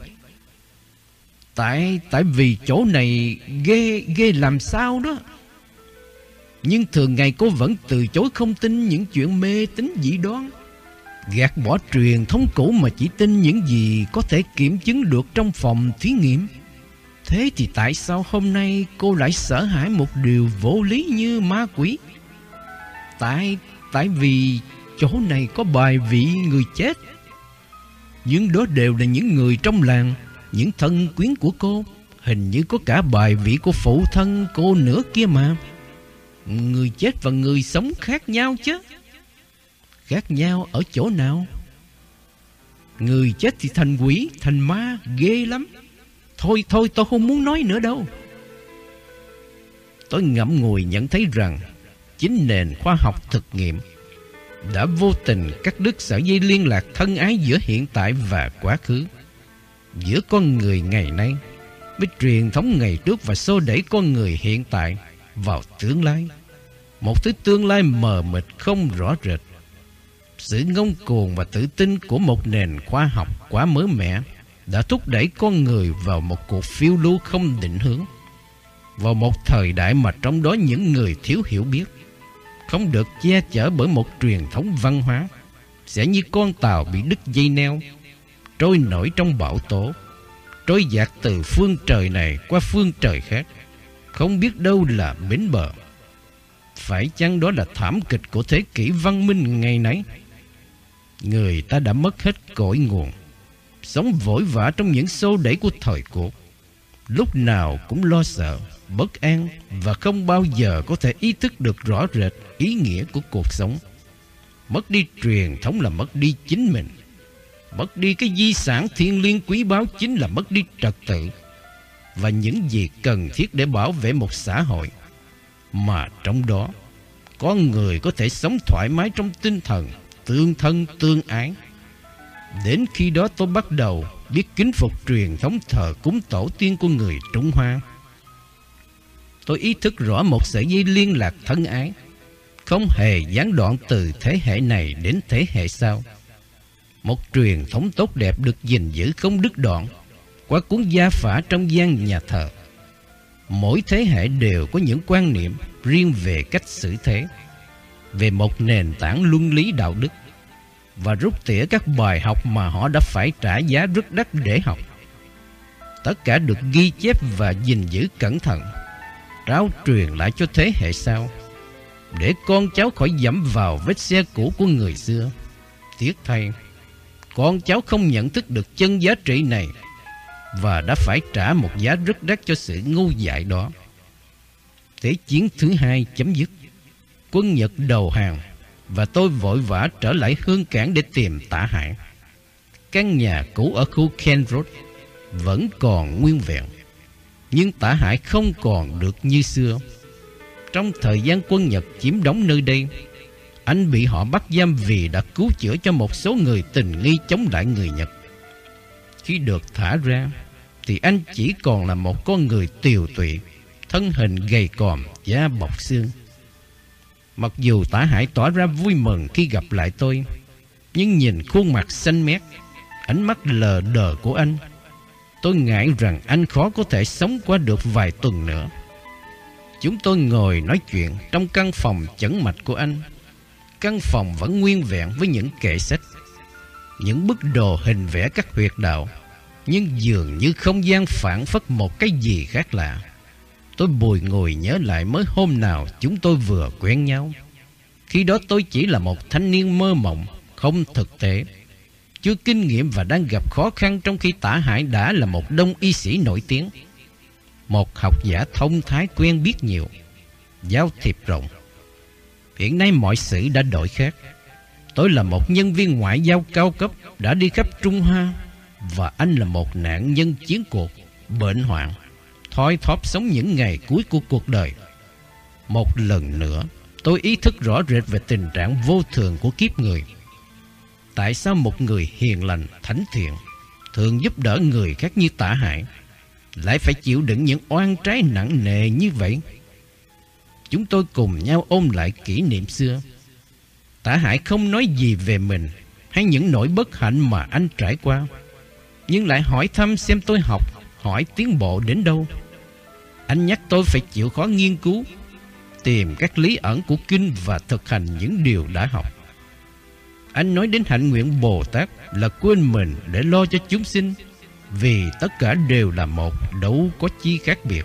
Tại vì chỗ này ghê làm sao đó. Nhưng thường ngày cô vẫn từ chối không tin những chuyện mê tín dị đoan, gạt bỏ truyền thống cũ mà chỉ tin những gì có thể kiểm chứng được trong phòng thí nghiệm. Thế thì tại sao hôm nay cô lại sợ hãi một điều vô lý như ma quỷ? Tại vì chỗ này có bài vị người chết. Nhưng đó đều là những người trong làng, những thân quyến của cô. Hình như có cả bài vị của phụ thân cô nữa kia mà. Người chết và người sống khác nhau chứ. Khác nhau ở chỗ nào? Người chết thì thành quỷ, thành ma, ghê lắm. Thôi tôi không muốn nói nữa đâu. Tôi ngẫm ngùi nhận thấy rằng chính nền khoa học thực nghiệm đã vô tình cắt đứt sợi dây liên lạc thân ái giữa hiện tại và quá khứ, giữa con người ngày nay với truyền thống ngày trước, và xô đẩy con người hiện tại vào tương lai, một thứ tương lai mờ mịt không rõ rệt. Sự ngông cuồng và tự tin của một nền khoa học quá mới mẻ đã thúc đẩy con người vào một cuộc phiêu lưu không định hướng, vào một thời đại mà trong đó những người thiếu hiểu biết, không được che chở bởi một truyền thống văn hóa, sẽ như con tàu bị đứt dây neo, trôi nổi trong bão tố, trôi dạt từ phương trời này qua phương trời khác, không biết đâu là bến bờ. Phải chăng đó là thảm kịch của thế kỷ văn minh ngày nấy? Người ta đã mất hết cội nguồn, sống vội vã trong những xô đẩy của thời cuộc, lúc nào cũng lo sợ, bất an, và không bao giờ có thể ý thức được rõ rệt ý nghĩa của cuộc sống. Mất đi truyền thống là mất đi chính mình. Mất đi cái di sản thiêng liêng quý báu chính là mất đi trật tự và những gì cần thiết để bảo vệ một xã hội mà trong đó con người có thể sống thoải mái trong tinh thần tương thân tương ái. Đến khi đó tôi bắt đầu biết kính phục truyền thống thờ cúng tổ tiên của người Trung Hoa. Tôi ý thức rõ một sợi dây liên lạc thân ái không hề gián đoạn từ thế hệ này đến thế hệ sau. Một truyền thống tốt đẹp được gìn giữ không đứt đoạn qua cuốn gia phả trong gian nhà thờ. Mỗi thế hệ đều có những quan niệm riêng về cách xử thế, về một nền tảng luân lý đạo đức, và rút tỉa các bài học mà họ đã phải trả giá rất đắt để học. Tất cả được ghi chép và gìn giữ cẩn thận, trao truyền lại cho thế hệ sau, để con cháu khỏi dẫm vào vết xe cũ của người xưa. Tiếc thay, con cháu không nhận thức được chân giá trị này và đã phải trả một giá rất đắt cho sự ngu dại đó. Thế chiến thứ hai chấm dứt, quân Nhật đầu hàng, và tôi vội vã trở lại Hương Cảng để tìm Tả Hải. Căn nhà cũ ở khu Kent Road vẫn còn nguyên vẹn, nhưng Tả Hải không còn được như xưa. Trong thời gian quân Nhật chiếm đóng nơi đây, anh bị họ bắt giam vì đã cứu chữa cho một số người tình nghi chống lại người Nhật. Khi được thả ra thì anh chỉ còn là một con người tiều tụy, thân hình gầy còm, da bọc xương. Mặc dù Tả Hải tỏ ra vui mừng khi gặp lại tôi, nhưng nhìn khuôn mặt xanh mét, ánh mắt lờ đờ của anh, tôi ngại rằng anh khó có thể sống qua được vài tuần nữa. Chúng tôi ngồi nói chuyện trong căn phòng chẩn mạch của anh. Căn phòng vẫn nguyên vẹn với những kệ sách, những bức đồ hình vẽ các huyệt đạo, nhưng dường như không gian phảng phất một cái gì khác lạ. Tôi bùi ngùi nhớ lại mới hôm nào chúng tôi vừa quen nhau. Khi đó tôi chỉ là một thanh niên mơ mộng, không thực tế, chưa kinh nghiệm và đang gặp khó khăn, trong khi Tả Hải đã là một đông y sĩ nổi tiếng, một học giả thông thái quen biết nhiều, giao thiệp rộng. Hiện nay mọi sự đã đổi khác. Tôi là một nhân viên ngoại giao cao cấp đã đi khắp Trung Hoa, và anh là một nạn nhân chiến cuộc, bệnh hoạn, thoi thóp sống những ngày cuối của cuộc đời. Một lần nữa, tôi ý thức rõ rệt về tình trạng vô thường của kiếp người. Tại sao một người hiền lành, thánh thiện, thường giúp đỡ người khác như Tả Hải, lại phải chịu đựng những oan trái nặng nề như vậy? Chúng tôi cùng nhau ôn lại kỷ niệm xưa. Tả Hải không nói gì về mình hay những nỗi bất hạnh mà anh trải qua, nhưng lại hỏi thăm xem tôi học hỏi tiến bộ đến đâu. Anh nhắc tôi phải chịu khó nghiên cứu, tìm các lý ẩn của kinh và thực hành những điều đã học. Anh nói đến hạnh nguyện Bồ Tát là quên mình để lo cho chúng sinh, vì tất cả đều là một, đâu có chi khác biệt.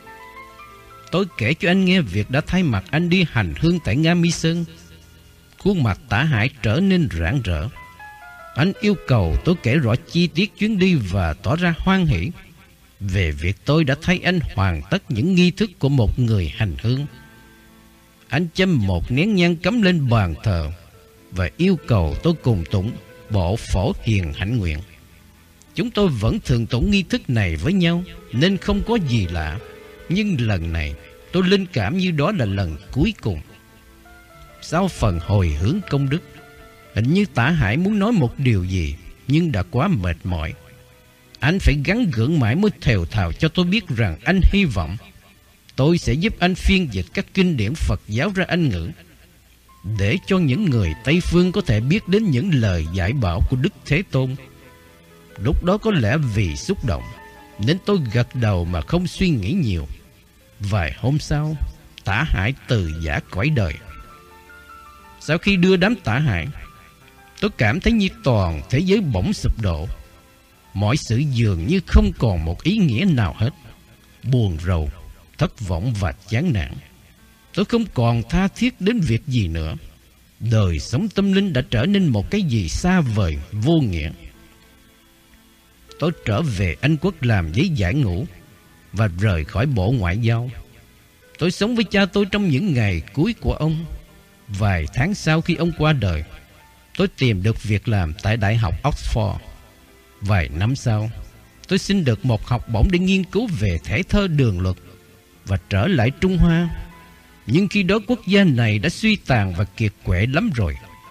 Tôi kể cho anh nghe việc đã thay mặt anh đi hành hương tại Nga Mi Sơn. Khuôn mặt Tả Hải trở nên rạng rỡ. Anh yêu cầu tôi kể rõ chi tiết chuyến đi và tỏ ra hoan hỉ về việc tôi đã thay anh hoàn tất những nghi thức của một người hành hương. Anh châm một nén nhang cắm lên bàn thờ và yêu cầu tôi cùng tụng bộ Phổ Hiền Hạnh Nguyện. Chúng tôi vẫn thường tụng nghi thức này với nhau nên không có gì lạ. Nhưng lần này tôi linh cảm như đó là lần cuối cùng. Sau phần hồi hướng công đức, hình như Tả Hải muốn nói một điều gì nhưng đã quá mệt mỏi. Anh phải gắng gượng mãi mới thều thào cho tôi biết rằng anh hy vọng tôi sẽ giúp anh phiên dịch các kinh điển Phật giáo ra Anh ngữ, để cho những người Tây Phương có thể biết đến những lời dạy bảo của Đức Thế Tôn. Lúc đó có lẽ vì xúc động nên tôi gật đầu mà không suy nghĩ nhiều. Vài hôm sau, Tả Hải từ giã cõi đời. Sau khi đưa đám Tả Hải, tôi cảm thấy như toàn thế giới bỗng sụp đổ. Mọi sự dường như không còn một ý nghĩa nào hết. Buồn rầu, thất vọng và chán nản. Tôi không còn tha thiết đến việc gì nữa. Đời sống tâm linh đã trở nên một cái gì xa vời, vô nghĩa. Tôi trở về Anh Quốc làm giấy giải ngũ và rời khỏi Bộ Ngoại giao. Tôi sống với cha tôi trong những ngày cuối của ông. Vài tháng sau khi ông qua đời, tôi tìm được việc làm tại Đại học Oxford. Vài năm sau, tôi xin được một học bổng để nghiên cứu về thể thơ đường luật và trở lại Trung Hoa. Nhưng khi đó quốc gia này đã suy tàn và kiệt quệ lắm rồi.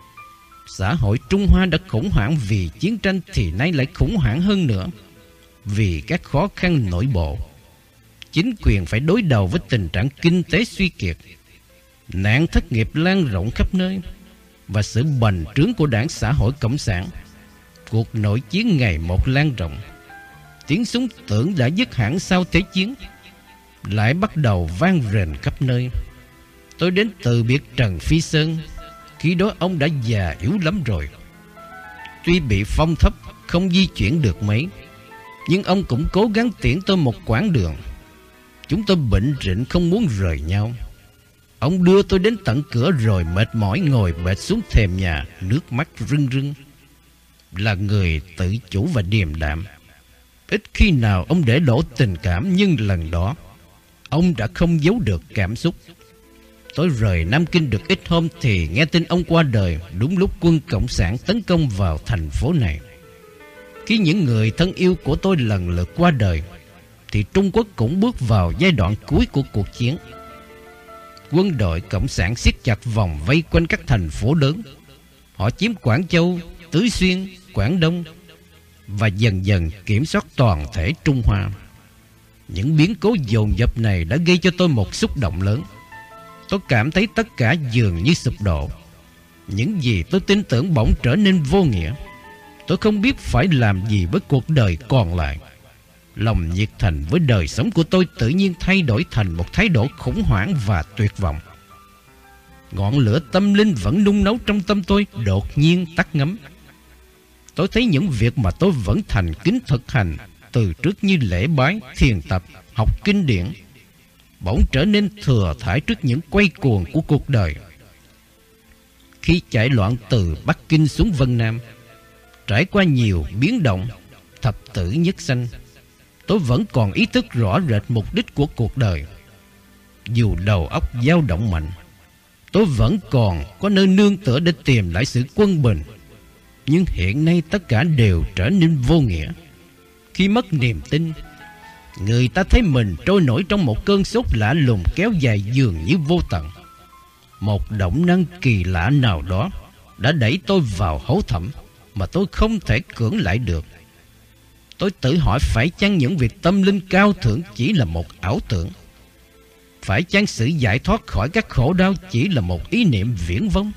Xã hội Trung Hoa đã khủng hoảng vì chiến tranh thì nay lại khủng hoảng hơn nữa vì các khó khăn nội bộ. Chính quyền phải đối đầu với tình trạng kinh tế suy kiệt, nạn thất nghiệp lan rộng khắp nơi và sự bành trướng của Đảng Xã hội Cộng sản. Cuộc nội chiến ngày một lan rộng. Tiếng súng tưởng đã dứt hẳn sau Thế chiến lại bắt đầu vang rền khắp nơi. Tôi đến từ biệt Trần Phi Sơn. Khi đó ông đã già yếu lắm rồi. Tuy bị phong thấp, không di chuyển được mấy, nhưng ông cũng cố gắng tiễn tôi một quãng đường. Chúng tôi bệnh rịnh không muốn rời nhau. Ông đưa tôi đến tận cửa rồi mệt mỏi ngồi bệt xuống thềm nhà, nước mắt rưng rưng. Là người tự chủ và điềm đạm, ít khi nào ông để lộ tình cảm, nhưng lần đó ông đã không giấu được cảm xúc. Tôi rời Nam Kinh được ít hôm thì nghe tin ông qua đời đúng lúc quân Cộng sản tấn công vào thành phố này. Khi những người thân yêu của tôi lần lượt qua đời thì Trung Quốc cũng bước vào giai đoạn cuối của cuộc chiến. Quân đội Cộng sản siết chặt vòng vây quanh các thành phố lớn. Họ chiếm Quảng Châu, Tứ Xuyên, Quảng Đông và dần dần kiểm soát toàn thể Trung Hoa. Những biến cố dồn dập này đã gây cho tôi một xúc động lớn. Tôi cảm thấy tất cả dường như sụp đổ. Những gì tôi tin tưởng bỗng trở nên vô nghĩa. Tôi không biết phải làm gì với cuộc đời còn lại. Lòng nhiệt thành với đời sống của tôi tự nhiên thay đổi thành một thái độ khủng hoảng và tuyệt vọng. Ngọn lửa tâm linh vẫn nung nấu trong tâm tôi đột nhiên tắt ngấm. Tôi thấy những việc mà tôi vẫn thành kính thực hành từ trước như lễ bái, thiền tập, học kinh điển bỗng trở nên thừa thãi trước những quay cuồng của cuộc đời. Khi chạy loạn từ Bắc Kinh xuống Vân Nam, trải qua nhiều biến động, thập tử nhất sanh, tôi vẫn còn ý thức rõ rệt mục đích của cuộc đời. Dù đầu óc dao động mạnh, tôi vẫn còn có nơi nương tựa để tìm lại sự quân bình. Nhưng hiện nay tất cả đều trở nên vô nghĩa. Khi mất niềm tin, người ta thấy mình trôi nổi trong một cơn sốt lạ lùng kéo dài dường như vô tận. Một động năng kỳ lạ nào đó đã đẩy tôi vào hố thẳm mà tôi không thể cưỡng lại được. Tôi tự hỏi phải chăng những việc tâm linh cao thượng chỉ là một ảo tưởng? Phải chăng sự giải thoát khỏi các khổ đau chỉ là một ý niệm viển vông?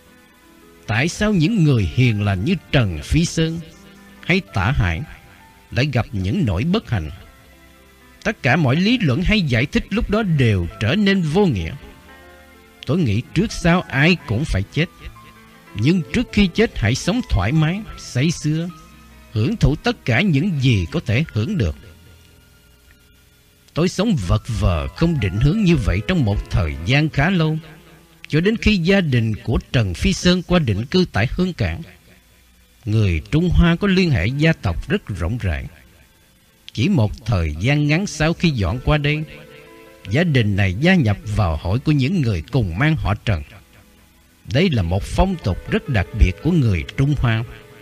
Tại sao những người hiền lành như Trần Phi Sơn hay Tả Hải lại gặp những nỗi bất hạnh? Tất cả mọi lý luận hay giải thích lúc đó đều trở nên vô nghĩa. Tôi nghĩ trước sau ai cũng phải chết. Nhưng trước khi chết hãy sống thoải mái, say sưa, hưởng thụ tất cả những gì có thể hưởng được. Tôi sống vật vờ không định hướng như vậy trong một thời gian khá lâu, cho đến khi gia đình của Trần Phi Sơn qua định cư tại Hương Cảng. Người Trung Hoa có liên hệ gia tộc rất rộng rãi. Chỉ một thời gian ngắn sau khi dọn qua đây, gia đình này gia nhập vào hội của những người cùng mang họ Trần. Đây là một phong tục rất đặc biệt của người Trung Hoa.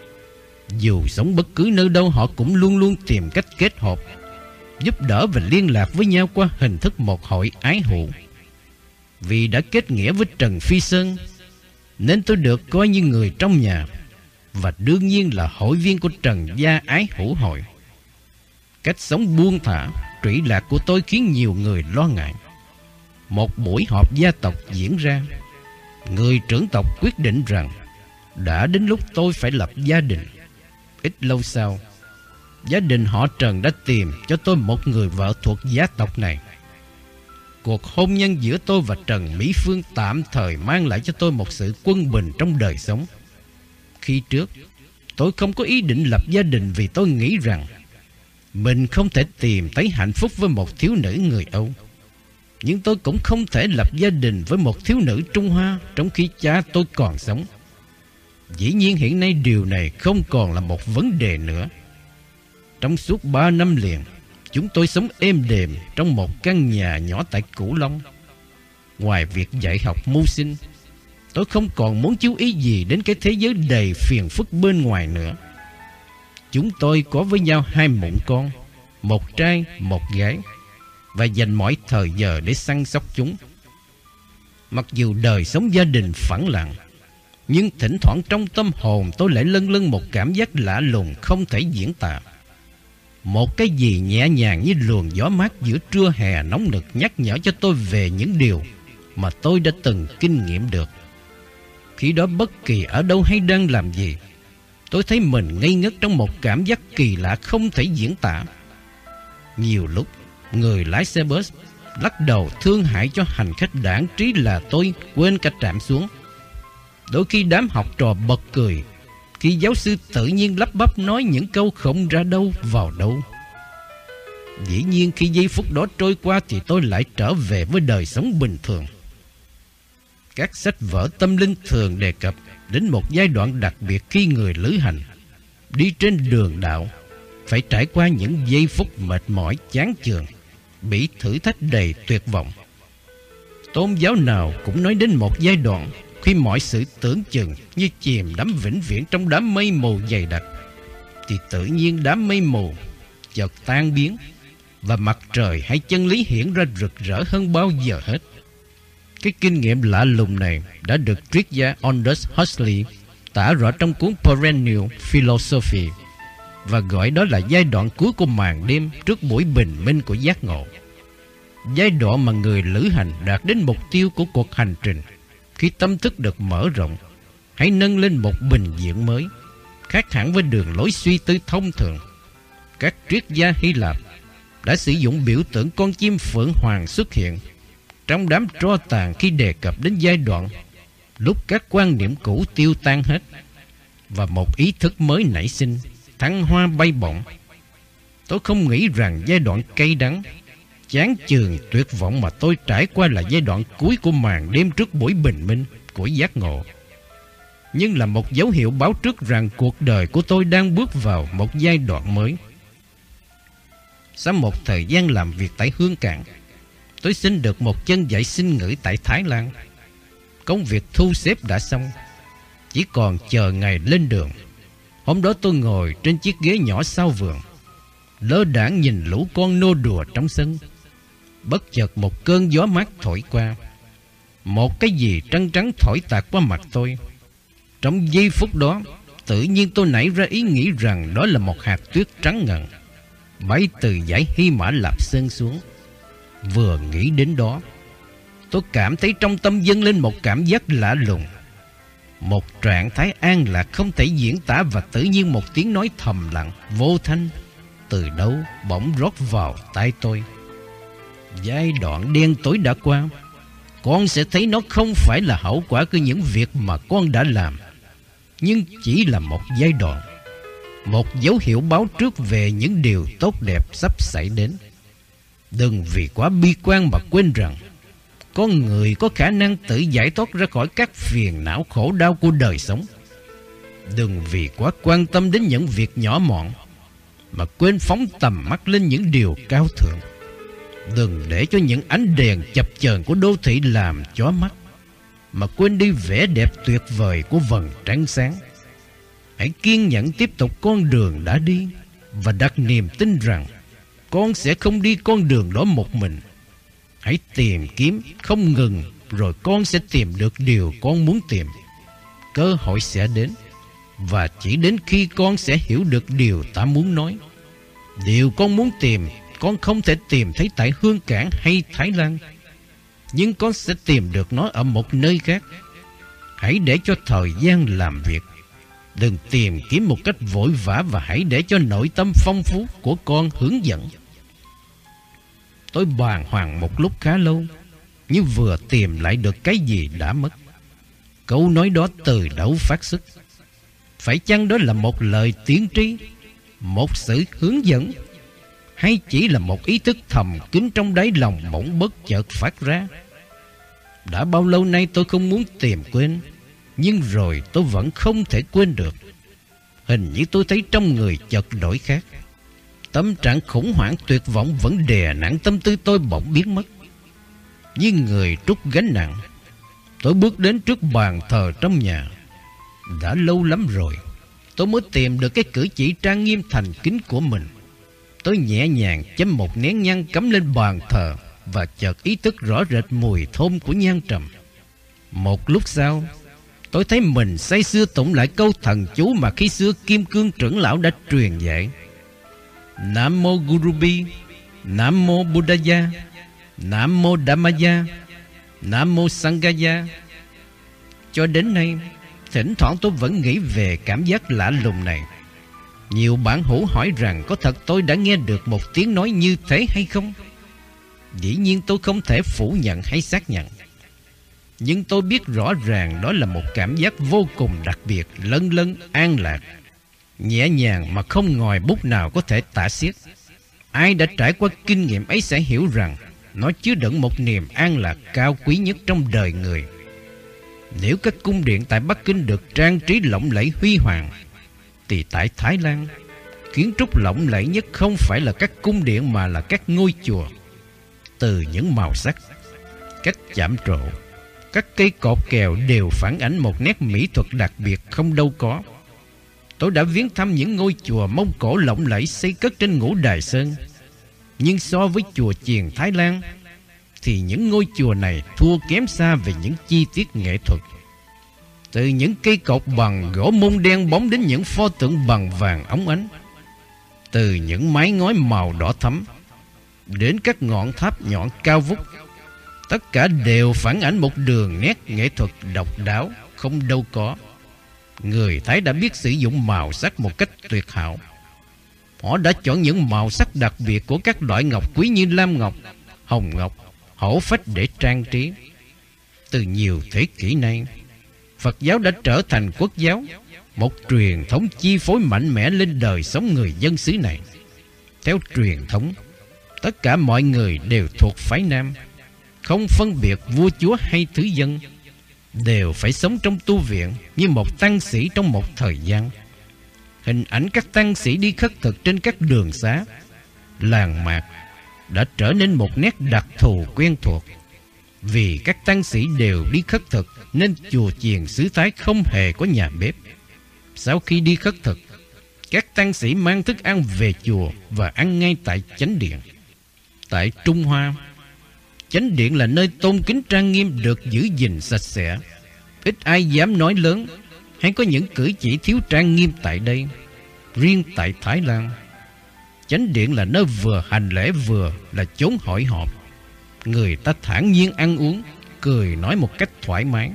Dù sống bất cứ nơi đâu, họ cũng luôn luôn tìm cách kết hợp, giúp đỡ và liên lạc với nhau qua hình thức một hội ái hữu. Vì đã kết nghĩa với Trần Phi Sơn, nên tôi được coi như người trong nhà, và đương nhiên là hội viên của Trần gia ái hữu hội. Cách sống buông thả, trụy lạc của tôi khiến nhiều người lo ngại. Một buổi họp gia tộc diễn ra. Người trưởng tộc quyết định rằng đã đến lúc tôi phải lập gia đình. Ít lâu sau, gia đình họ Trần đã tìm cho tôi một người vợ thuộc gia tộc này. Cuộc hôn nhân giữa tôi và Trần Mỹ Phương tạm thời mang lại cho tôi một sự quân bình trong đời sống. Khi trước, tôi không có ý định lập gia đình vì tôi nghĩ rằng mình không thể tìm thấy hạnh phúc với một thiếu nữ người Âu. Nhưng tôi cũng không thể lập gia đình với một thiếu nữ Trung Hoa trong khi cha tôi còn sống. Dĩ nhiên hiện nay điều này không còn là một vấn đề nữa. Trong suốt 3 năm liền, chúng tôi sống êm đềm trong một căn nhà nhỏ tại Cửu Long. Ngoài việc dạy học mưu sinh, tôi không còn muốn chú ý gì đến cái thế giới đầy phiền phức bên ngoài nữa. Chúng tôi có với nhau 2 mụn con, một trai, một gái, và dành mọi thời giờ để săn sóc chúng. Mặc dù đời sống gia đình phẳng lặng, nhưng thỉnh thoảng trong tâm hồn tôi lại lâng lâng một cảm giác lạ lùng không thể diễn tả. Một cái gì nhẹ nhàng như luồng gió mát giữa trưa hè nóng nực nhắc nhở cho tôi về những điều mà tôi đã từng kinh nghiệm được. Khi đó bất kỳ ở đâu hay đang làm gì, tôi thấy mình ngây ngất trong một cảm giác kỳ lạ không thể diễn tả. Nhiều lúc, người lái xe bus lắc đầu thương hại cho hành khách đãng trí là tôi quên cả trạm xuống. Đôi khi đám học trò bật cười khi giáo sư tự nhiên lắp bắp nói những câu không ra đâu vào đâu. Dĩ nhiên khi giây phút đó trôi qua thì tôi lại trở về với đời sống bình thường. Các sách vở tâm linh thường đề cập đến một giai đoạn đặc biệt khi người lữ hành đi trên đường đạo phải trải qua những giây phút mệt mỏi chán chường, bị thử thách đầy tuyệt vọng. Tôn giáo nào cũng nói đến một giai đoạn khi mọi sự tưởng chừng như chìm đắm vĩnh viễn trong đám mây mù dày đặc, thì tự nhiên đám mây mù chợt tan biến và mặt trời hay chân lý hiện ra rực rỡ hơn bao giờ hết. Cái kinh nghiệm lạ lùng này đã được triết gia Aldous Huxley tả rõ trong cuốn Perennial Philosophy và gọi đó là giai đoạn cuối của màn đêm trước buổi bình minh của giác ngộ. Giai đoạn mà người lữ hành đạt đến mục tiêu của cuộc hành trình khi tâm thức được mở rộng, hãy nâng lên một bình diện mới, khác hẳn với đường lối suy tư thông thường. Các triết gia Hy Lạp đã sử dụng biểu tượng con chim phượng hoàng xuất hiện trong đám tro tàn khi đề cập đến giai đoạn lúc các quan niệm cũ tiêu tan hết và một ý thức mới nảy sinh, thăng hoa bay bổng. Tôi không nghĩ rằng giai đoạn cay đắng, chán chường, tuyệt vọng mà tôi trải qua là giai đoạn cuối của màn đêm trước buổi bình minh của giác ngộ, nhưng là một dấu hiệu báo trước rằng cuộc đời của tôi đang bước vào một giai đoạn mới. Sau một thời gian làm việc tại Hương Cảng, tôi xin được một chân dạy sinh ngữ tại Thái Lan. Công việc thu xếp đã xong, chỉ còn chờ ngày lên đường. Hôm đó tôi ngồi trên chiếc ghế nhỏ sau vườn, lơ đãng nhìn lũ con nô đùa trong sân. Bất chợt một cơn gió mát thổi qua, một cái gì trắng trắng thổi tạt qua mặt tôi. Trong giây phút đó, tự nhiên tôi nảy ra ý nghĩ rằng đó là một hạt tuyết trắng ngần bay từ dãy Hy Mã Lạp Sơn xuống. Vừa nghĩ đến đó, tôi cảm thấy trong tâm dâng lên một cảm giác lạ lùng, một trạng thái an lạc không thể diễn tả, và tự nhiên một tiếng nói thầm lặng vô thanh từ đâu bỗng rót vào tai tôi. Giai đoạn đen tối đã qua, con sẽ thấy nó không phải là hậu quả của những việc mà con đã làm, nhưng chỉ là một giai đoạn. một dấu hiệu báo trước về những điều tốt đẹp sắp xảy đến. Đừng vì quá bi quan mà quên rằng con người có khả năng tự giải thoát ra khỏi các phiền não khổ đau của đời sống. Đừng vì quá quan tâm đến những việc nhỏ mọn mà quên phóng tầm mắt lên những điều cao thượng. Đừng để cho những ánh đèn chập chờn của đô thị làm chói mắt mà quên đi vẻ đẹp tuyệt vời của vầng trăng sáng. Hãy kiên nhẫn tiếp tục con đường đã đi và đặt niềm tin rằng con sẽ không đi con đường đó một mình. Hãy tìm kiếm không ngừng, rồi con sẽ tìm được điều con muốn tìm. Cơ hội sẽ đến, và chỉ đến khi con sẽ hiểu được điều ta muốn nói. Điều con muốn tìm, con không thể tìm thấy tại Hương Cảng hay Thái Lan, nhưng con sẽ tìm được nó ở một nơi khác. Hãy để cho thời gian làm việc. Đừng tìm kiếm một cách vội vã, và hãy để cho nội tâm phong phú của con hướng dẫn. Tôi bàng hoàng một lúc khá lâu, như vừa tìm lại được cái gì đã mất. Câu nói đó từ đâu phát xuất? Phải chăng đó là một lời tiên tri, một sự hướng dẫn, hay chỉ là một ý thức thầm kín trong đáy lòng bỗng bất chợt phát ra? Đã bao lâu nay tôi không muốn tìm quên, nhưng rồi tôi vẫn không thể quên được. Hình như tôi thấy trong người chợt đổi khác. Tâm trạng khủng hoảng tuyệt vọng vẫn đè nặng tâm tư tôi bỗng biến mất. Như người trút gánh nặng, tôi bước đến trước bàn thờ trong nhà. Đã lâu lắm rồi tôi mới tìm được cái cử chỉ trang nghiêm thành kính của mình. Tôi nhẹ nhàng châm một nén nhang cắm lên bàn thờ, và chợt ý thức rõ rệt mùi thơm của nhang trầm. Một lúc sau, tôi thấy mình say sưa tụng lại câu thần chú mà khi xưa Kim Cương trưởng lão đã truyền dạy: Nam mô Gurubi, Nam mô Buddhaya, Nam mô Dhammaya, Nam mô Sanghaya. Cho đến nay, thỉnh thoảng tôi vẫn nghĩ về cảm giác lạ lùng này. Nhiều bản hữu hỏi rằng có thật tôi đã nghe được một tiếng nói như thế hay không? Dĩ nhiên tôi không thể phủ nhận hay xác nhận, nhưng tôi biết rõ ràng đó là một cảm giác vô cùng đặc biệt, lân lân an lạc, nhẹ nhàng mà không ngòi bút nào có thể tả xiết. Ai đã trải qua kinh nghiệm ấy sẽ hiểu rằng nó chứa đựng một niềm an lạc cao quý nhất trong đời người. Nếu các cung điện tại Bắc Kinh được trang trí lộng lẫy huy hoàng, thì tại Thái Lan, kiến trúc lộng lẫy nhất không phải là các cung điện mà là các ngôi chùa. Từ những màu sắc, cách chạm trổ, các cây cột kèo đều phản ánh một nét mỹ thuật đặc biệt không đâu có. Tôi đã viếng thăm những ngôi chùa Mông Cổ lộng lẫy xây cất trên Ngũ Đài Sơn, nhưng so với chùa chiền Thái Lan thì những ngôi chùa này thua kém xa về những chi tiết nghệ thuật. Từ những cây cột bằng gỗ môn đen bóng đến những pho tượng bằng vàng óng ánh, từ những mái ngói màu đỏ thẫm đến các ngọn tháp nhọn cao vút, tất cả đều phản ánh một đường nét nghệ thuật độc đáo không đâu có. Người Thái đã biết sử dụng màu sắc một cách tuyệt hảo. Họ đã chọn những màu sắc đặc biệt của các loại ngọc quý như lam ngọc, hồng ngọc, hổ phách để trang trí. Từ nhiều thế kỷ nay, Phật giáo đã trở thành quốc giáo, một truyền thống chi phối mạnh mẽ lên đời sống người dân xứ này. Theo truyền thống, tất cả mọi người đều thuộc phái Nam, không phân biệt vua chúa hay thứ dân, đều phải sống trong tu viện như một tăng sĩ trong một thời gian. Hình ảnh các tăng sĩ đi khất thực trên các đường xá, làng mạc đã trở nên một nét đặc thù quen thuộc. Vì các tăng sĩ đều đi khất thực nên chùa chiền xứ Thái không hề có nhà bếp. Sau khi đi khất thực, các tăng sĩ mang thức ăn về chùa và ăn ngay tại chánh điện. Tại Trung Hoa, chánh điện là nơi tôn kính trang nghiêm được giữ gìn sạch sẽ. Ít ai dám nói lớn hay có những cử chỉ thiếu trang nghiêm tại đây. Riêng tại Thái Lan, chánh điện là nơi vừa hành lễ vừa là chốn hội họp. Người ta thản nhiên ăn uống, cười nói một cách thoải mái.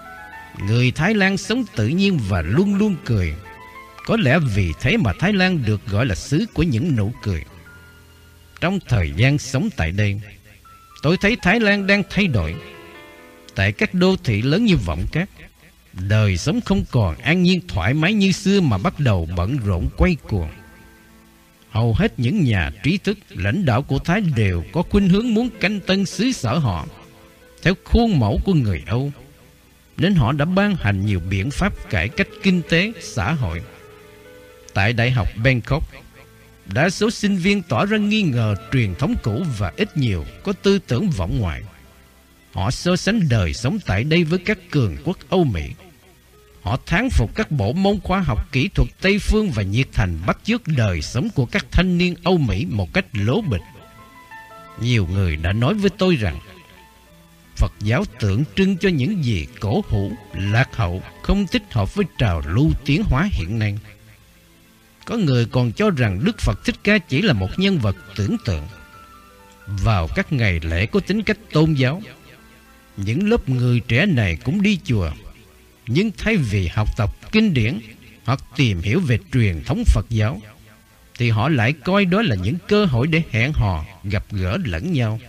Người Thái Lan sống tự nhiên và luôn luôn cười. Có lẽ vì thế mà Thái Lan được gọi là xứ của những nụ cười. Trong thời gian sống tại đây, tôi thấy Thái Lan đang thay đổi. Tại các đô thị lớn như Vọng Cát, Đời sống không còn an nhiên thoải mái như xưa mà bắt đầu bận rộn quay cuồng. Hầu hết những nhà trí thức, lãnh đạo của Thái đều có khuynh hướng muốn canh tân xứ sở họ theo khuôn mẫu của người Âu, nên họ đã ban hành nhiều biện pháp cải cách kinh tế, xã hội. Tại Đại học Bangkok, đa số sinh viên tỏ ra nghi ngờ truyền thống cũ và ít nhiều có tư tưởng vọng ngoại. Họ so sánh đời sống tại đây với các cường quốc Âu Mỹ. Họ thán phục các bộ môn khoa học kỹ thuật Tây phương và nhiệt thành bắt chước đời sống của các thanh niên Âu Mỹ một cách lố bịch. Nhiều người đã nói với tôi rằng Phật giáo tượng trưng cho những gì cổ hủ, lạc hậu, không thích hợp với trào lưu tiến hóa hiện nay. Có người còn cho rằng Đức Phật Thích Ca chỉ là một nhân vật tưởng tượng. Vào các ngày lễ có tính cách tôn giáo, những lớp người trẻ này cũng đi chùa, nhưng thay vì học tập kinh điển hoặc tìm hiểu về truyền thống Phật giáo, thì họ lại coi đó là những cơ hội để hẹn hò, gặp gỡ lẫn nhau.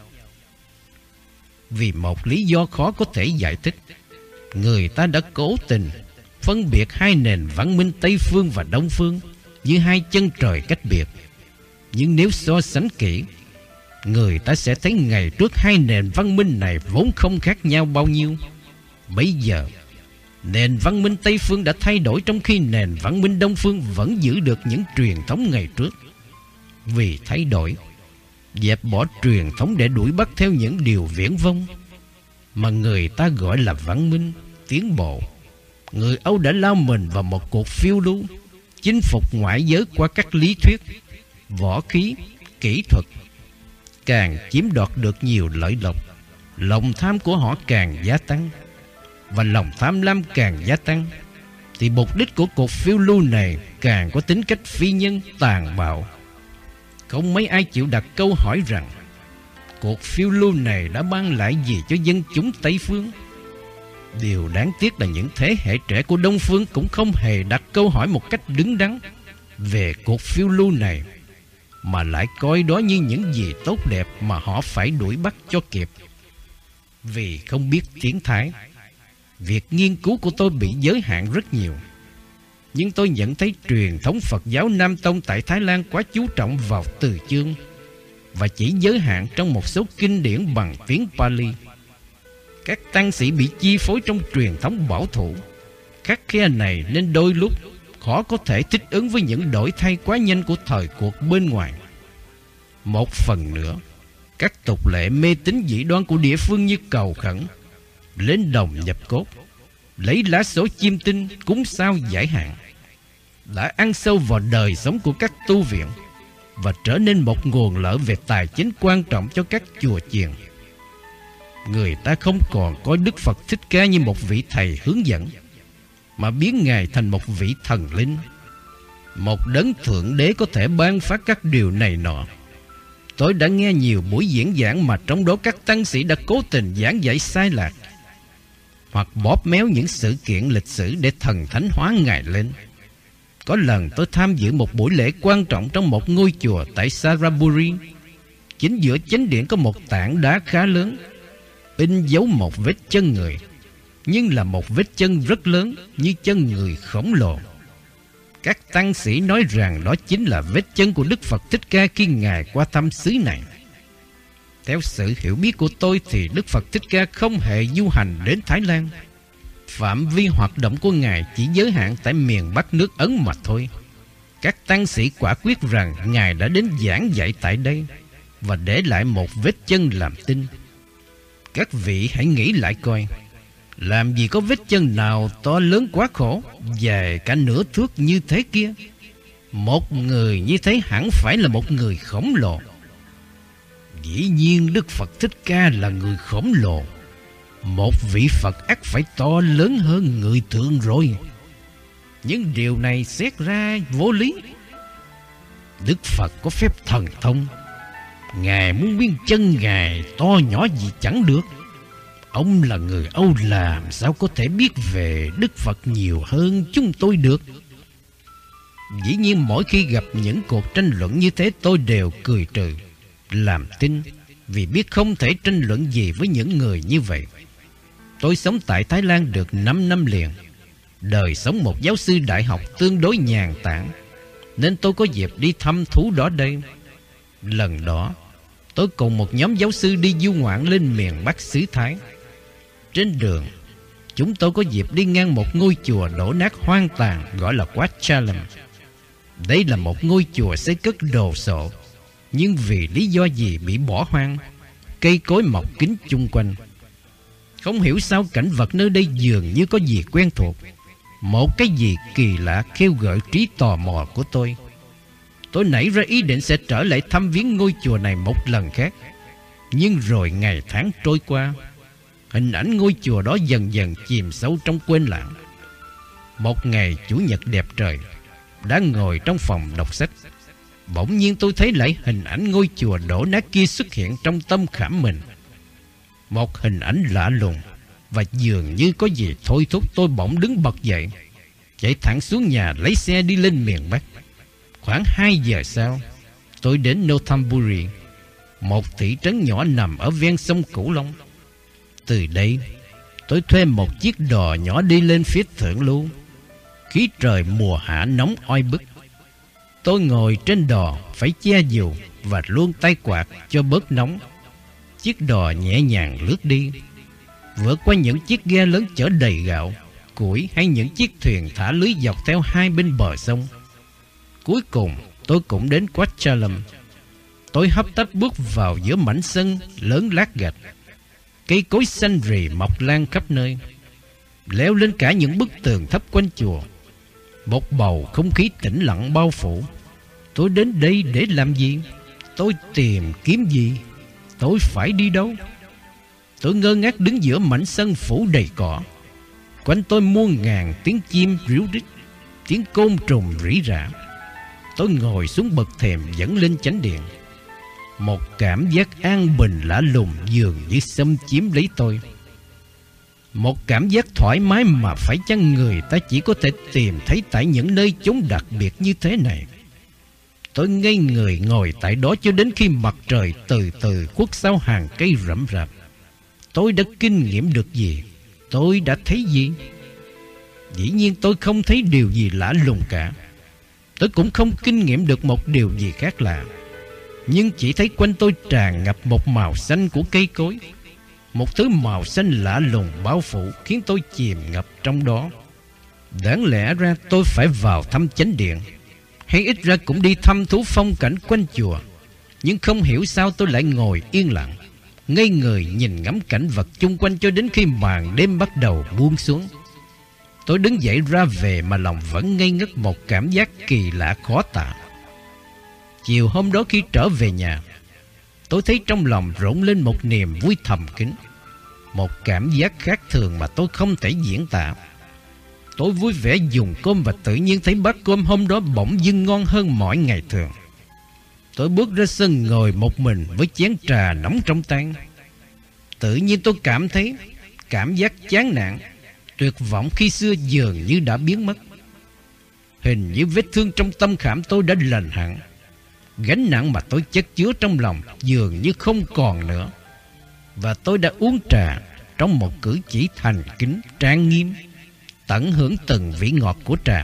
Vì một lý do khó có thể giải thích, người ta đã cố tình phân biệt hai nền văn minh Tây phương và Đông phương như hai chân trời cách biệt. Nhưng nếu so sánh kỹ, người ta sẽ thấy ngày trước hai nền văn minh này vốn không khác nhau bao nhiêu. Bây giờ, nền văn minh Tây phương đã thay đổi, trong khi nền văn minh Đông phương vẫn giữ được những truyền thống ngày trước. Vì thay đổi, dẹp bỏ truyền thống để đuổi bắt theo những điều viển vông mà người ta gọi là văn minh, tiến bộ, người Âu đã lao mình vào một cuộc phiêu lưu, chinh phục ngoại giới qua các lý thuyết, võ khí, kỹ thuật. Càng chiếm đoạt được nhiều lợi lộc, lòng tham của họ càng gia tăng, và lòng tham lam càng gia tăng, thì mục đích của cuộc phiêu lưu này càng có tính cách phi nhân, tàn bạo. Không mấy ai chịu đặt câu hỏi rằng cuộc phiêu lưu này đã mang lại gì cho dân chúng Tây phương. Điều đáng tiếc là những thế hệ trẻ của Đông phương cũng không hề đặt câu hỏi một cách đứng đắn về cuộc phiêu lưu này, mà lại coi đó như những gì tốt đẹp mà họ phải đuổi bắt cho kịp. Vì không biết tiếng Thái, việc nghiên cứu của tôi bị giới hạn rất nhiều. Nhưng tôi nhận thấy truyền thống Phật giáo Nam Tông tại Thái Lan quá chú trọng vào từ chương và chỉ giới hạn trong một số kinh điển bằng tiếng Pali. Các tăng sĩ bị chi phối trong truyền thống bảo thủ khắt khe này, nên đôi lúc khó có thể thích ứng với những đổi thay quá nhanh của thời cuộc bên ngoài. Một phần nữa, các tục lệ mê tín dị đoan của địa phương như cầu khẩn, lên đồng nhập cốt, lấy lá số chiêm tinh, cúng sao giải hạn, đã ăn sâu vào đời sống của các tu viện và trở nên một nguồn lợi về tài chính quan trọng cho các chùa chiền. Người ta không còn coi Đức Phật Thích Ca như một vị thầy hướng dẫn, mà biến Ngài thành một vị thần linh, một đấng thượng đế có thể ban phát các điều này nọ. Tôi đã nghe nhiều buổi diễn giảng mà trong đó các tăng sĩ đã cố tình giảng dạy sai lạc, hoặc bóp méo những sự kiện lịch sử để thần thánh hóa Ngài lên. Có lần tôi tham dự một buổi lễ quan trọng trong một ngôi chùa tại Saraburi. Chính giữa chánh điện có một tảng đá khá lớn, in dấu một vết chân người, nhưng là một vết chân rất lớn, như chân người khổng lồ. Các tăng sĩ nói rằng đó chính là vết chân của Đức Phật Thích Ca khi Ngài qua thăm xứ này. Theo sự hiểu biết của tôi thì Đức Phật Thích Ca không hề du hành đến Thái Lan. Phạm vi hoạt động của Ngài chỉ giới hạn tại miền Bắc nước Ấn mà thôi. Các tăng sĩ quả quyết rằng Ngài đã đến giảng dạy tại đây và để lại một vết chân làm tin. Các vị hãy nghĩ lại coi, làm gì có vết chân nào to lớn quá khổ, dài cả nửa thước như thế kia. Một người như thế hẳn phải là một người khổng lồ. Dĩ nhiên Đức Phật Thích Ca là người khổng lồ. Một vị Phật ắt phải to lớn hơn người thường rồi. Nhưng điều này xét ra vô lý. Đức Phật có phép thần thông. Ngài muốn biến chân Ngài to nhỏ gì chẳng được. Ông là người Âu, làm sao có thể biết về Đức Phật nhiều hơn chúng tôi được? Dĩ nhiên mỗi khi gặp những cuộc tranh luận như thế, tôi đều cười trừ, làm tin, vì biết không thể tranh luận gì với những người như vậy. Tôi sống tại Thái Lan được 5 năm liền, Đời sống một giáo sư đại học tương đối nhàn tản, nên tôi có dịp đi thăm thú đó đây. Lần đó, tôi cùng một nhóm giáo sư đi du ngoạn lên miền Bắc xứ Thái. Trên đường, chúng tôi có dịp đi ngang một ngôi chùa đổ nát hoang tàn gọi là Wat Chalem. Đây là một ngôi chùa xây cất đồ sộ, nhưng vì lý do gì bị bỏ hoang, cây cối mọc kín chung quanh. Không hiểu sao cảnh vật nơi đây dường như có gì quen thuộc, một cái gì kỳ lạ kêu gợi trí tò mò của tôi. Tôi nảy ra ý định sẽ trở lại thăm viếng ngôi chùa này một lần khác. Nhưng rồi ngày tháng trôi qua, hình ảnh ngôi chùa đó dần dần chìm sâu trong quên lãng. Một ngày chủ nhật đẹp trời, đang ngồi trong phòng đọc sách, bỗng nhiên tôi thấy lại hình ảnh ngôi chùa đổ nát kia xuất hiện trong tâm khảm mình. Một hình ảnh lạ lùng, và dường như có gì thôi thúc tôi bỗng đứng bật dậy, chạy thẳng xuống nhà lấy xe đi lên miền Bắc. Khoảng 2 giờ sau, tôi đến Northumbria, một thị trấn nhỏ nằm ở ven sông Cửu Long. Từ đây, tôi thuê một chiếc đò nhỏ đi lên phía thượng lưu. Khí trời mùa hạ nóng oi bức. Tôi ngồi trên đò phải che dù và luôn tay quạt cho bớt nóng. Chiếc đò nhẹ nhàng lướt đi, vượt qua những chiếc ghe lớn chở đầy gạo, củi hay những chiếc thuyền thả lưới dọc theo hai bên bờ sông. Cuối cùng tôi cũng đến Wat Chalem. Tôi hấp tấp bước vào giữa mảnh sân lớn lát gạch. Cây cối xanh rì mọc lan khắp nơi, leo lên cả những bức tường thấp quanh chùa. Một bầu không khí tĩnh lặng bao phủ. Tôi đến đây để làm gì? Tôi tìm kiếm gì? Tôi phải đi đâu? Tôi ngơ ngác đứng giữa mảnh sân phủ đầy cỏ. Quanh tôi muôn ngàn tiếng chim ríu rít, tiếng côn trùng rỉ rả. Tôi ngồi xuống bậc thềm dẫn lên chánh điện. Một cảm giác an bình lạ lùng dường như xâm chiếm lấy tôi. Một cảm giác thoải mái mà phải chăng người ta chỉ có thể tìm thấy tại những nơi chốn đặc biệt như thế này. Tôi ngây người ngồi tại đó cho đến khi mặt trời từ từ khuất sau hàng cây rậm rạp. Tôi đã kinh nghiệm được gì? Tôi đã thấy gì? Dĩ nhiên tôi không thấy điều gì lạ lùng cả. Tôi cũng không kinh nghiệm được một điều gì khác lạ. Nhưng chỉ thấy quanh tôi tràn ngập một màu xanh của cây cối. Một thứ màu xanh lạ lùng bao phủ khiến tôi chìm ngập trong đó. Đáng lẽ ra tôi phải vào thăm chánh điện, hay ít ra cũng đi thăm thú phong cảnh quanh chùa. Nhưng không hiểu sao tôi lại ngồi yên lặng, ngây người nhìn ngắm cảnh vật chung quanh cho đến khi màn đêm bắt đầu buông xuống. Tôi đứng dậy ra về mà lòng vẫn ngây ngất một cảm giác kỳ lạ khó tả. Chiều hôm đó khi trở về nhà, tôi thấy trong lòng rộn lên một niềm vui thầm kín, một cảm giác khác thường mà tôi không thể diễn tả. Tôi vui vẻ dùng cơm và tự nhiên thấy bát cơm hôm đó bỗng dưng ngon hơn mọi ngày thường. Tôi bước ra sân ngồi một mình với chén trà nóng trong tay. Tự nhiên tôi cảm thấy cảm giác chán nản, tuyệt vọng khi xưa dường như đã biến mất. Hình như vết thương trong tâm khảm tôi đã lành hẳn. Gánh nặng mà tôi chất chứa trong lòng dường như không còn nữa. Và tôi đã uống trà trong một cử chỉ thành kính trang nghiêm, tận hưởng từng vị ngọt của trà.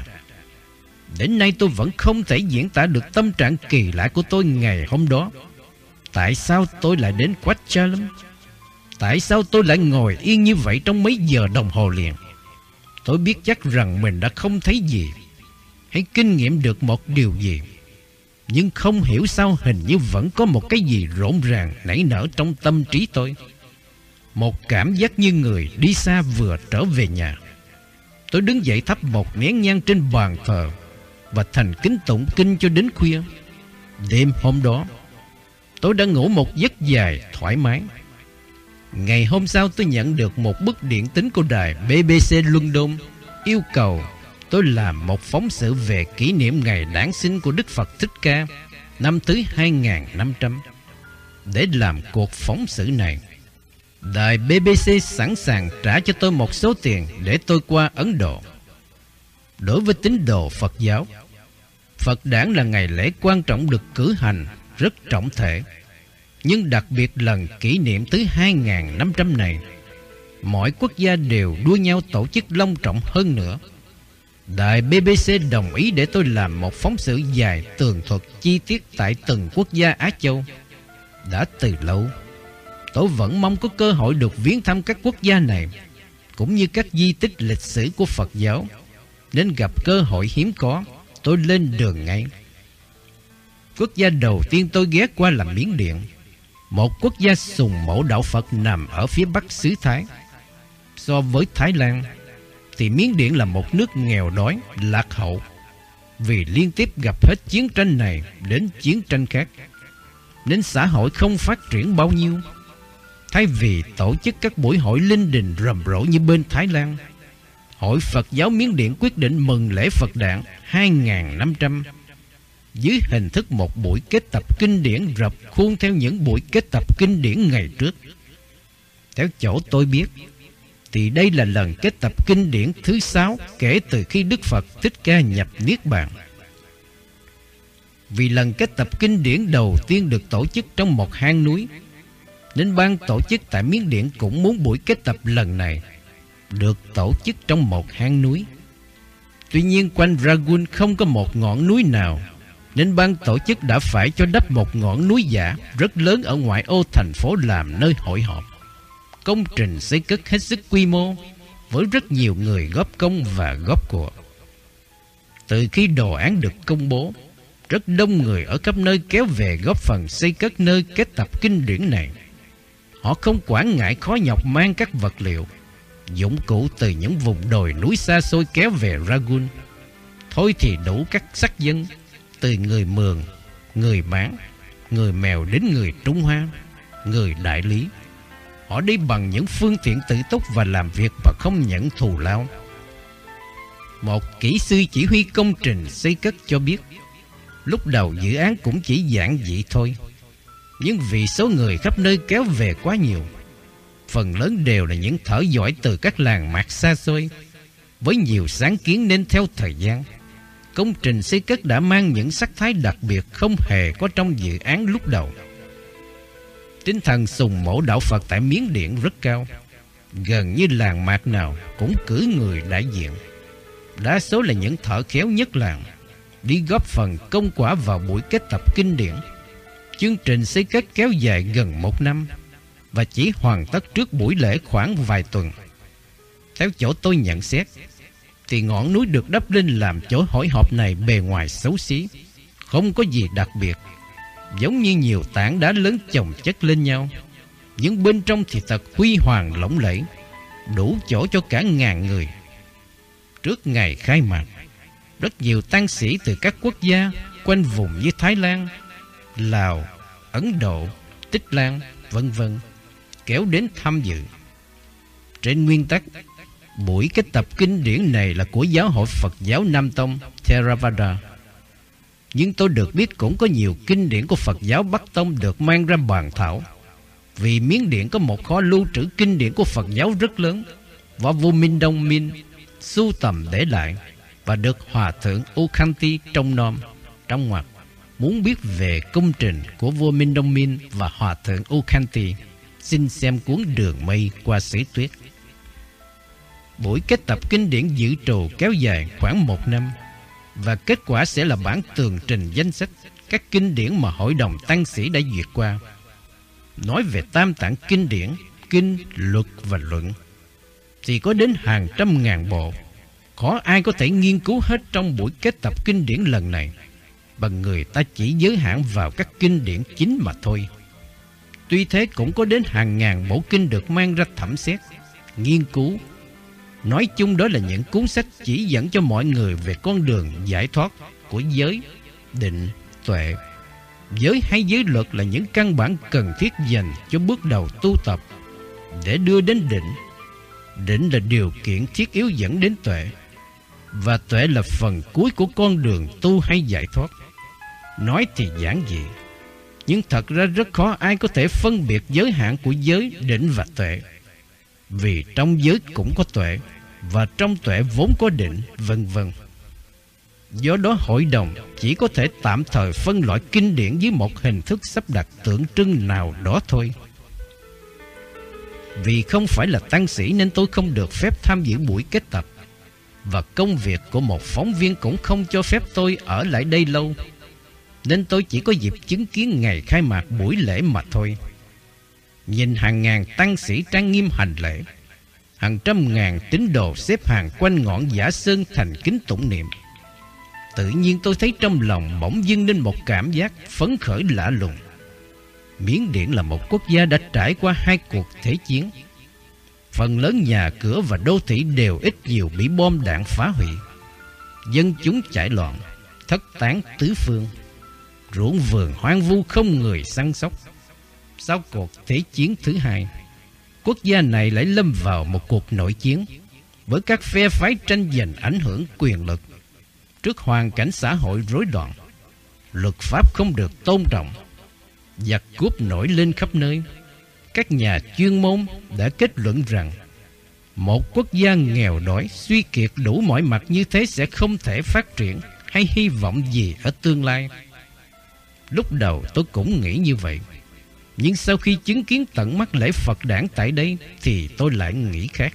Đến nay tôi vẫn không thể diễn tả được tâm trạng kỳ lạ của tôi ngày hôm đó. Tại sao tôi lại đến Wat Chalem? Tại sao tôi lại ngồi yên như vậy trong mấy giờ đồng hồ liền? Tôi biết chắc rằng mình đã không thấy gì hay kinh nghiệm được một điều gì. Nhưng không hiểu sao hình như vẫn có một cái gì rộn ràng nảy nở trong tâm trí tôi. Một cảm giác như người đi xa vừa trở về nhà. Tôi đứng dậy thắp một nén nhang trên bàn thờ và thành kính tụng kinh cho đến khuya. Đêm hôm đó, tôi đã ngủ một giấc dài thoải mái. Ngày hôm sau tôi nhận được một bức điện tín của đài BBC London yêu cầu tôi làm một phóng sự về kỷ niệm ngày đản sinh của Đức Phật Thích Ca năm thứ 2500. Để làm cuộc phóng sự này, đài BBC sẵn sàng trả cho tôi một số tiền để tôi qua Ấn Độ. Đối với tín đồ Phật giáo, Phật đản là ngày lễ quan trọng được cử hành rất trọng thể. Nhưng đặc biệt lần kỷ niệm thứ 2500 này, mọi quốc gia đều đua nhau tổ chức long trọng hơn nữa. Đài BBC đồng ý để tôi làm một phóng sự dài tường thuật chi tiết tại từng quốc gia Á Châu. Đã từ lâu, tôi vẫn mong có cơ hội được viếng thăm các quốc gia này, cũng như các di tích lịch sử của Phật giáo. Nên gặp cơ hội hiếm có, tôi lên đường ngay. Quốc gia đầu tiên tôi ghé qua là Miến Điện, một quốc gia sùng mẫu đạo Phật nằm ở phía bắc xứ Thái. So với Thái Lan thì Miến Điện là một nước nghèo đói, lạc hậu, vì liên tiếp gặp hết chiến tranh này đến chiến tranh khác, nên xã hội không phát triển bao nhiêu. Thay vì tổ chức các buổi hội linh đình rầm rộ như bên Thái Lan, Hội Phật giáo Miến Điện quyết định mừng lễ Phật Đản 2500 dưới hình thức một buổi kết tập kinh điển rập khuôn theo những buổi kết tập kinh điển ngày trước. Theo chỗ tôi biết thì đây là lần kết tập kinh điển thứ 6 kể từ khi Đức Phật Thích Ca nhập Niết Bàn. Vì lần kết tập kinh điển đầu tiên được tổ chức trong một hang núi, nên ban tổ chức tại Miến Điện cũng muốn buổi kết tập lần này được tổ chức trong một hang núi. Tuy nhiên quanh Rangoon không có một ngọn núi nào, nên ban tổ chức đã phải cho đắp một ngọn núi giả rất lớn ở ngoại ô thành phố làm nơi hội họp. Công trình xây cất hết sức quy mô, với rất nhiều người góp công và góp của. Từ khi đồ án được công bố, rất đông người ở khắp nơi kéo về góp phần xây cất nơi kết tập kinh điển này. Họ không quản ngại khó nhọc mang các vật liệu, dụng cụ từ những vùng đồi núi xa xôi kéo về Rangoon. Thôi thì đủ các sắc dân, từ người Mường, người Mán, người Mèo đến người Trung Hoa, người Đại Lý. Họ đi bằng những phương tiện tự túc và làm việc mà không nhận thù lao. Một kỹ sư chỉ huy công trình xây cất cho biết, lúc đầu dự án cũng chỉ giản dị thôi, nhưng vì số người khắp nơi kéo về quá nhiều, phần lớn đều là những thợ giỏi từ các làng mạc xa xôi, với nhiều sáng kiến, nên theo thời gian, công trình xây cất đã mang những sắc thái đặc biệt không hề có trong dự án lúc đầu. Tinh thần sùng mẫu đạo Phật tại Miến Điện rất cao. Gần như làng mạc nào cũng cử người đại diện, đa số là những thợ khéo nhất làng, đi góp phần công quả vào buổi kết tập kinh điển. Chương trình xây cất kéo dài gần 1 năm và chỉ hoàn tất trước buổi lễ khoảng vài tuần. Theo chỗ tôi nhận xét thì ngọn núi được đắp lên làm chỗ hội họp này bề ngoài xấu xí, không có gì đặc biệt, giống như nhiều tảng đá lớn chồng chất lên nhau, nhưng bên trong thì thật huy hoàng lộng lẫy, đủ chỗ cho cả ngàn người. Trước ngày khai mạc, rất nhiều tăng sĩ từ các quốc gia quanh vùng như Thái Lan, Lào, Ấn Độ, Tích Lan, vân vân kéo đến tham dự. Trên nguyên tắc, buổi kết tập kinh điển này là của Giáo hội Phật giáo Nam Tông Theravada, nhưng tôi được biết cũng có nhiều kinh điển của Phật giáo Bắc Tông được mang ra bàn thảo. Vì Miến Điện có một kho lưu trữ kinh điển của Phật giáo rất lớn, và vua Minh Đông Minh sưu tầm để lại, và được Hòa thượng Ukhanti trông nom. Trong ngoặc muốn biết về công trình của vua Minh Đông Minh và Hòa thượng Ukhanti, xin xem cuốn Đường Mây qua Sĩ Tuyết. Buổi kết tập kinh điển dự trù kéo dài khoảng 1 năm, và kết quả sẽ là bản tường trình danh sách các kinh điển mà hội đồng tăng sĩ đã duyệt qua. Nói về tam tạng kinh điển, kinh, luật và luận thì có đến hàng trăm ngàn bộ, khó ai có thể nghiên cứu hết trong buổi kết tập kinh điển lần này, bằng người ta chỉ giới hạn vào các kinh điển chính mà thôi. Tuy thế cũng có đến hàng ngàn bộ kinh được mang ra thẩm xét, nghiên cứu. Nói chung đó là những cuốn sách chỉ dẫn cho mọi người về con đường giải thoát của giới, định, tuệ. Giới hay giới luật là những căn bản cần thiết dành cho bước đầu tu tập để đưa đến định. Định là điều kiện thiết yếu dẫn đến tuệ, và tuệ là phần cuối của con đường tu hay giải thoát. Nói thì giản dị, nhưng thật ra rất khó ai có thể phân biệt giới hạn của giới, định và tuệ. Vì trong giới cũng có tuệ, và trong tuệ vốn có định, vân vân. Do đó hội đồng chỉ có thể tạm thời phân loại kinh điển dưới một hình thức sắp đặt tượng trưng nào đó thôi. Vì không phải là tăng sĩ nên tôi không được phép tham dự buổi kết tập, và công việc của một phóng viên cũng không cho phép tôi ở lại đây lâu, nên tôi chỉ có dịp chứng kiến ngày khai mạc buổi lễ mà thôi. Nhìn hàng ngàn tăng sĩ trang nghiêm hành lễ, hàng trăm ngàn tín đồ xếp hàng quanh ngọn Giả Sơn thành kính tụng niệm, tự nhiên tôi thấy trong lòng bỗng dưng lên một cảm giác phấn khởi lạ lùng. Miến Điện là một quốc gia đã trải qua 2 cuộc thế chiến. Phần lớn nhà cửa và đô thị đều ít nhiều bị bom đạn phá hủy. Dân chúng chạy loạn, thất tán tứ phương. Ruộng vườn hoang vu không người săn sóc. Sau cuộc thế chiến thứ 2, quốc gia này lại lâm vào một cuộc nội chiến với các phe phái tranh giành ảnh hưởng quyền lực. Trước hoàn cảnh xã hội rối loạn, luật pháp không được tôn trọng, giặc cướp nổi lên khắp nơi. Các nhà chuyên môn đã kết luận rằng một quốc gia nghèo đói, suy kiệt đủ mọi mặt như thế sẽ không thể phát triển hay hy vọng gì ở tương lai. Lúc đầu tôi cũng nghĩ như vậy, nhưng sau khi chứng kiến tận mắt lễ Phật đản tại đây thì tôi lại nghĩ khác.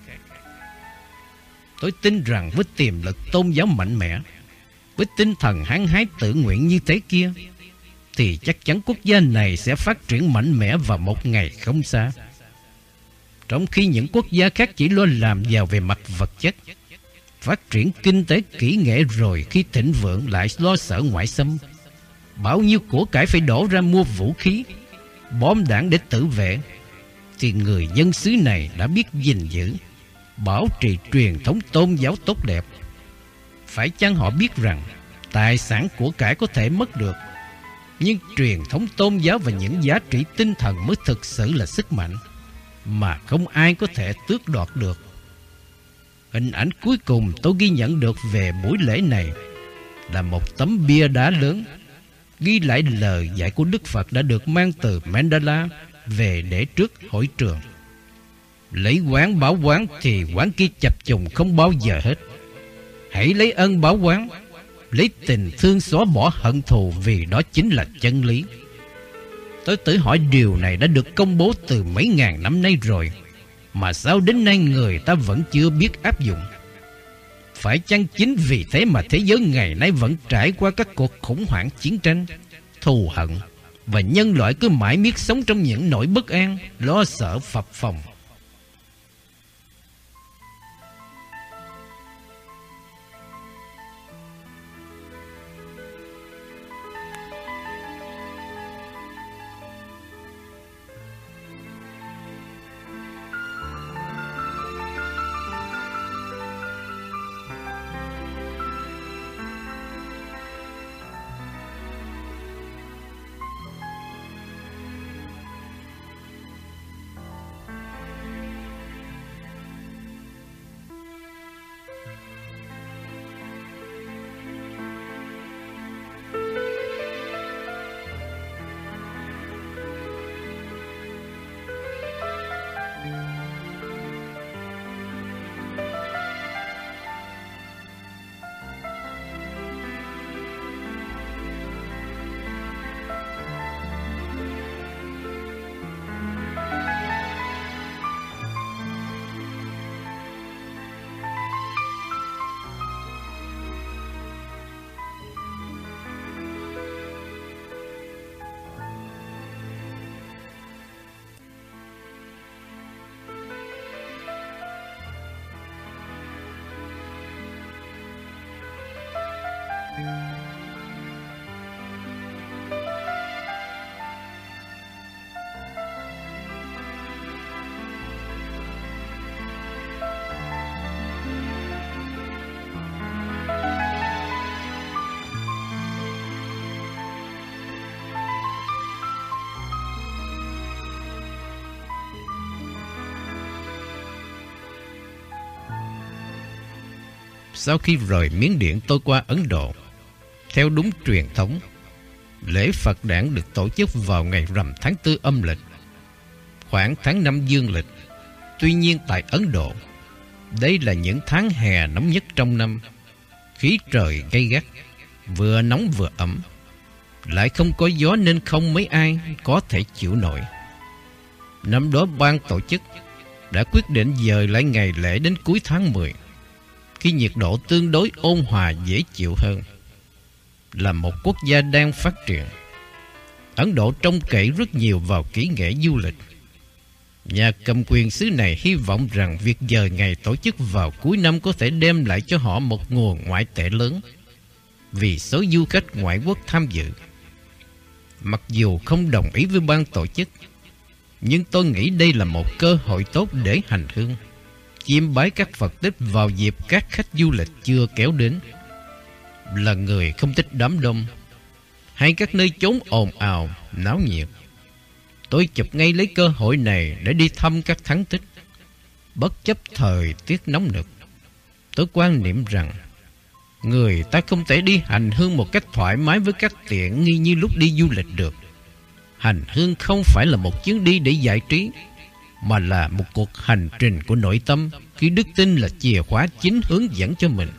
Tôi tin rằng với tiềm lực tôn giáo mạnh mẽ, với tinh thần hăng hái tự nguyện như thế kia, thì chắc chắn quốc gia này sẽ phát triển mạnh mẽ vào một ngày không xa. Trong khi những quốc gia khác chỉ lo làm giàu về mặt vật chất, phát triển kinh tế kỹ nghệ, rồi khi thịnh vượng lại lo sợ ngoại xâm. Bao nhiêu của cải phải đổ ra mua vũ khí, bom đạn để tự vệ, thì người dân xứ này đã biết gìn giữ, bảo trì truyền thống tôn giáo tốt đẹp. Phải chăng họ biết rằng tài sản của cải có thể mất được, nhưng truyền thống tôn giáo và những giá trị tinh thần mới thực sự là sức mạnh mà không ai có thể tước đoạt được. Hình ảnh cuối cùng tôi ghi nhận được về buổi lễ này là một tấm bia đá lớn ghi lại lời dạy của Đức Phật đã được mang từ Mandala về để trước hội trường. Lấy quán báo quán thì quán kia chập trùng không bao giờ hết. Hãy lấy ân báo quán, lấy tình thương xóa bỏ hận thù, vì đó chính là chân lý. Tôi tự hỏi điều này đã được công bố từ mấy ngàn năm nay rồi, mà sao đến nay người ta vẫn chưa biết áp dụng? Phải chăng chính vì thế mà thế giới ngày nay vẫn trải qua các cuộc khủng hoảng chiến tranh, thù hận, và nhân loại cứ mãi miết sống trong những nỗi bất an, lo sợ phập phồng? Sau khi rời Miến Điện, tôi qua Ấn Độ. Theo đúng truyền thống, lễ Phật đản được tổ chức vào ngày rằm tháng 4 âm lịch, khoảng tháng 5 dương lịch. Tuy nhiên tại Ấn Độ, đây là những tháng hè nóng nhất trong năm. Khí trời gay gắt, vừa nóng vừa ẩm, lại không có gió nên không mấy ai có thể chịu nổi. Năm đó ban tổ chức đã quyết định dời lại ngày lễ đến cuối tháng 10. khi nhiệt độ tương đối ôn hòa dễ chịu hơn. Là một quốc gia đang phát triển, Ấn Độ trông cậy rất nhiều vào kỹ nghệ du lịch. Nhà cầm quyền xứ này hy vọng rằng việc dời ngày tổ chức vào cuối năm có thể đem lại cho họ một nguồn ngoại tệ lớn, vì số du khách ngoại quốc tham dự. Mặc dù không đồng ý với ban tổ chức, nhưng tôi nghĩ đây là một cơ hội tốt để hành hương, chiêm bái các Phật tích vào dịp các khách du lịch chưa kéo đến. Là người không thích đám đông hay các nơi chốn ồn ào, náo nhiệt, tôi chụp ngay lấy cơ hội này để đi thăm các thắng tích. Bất chấp thời tiết nóng nực, tôi quan niệm rằng người ta không thể đi hành hương một cách thoải mái với các tiện nghi như lúc đi du lịch được. Hành hương không phải là một chuyến đi để giải trí, mà là một cuộc hành trình của nội tâm, khi đức tin là chìa khóa chính hướng dẫn cho mình.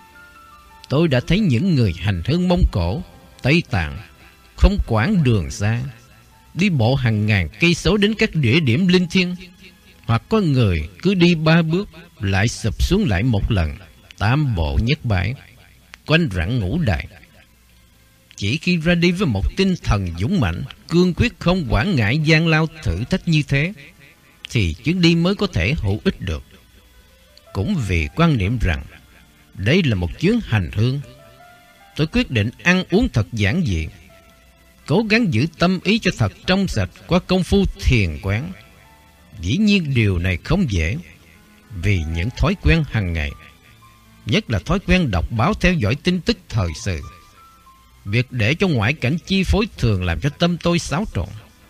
Tôi đã thấy những người hành hương Mông Cổ, Tây Tạng không quản đường xa, đi bộ hàng ngàn cây số đến các địa điểm linh thiêng, hoặc có người cứ đi 3 bước lại sụp xuống lại một lần, tam bộ nhất bại, quanh rặng ngũ đại. Chỉ khi ra đi với một tinh thần dũng mạnh, cương quyết không quản ngại gian lao thử thách như thế, thì chuyến đi mới có thể hữu ích được. Cũng vì quan niệm rằng đây là một chuyến hành hương, tôi quyết định ăn uống thật giản dị, cố gắng giữ tâm ý cho thật trong sạch qua công phu thiền quán. Dĩ nhiên điều này không dễ, vì những thói quen hàng ngày, nhất là thói quen đọc báo theo dõi tin tức thời sự. Việc để cho ngoại cảnh chi phối thường làm cho tâm tôi xáo trộn.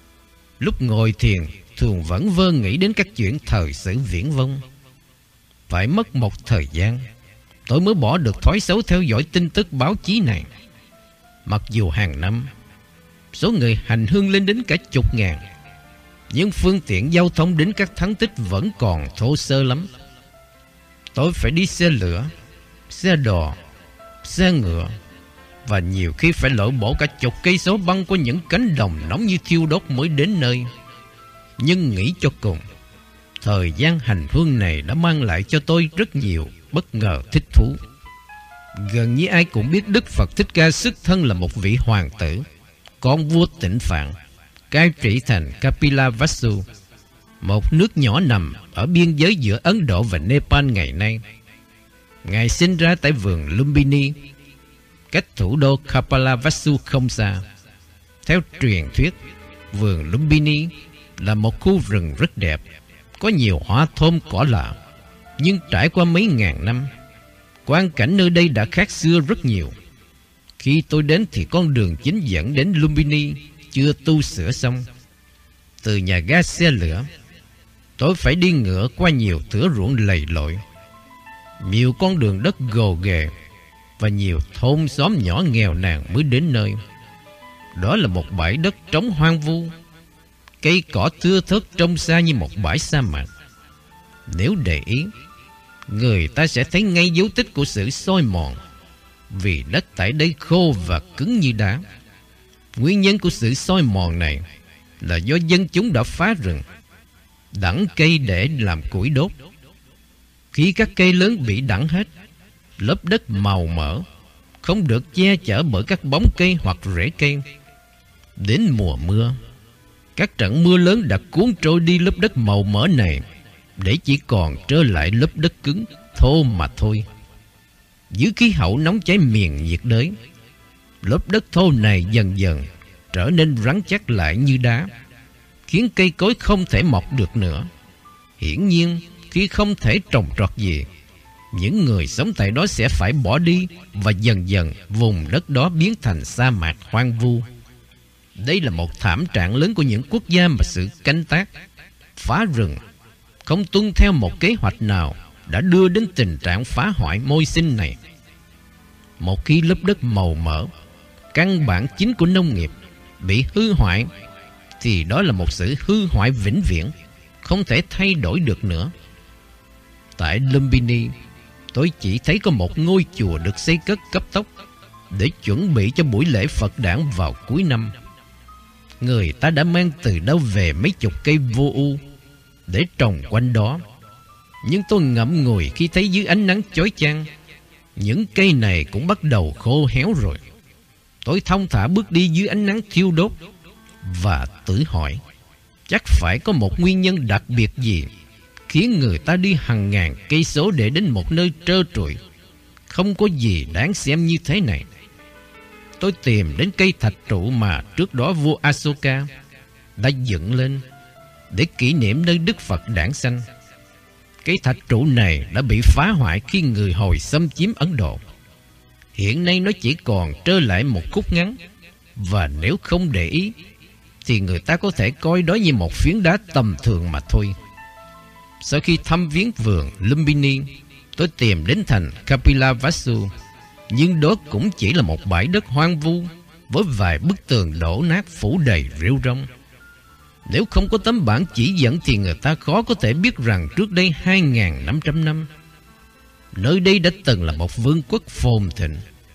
Lúc ngồi thiền thường vẫn vơ nghĩ đến các chuyện thời sự viển vông. Phải mất một thời gian tôi mới bỏ được thói xấu theo dõi tin tức báo chí này. Mặc dù hàng năm số người hành hương lên đến cả chục ngàn, nhưng phương tiện giao thông đến các thắng tích vẫn còn thô sơ lắm. Tôi phải đi xe lửa, xe đò, xe ngựa, và nhiều khi phải lội bộ cả chục cây số băng qua những cánh đồng nóng như thiêu đốt mới đến nơi. Nhưng nghĩ cho cùng, thời gian hành hương này đã mang lại cho tôi rất nhiều bất ngờ thích thú. Gần như ai cũng biết Đức Phật Thích Ca xuất thân là một vị hoàng tử, con vua Tịnh Phạn, cai trị thành Kapilavastu, một nước nhỏ nằm ở biên giới giữa Ấn Độ và Nepal ngày nay. Ngài sinh ra tại vườn Lumbini, cách thủ đô Kapilavastu không xa. Theo truyền thuyết, vườn Lumbini là một khu rừng rất đẹp, có nhiều hoa thơm cỏ lạ. Nhưng trải qua mấy ngàn năm, quang cảnh nơi đây đã khác xưa rất nhiều. Khi tôi đến thì con đường chính dẫn đến Lumbini chưa tu sửa xong. Từ nhà ga xe lửa, tôi phải đi ngựa qua nhiều thửa ruộng lầy lội, nhiều con đường đất gồ ghề và nhiều thôn xóm nhỏ nghèo nàn mới đến nơi. Đó là một bãi đất trống hoang vu, cây cỏ thưa thớt trông xa như một bãi sa mạc. Nếu để ý, người ta sẽ thấy ngay dấu tích của sự xoi mòn, vì đất tại đây khô và cứng như đá. Nguyên nhân của sự xoi mòn này là do dân chúng đã phá rừng, đẵn cây để làm củi đốt. Khi các cây lớn bị đẵn hết, lớp đất màu mỡ không được che chở bởi các bóng cây hoặc rễ cây. Đến mùa mưa, các trận mưa lớn đã cuốn trôi đi lớp đất màu mỡ này, để chỉ còn trơ lại lớp đất cứng thô mà thôi. Dưới khí hậu nóng cháy miền nhiệt đới, lớp đất thô này dần dần trở nên rắn chắc lại như đá, khiến cây cối không thể mọc được nữa. Hiển nhiên, khi không thể trồng trọt gì, những người sống tại đó sẽ phải bỏ đi, và dần dần vùng đất đó biến thành sa mạc hoang vu. Đây là một thảm trạng lớn của những quốc gia mà sự canh tác, phá rừng không tuân theo một kế hoạch nào đã đưa đến tình trạng phá hoại môi sinh này. Một khi lớp đất màu mỡ, căn bản chính của nông nghiệp, bị hư hoại, thì đó là một sự hư hoại vĩnh viễn, không thể thay đổi được nữa. Tại Lumbini, tôi chỉ thấy có một ngôi chùa được xây cất cấp tốc để chuẩn bị cho buổi lễ Phật đản vào cuối năm. Người ta đã mang từ đâu về mấy chục cây vô u để trồng quanh đó. Nhưng tôi ngậm ngùi khi thấy dưới ánh nắng chói chang, những cây này cũng bắt đầu khô héo rồi. Tôi thong thả bước đi dưới ánh nắng thiêu đốt và tự hỏi, chắc phải có một nguyên nhân đặc biệt gì khiến người ta đi hàng ngàn cây số để đến một nơi trơ trụi, không có gì đáng xem như thế này. Tôi tìm đến cây thạch trụ mà trước đó vua Asoka đã dựng lên để kỷ niệm nơi Đức Phật đản sanh. Cây thạch trụ này đã bị phá hoại khi người Hồi xâm chiếm Ấn Độ. Hiện nay nó chỉ còn trơ lại một khúc ngắn, và nếu không để ý thì người ta có thể coi đó như một phiến đá tầm thường mà thôi. Sau khi thăm viếng vườn Lumbini, tôi tìm đến thành Kapilavastu, nhưng đó cũng chỉ là một bãi đất hoang vu với vài bức tường đổ nát phủ đầy rêu rong. Nếu không có tấm bảng chỉ dẫn thì người ta khó có thể biết rằng trước đây 2.500 năm, nơi đây đã từng là một vương quốc phồn thịnh,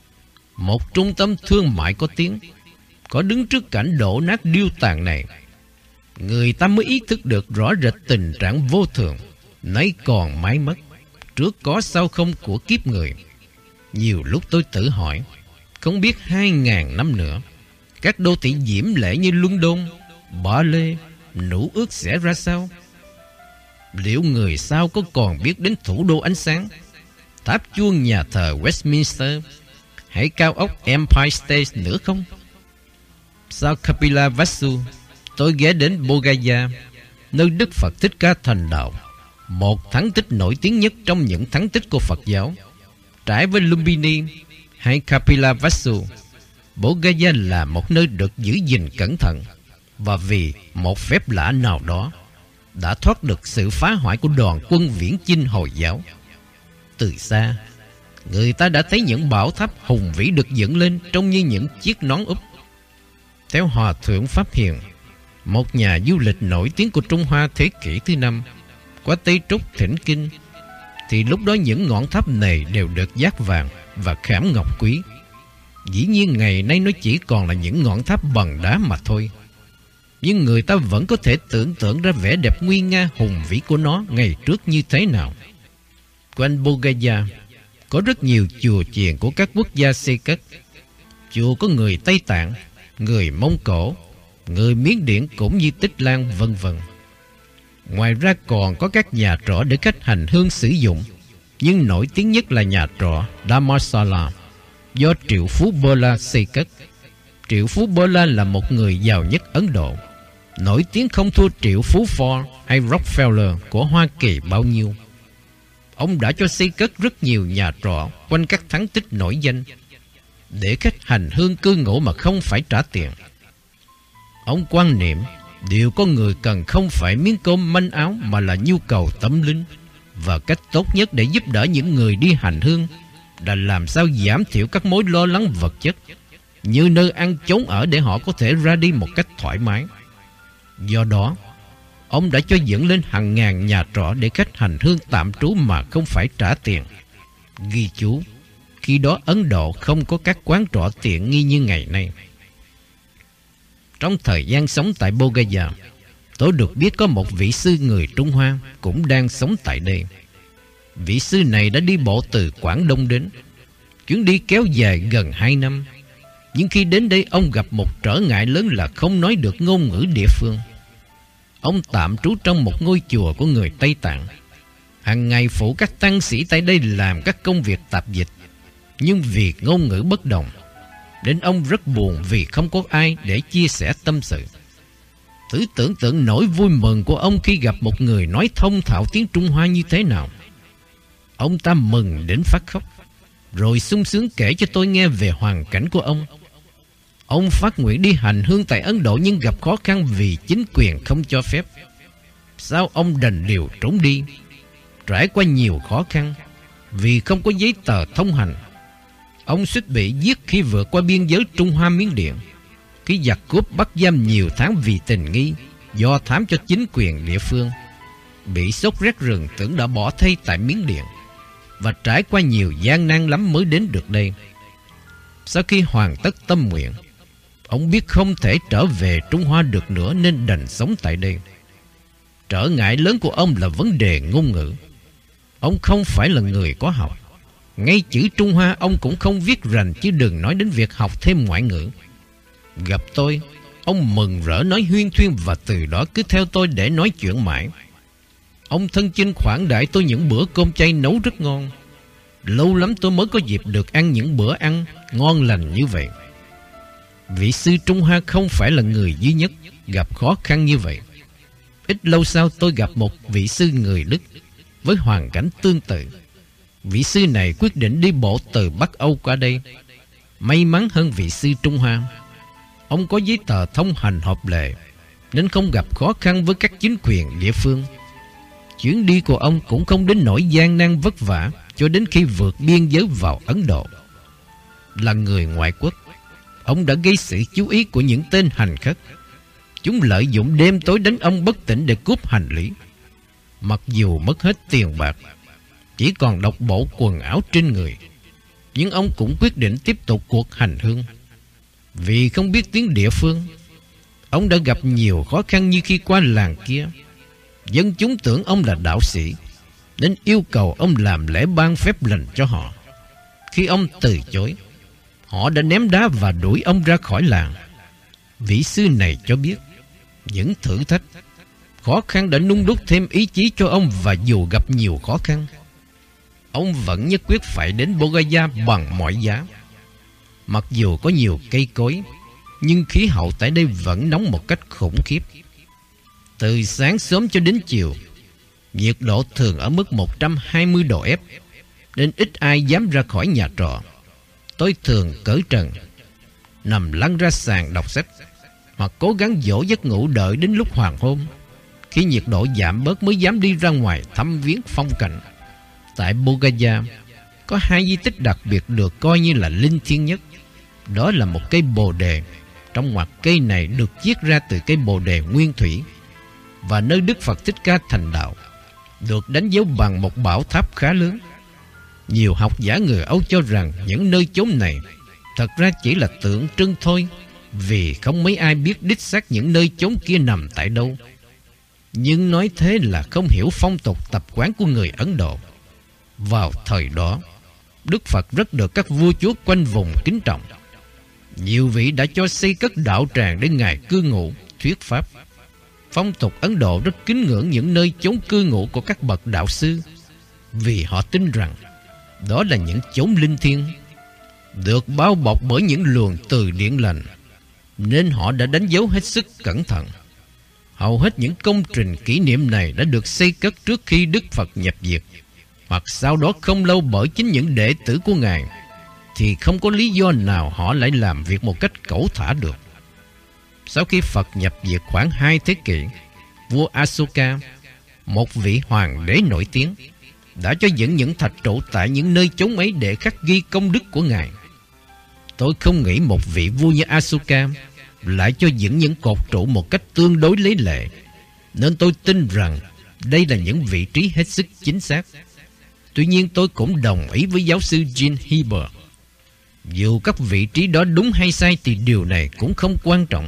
một trung tâm thương mại có tiếng. Có đứng trước cảnh đổ nát điêu tàn này, người ta mới ý thức được rõ rệt tình trạng vô thường, nay còn mãi mất, trước có sau không của kiếp người. Nhiều lúc tôi tự hỏi, không biết 2.000 năm nữa, các đô thị diễm lệ như London, Ba Lê, Nữ Ước sẽ ra sao? Liệu người sao có còn biết đến thủ đô ánh sáng, tháp chuông nhà thờ Westminster hay cao ốc Empire State nữa không? Sau Kapilavastu, tôi ghé đến Bodh Gaya, nơi Đức Phật Thích Ca thành đạo, một thắng tích nổi tiếng nhất trong những thắng tích của Phật giáo. Trái với Lumbini hay Kapilavastu, Bodh Gaya là một nơi được giữ gìn cẩn thận, và vì một phép lạ nào đó đã thoát được sự phá hoại của đoàn quân viễn chinh Hồi giáo. Từ xa, người ta đã thấy những bảo tháp hùng vĩ được dựng lên trông như những chiếc nón úp. Theo Hòa thượng Pháp Hiền, một nhà du lịch nổi tiếng của Trung Hoa thế kỷ thứ 5, qua Tây Trúc thỉnh kinh, thì lúc đó những ngọn tháp này đều được dát vàng và khảm ngọc quý. Dĩ nhiên ngày nay nó chỉ còn là những ngọn tháp bằng đá mà thôi, nhưng người ta vẫn có thể tưởng tượng ra vẻ đẹp nguy nga hùng vĩ của nó ngày trước như thế nào. Quanh Bodh Gaya có rất nhiều chùa chiền của các quốc gia xây cất. Chùa có người Tây Tạng, người Mông Cổ, người Miến Điện cũng như Tích Lan, vân vân. Ngoài ra còn có các nhà trọ để khách hành hương sử dụng, nhưng nổi tiếng nhất là nhà trọ Dharamsala do triệu phú Birla xây cất. Triệu phú Birla là một người giàu nhất Ấn Độ, nổi tiếng không thua triệu phú Ford hay Rockefeller của Hoa Kỳ bao nhiêu. Ông đã cho xây cất rất nhiều nhà trọ quanh các thắng tích nổi danh để khách hành hương cư ngụ mà không phải trả tiền. Ông quan niệm điều con người cần không phải miếng cơm manh áo mà là nhu cầu tâm linh, và cách tốt nhất để giúp đỡ những người đi hành hương là làm sao giảm thiểu các mối lo lắng vật chất, như nơi ăn chốn ở, để họ có thể ra đi một cách thoải mái. Do đó, ông đã cho dựng lên hàng ngàn nhà trọ để khách hành hương tạm trú mà không phải trả tiền. Ghi chú, khi đó Ấn Độ không có các quán trọ tiện nghi như ngày nay. Trong thời gian sống tại Bodh Gaya, tôi được biết có một vị sư người Trung Hoa cũng đang sống tại đây. Vị sư này đã đi bộ từ Quảng Đông đến. Chuyến đi kéo dài gần 2 năm. Nhưng khi đến đây, ông gặp một trở ngại lớn là không nói được ngôn ngữ địa phương. Ông tạm trú trong một ngôi chùa của người Tây Tạng. Hàng ngày phụ các tăng sĩ tại đây làm các công việc tạp dịch. Nhưng vì ngôn ngữ bất đồng, đến ông rất buồn vì không có ai để chia sẻ tâm sự. Thử tưởng tượng nỗi vui mừng của ông khi gặp một người nói thông thạo tiếng Trung Hoa như thế nào. Ông ta mừng đến phát khóc, rồi sung sướng kể cho tôi nghe về hoàn cảnh của ông. Ông phát nguyện đi hành hương tại Ấn Độ nhưng gặp khó khăn vì chính quyền không cho phép. Sau ông đành điều trốn đi, trải qua nhiều khó khăn vì không có giấy tờ thông hành. Ông suýt bị giết khi vượt qua biên giới Trung Hoa Miến Điện, khi giặc cướp bắt giam nhiều tháng vì tình nghi, do thám cho chính quyền địa phương. Bị sốt rét rừng tưởng đã bỏ thây tại Miến Điện, và trải qua nhiều gian nan lắm mới đến được đây. Sau khi hoàn tất tâm nguyện, ông biết không thể trở về Trung Hoa được nữa nên đành sống tại đây. Trở ngại lớn của ông là vấn đề ngôn ngữ. Ông không phải là người có học. Ngay chữ Trung Hoa ông cũng không viết rành, chứ đừng nói đến việc học thêm ngoại ngữ. Gặp tôi, ông mừng rỡ nói huyên thuyên, và từ đó cứ theo tôi để nói chuyện mãi. Ông thân chinh khoản đãi tôi những bữa cơm chay nấu rất ngon. Lâu lắm tôi mới có dịp được ăn những bữa ăn ngon lành như vậy. Vị sư Trung Hoa không phải là người duy nhất gặp khó khăn như vậy. Ít lâu sau tôi gặp một vị sư người Đức với hoàn cảnh tương tự. Vị sư này quyết định đi bộ từ Bắc Âu qua đây. May mắn hơn vị sư Trung Hoa, ông có giấy tờ thông hành hợp lệ nên không gặp khó khăn với các chính quyền địa phương. Chuyến đi của ông cũng không đến nỗi gian nan vất vả cho đến khi vượt biên giới vào Ấn Độ. Là người ngoại quốc, ông đã gây sự chú ý của những tên hành khất. Chúng lợi dụng đêm tối đánh ông bất tỉnh để cướp hành lý. Mặc dù mất hết tiền bạc, chỉ còn độc bộ quần áo trên người, nhưng ông cũng quyết định tiếp tục cuộc hành hương. Vì không biết tiếng địa phương, ông đã gặp nhiều khó khăn như khi qua làng kia. Dân chúng tưởng ông là đạo sĩ nên yêu cầu ông làm lễ ban phép lành cho họ. Khi ông từ chối, họ đã ném đá và đuổi ông ra khỏi làng. Vị sư này cho biết những thử thách, khó khăn đã nung đúc thêm ý chí cho ông, và dù gặp nhiều khó khăn, ông vẫn nhất quyết phải đến Bodh bằng mọi giá. Mặc dù có nhiều cây cối, nhưng khí hậu tại đây vẫn nóng một cách khủng khiếp. Từ sáng sớm cho đến chiều, nhiệt độ thường ở mức 120 độ F, nên ít ai dám ra khỏi nhà trọ. Tôi thường cởi trần, nằm lăn ra sàn đọc sách, hoặc cố gắng dỗ giấc ngủ đợi đến lúc hoàng hôn. Khi nhiệt độ giảm bớt mới dám đi ra ngoài thăm viếng phong cảnh. Tại Bodh có hai di tích đặc biệt được coi như là linh thiêng nhất. Đó là một cây bồ đề. Trong ngoặc cây này được chiết ra từ cây bồ đề nguyên thủy, và nơi Đức Phật Thích Ca thành đạo, được đánh dấu bằng một bảo tháp khá lớn. Nhiều học giả người Âu cho rằng những nơi chốn này thật ra chỉ là tượng trưng thôi, vì không mấy ai biết đích xác những nơi chốn kia nằm tại đâu. Nhưng nói thế là không hiểu phong tục tập quán của người Ấn Độ. Vào thời đó, Đức Phật rất được các vua chúa quanh vùng kính trọng. Nhiều vị đã cho xây cất đạo tràng để Ngài cư ngụ, thuyết pháp. Phong tục Ấn Độ rất kính ngưỡng những nơi chốn cư ngụ của các bậc đạo sư, vì họ tin rằng đó là những chốn linh thiêng, được bao bọc bởi những luồng từ điển lành, nên họ đã đánh dấu hết sức cẩn thận. Hầu hết những công trình kỷ niệm này đã được xây cất trước khi Đức Phật nhập diệt, hoặc sau đó không lâu bởi chính những đệ tử của Ngài, thì không có lý do nào họ lại làm việc một cách cẩu thả được. Sau khi Phật nhập diệt khoảng 2 thế kỷ, vua Asoka, một vị hoàng đế nổi tiếng, đã cho dựng những thạch trụ tại những nơi chốn ấy để khắc ghi công đức của Ngài. Tôi không nghĩ một vị vua như Asoka lại cho dựng những cột trụ một cách tương đối lý lệ, nên tôi tin rằng đây là những vị trí hết sức chính xác. Tuy nhiên tôi cũng đồng ý với giáo sư Gene Heber. Dù các vị trí đó đúng hay sai thì điều này cũng không quan trọng.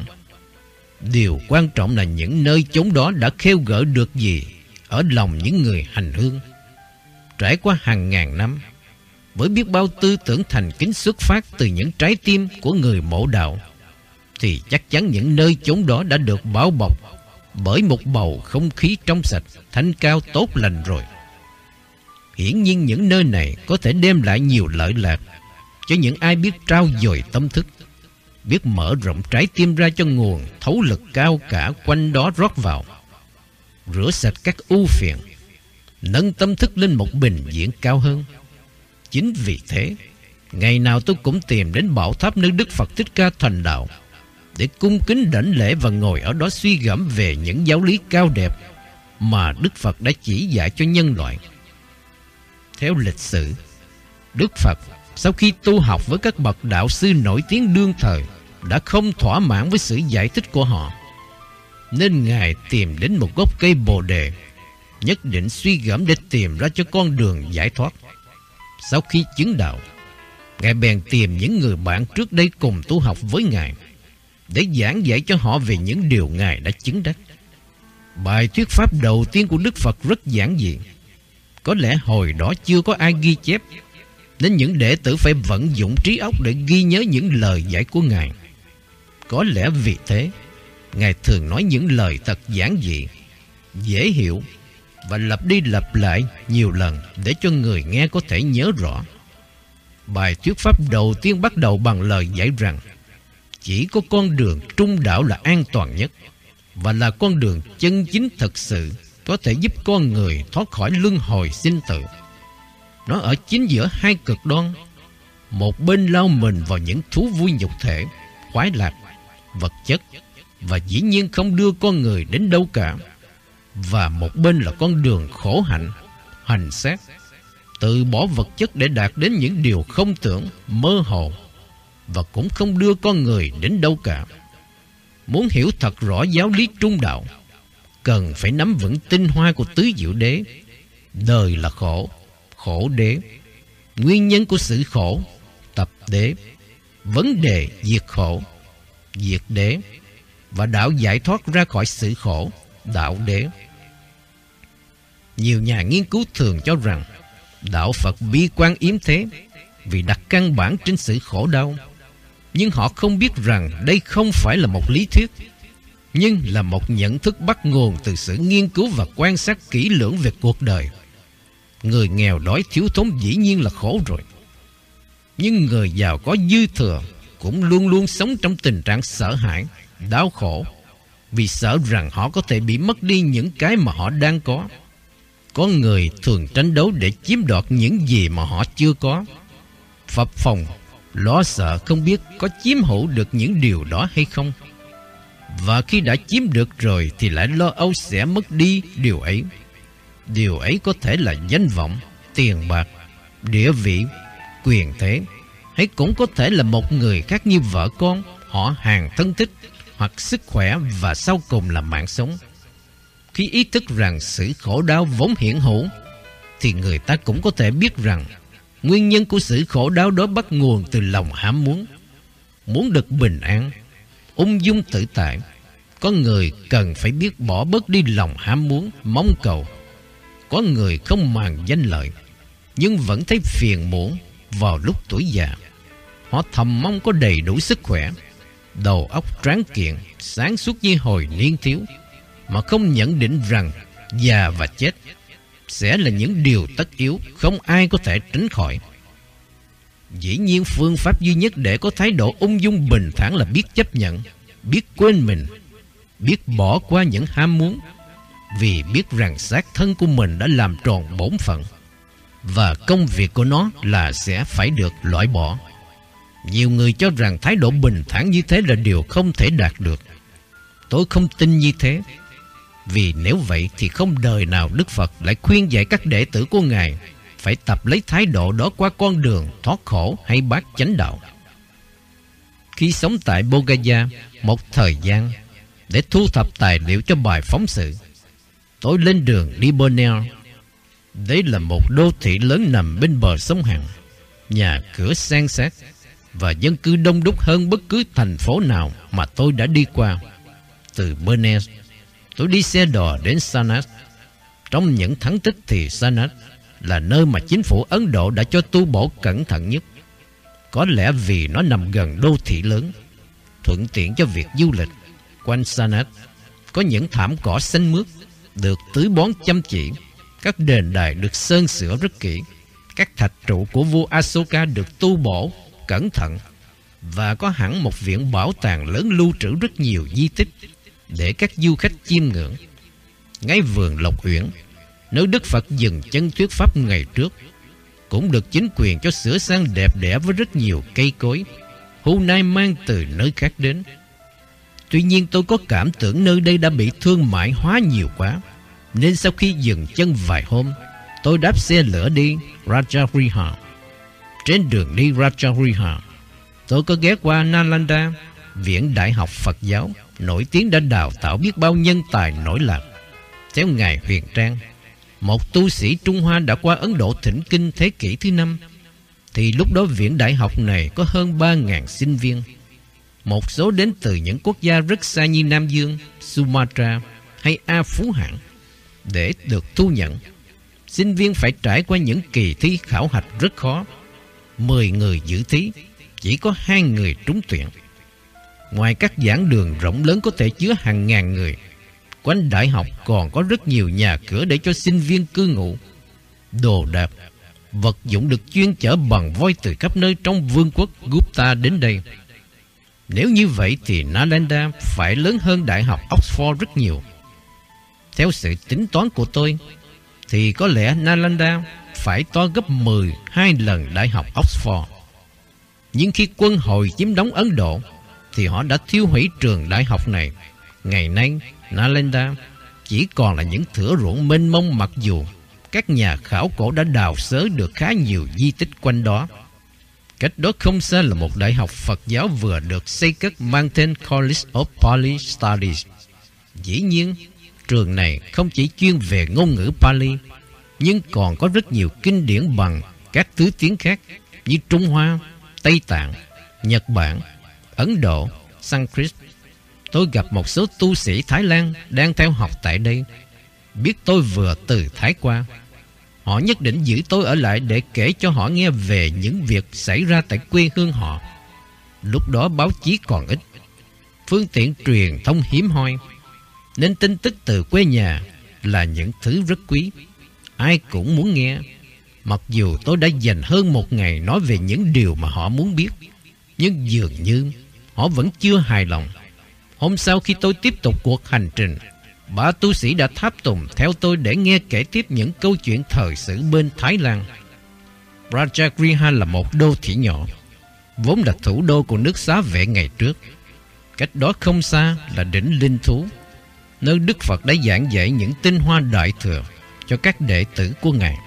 Điều quan trọng là những nơi chốn đó đã khêu gợi được gì ở lòng những người hành hương. Trải qua hàng ngàn năm, với biết bao tư tưởng thành kính xuất phát từ những trái tim của người mộ đạo, thì chắc chắn những nơi chốn đó đã được bao bọc bởi một bầu không khí trong sạch, thanh cao, tốt lành rồi. Hiển nhiên những nơi này có thể đem lại nhiều lợi lạc cho những ai biết trau dồi tâm thức, biết mở rộng trái tim ra cho nguồn thấu lực cao cả quanh đó rót vào, rửa sạch các ưu phiền, nâng tâm thức lên một bình diện cao hơn. Chính vì thế, ngày nào tôi cũng tìm đến bảo tháp nơi Đức Phật Thích Ca thành đạo để cung kính đảnh lễ và ngồi ở đó suy gẫm về những giáo lý cao đẹp mà Đức Phật đã chỉ dạy cho nhân loại. Theo lịch sử, Đức Phật sau khi tu học với các bậc đạo sư nổi tiếng đương thời đã không thỏa mãn với sự giải thích của họ, nên Ngài tìm đến một gốc cây bồ đề, nhất định suy gẫm để tìm ra cho con đường giải thoát. Sau khi chứng đạo, Ngài bèn tìm những người bạn trước đây cùng tu học với Ngài để giảng dạy cho họ về những điều Ngài đã chứng đắc. Bài thuyết pháp đầu tiên của Đức Phật rất giản dị: Có lẽ hồi đó chưa có ai ghi chép, nên những đệ tử phải vận dụng trí óc để ghi nhớ những lời dạy của Ngài. Có lẽ vì thế, Ngài thường nói những lời thật giản dị, dễ hiểu và lặp đi lặp lại nhiều lần để cho người nghe có thể nhớ rõ. Bài thuyết pháp đầu tiên bắt đầu bằng lời dạy rằng chỉ có con đường trung đạo là an toàn nhất và là con đường chân chính thật sự có thể giúp con người thoát khỏi luân hồi sinh tử. Nó ở chính giữa hai cực đoan, một bên lao mình vào những thú vui nhục thể, khoái lạc, vật chất và dĩ nhiên không đưa con người đến đâu cả, và một bên là con đường khổ hạnh, hành xác, từ bỏ vật chất để đạt đến những điều không tưởng, mơ hồ và cũng không đưa con người đến đâu cả. Muốn hiểu thật rõ giáo lý trung đạo, cần phải nắm vững tinh hoa của tứ diệu đế. Đời là khổ, khổ đế; nguyên nhân của sự khổ, tập đế; vấn đề diệt khổ, diệt đế; và đạo giải thoát ra khỏi sự khổ, đạo đế. Nhiều nhà nghiên cứu thường cho rằng đạo Phật bi quan yếm thế vì đặt căn bản trên sự khổ đau. Nhưng họ không biết rằng đây không phải là một lý thuyết, nhưng là một nhận thức bắt nguồn từ sự nghiên cứu và quan sát kỹ lưỡng về cuộc đời. Người nghèo đói thiếu thốn dĩ nhiên là khổ rồi, nhưng người giàu có dư thừa cũng luôn luôn sống trong tình trạng sợ hãi, đau khổ, vì sợ rằng họ có thể bị mất đi những cái mà họ đang có. Có người thường tranh đấu để chiếm đoạt những gì mà họ chưa có, phập phồng, lo sợ không biết có chiếm hữu được những điều đó hay không. Và khi đã chiếm được rồi thì lại lo âu sẽ mất đi điều ấy. Điều ấy có thể là danh vọng, tiền bạc, địa vị, quyền thế, hay cũng có thể là một người khác như vợ con, họ hàng thân thích, hoặc sức khỏe và sau cùng là mạng sống. Khi ý thức rằng sự khổ đau vốn hiện hữu, thì người ta cũng có thể biết rằng nguyên nhân của sự khổ đau đó bắt nguồn từ lòng ham muốn. Muốn được bình an, ung dung tự tại, có người cần phải biết bỏ bớt đi lòng ham muốn, mong cầu. Có người không màng danh lợi, nhưng vẫn thấy phiền muộn vào lúc tuổi già. Họ thầm mong có đầy đủ sức khỏe, đầu óc tráng kiện, sáng suốt như hồi niên thiếu, mà không nhận định rằng già và chết sẽ là những điều tất yếu, không ai có thể tránh khỏi. Dĩ nhiên phương pháp duy nhất để có thái độ ung dung bình thản là biết chấp nhận, biết quên mình, biết bỏ qua những ham muốn, vì biết rằng xác thân của mình đã làm tròn bổn phận, và công việc của nó là sẽ phải được loại bỏ. Nhiều người cho rằng thái độ bình thản như thế là điều không thể đạt được. Tôi không tin như thế, vì nếu vậy thì không đời nào Đức Phật lại khuyên dạy các đệ tử của Ngài phải tập lấy thái độ đó qua con đường thoát khổ hay bát chánh đạo. Khi sống tại Bodh một thời gian để thu thập tài liệu cho bài phóng sự, tôi lên đường đi Borneo. Đây là một đô thị lớn nằm bên bờ sông Hằng, nhà cửa san sát và dân cư đông đúc hơn bất cứ thành phố nào mà tôi đã đi qua. Từ Borneo, tôi đi xe đò đến Sanat. Trong những thắng tích thì Sanat là nơi mà chính phủ Ấn Độ đã cho tu bổ cẩn thận nhất. Có lẽ vì nó nằm gần đô thị lớn, thuận tiện cho việc du lịch. Quanh Sanat có những thảm cỏ xanh mướt được tưới bón chăm chỉ, các đền đài được sơn sửa rất kỹ, các thạch trụ của vua Asoka được tu bổ cẩn thận, và có hẳn một viện bảo tàng lớn lưu trữ rất nhiều di tích để các du khách chiêm ngưỡng. Ngay vườn Lộc Uyển, nơi Đức Phật dừng chân thuyết pháp ngày trước, cũng được chính quyền cho sửa sang đẹp đẽ với rất nhiều cây cối hôm nay mang từ nơi khác đến. Tuy nhiên tôi có cảm tưởng nơi đây đã bị thương mại hóa nhiều quá, nên sau khi dừng chân vài hôm, tôi đáp xe lửa đi Rajagriha. Trên đường đi Rajagriha, tôi có ghé qua Nalanda, viện đại học Phật giáo nổi tiếng đã đào tạo biết bao nhân tài nổi lạc. Theo Ngài Huyền Trang, một tu sĩ Trung Hoa đã qua Ấn Độ thỉnh kinh thế kỷ thứ 5, thì lúc đó viện đại học này có hơn 3.000 sinh viên. Một số đến từ những quốc gia rất xa như Nam Dương, Sumatra hay A Phú Hạng để được thu nhận. sinh viên phải trải qua những kỳ thi khảo hạch rất khó. 10 người dự thí, chỉ có 2 người trúng tuyển. Ngoài các giảng đường rộng lớn có thể chứa hàng ngàn người, quanh đại học còn có rất nhiều nhà cửa để cho sinh viên cư ngụ. Đồ đạc, vật dụng được chuyên chở bằng voi từ khắp nơi trong vương quốc Gupta đến đây. Nếu như vậy thì Nalanda phải lớn hơn đại học Oxford rất nhiều. Theo sự tính toán của tôi, thì có lẽ Nalanda phải to gấp 12 lần đại học Oxford. Nhưng khi quân Hồi chiếm đóng Ấn Độ, thì họ đã thiêu hủy trường đại học này. Ngày nay, Nalanda chỉ còn là những thửa ruộng mênh mông, mặc dù các nhà khảo cổ đã đào xới được khá nhiều di tích quanh đó. Cách đó không xa là một đại học Phật giáo vừa được xây cất mang tên College of Pali Studies. Dĩ nhiên, trường này không chỉ chuyên về ngôn ngữ Pali, nhưng còn có rất nhiều kinh điển bằng các thứ tiếng khác như Trung Hoa, Tây Tạng, Nhật Bản, Ấn Độ, Sanskrit. Tôi gặp một số tu sĩ Thái Lan đang theo học tại đây. Biết tôi vừa từ Thái qua, họ nhất định giữ tôi ở lại để kể cho họ nghe về những việc xảy ra tại quê hương họ. Lúc đó báo chí còn ít, phương tiện truyền thông hiếm hoi, nên tin tức từ quê nhà là những thứ rất quý. Ai cũng muốn nghe. Mặc dù tôi đã dành hơn 1 ngày nói về những điều mà họ muốn biết, nhưng dường như họ vẫn chưa hài lòng. Hôm sau khi tôi tiếp tục cuộc hành trình, 3 tu sĩ đã tháp tùng theo tôi để nghe kể tiếp những câu chuyện thời sự bên Thái Lan. Rajagriha là một đô thị nhỏ, vốn là thủ đô của nước Xá Vệ ngày trước. Cách đó không xa là đỉnh Linh Thú, nơi Đức Phật đã giảng dạy những tinh hoa đại thừa cho các đệ tử của Ngài.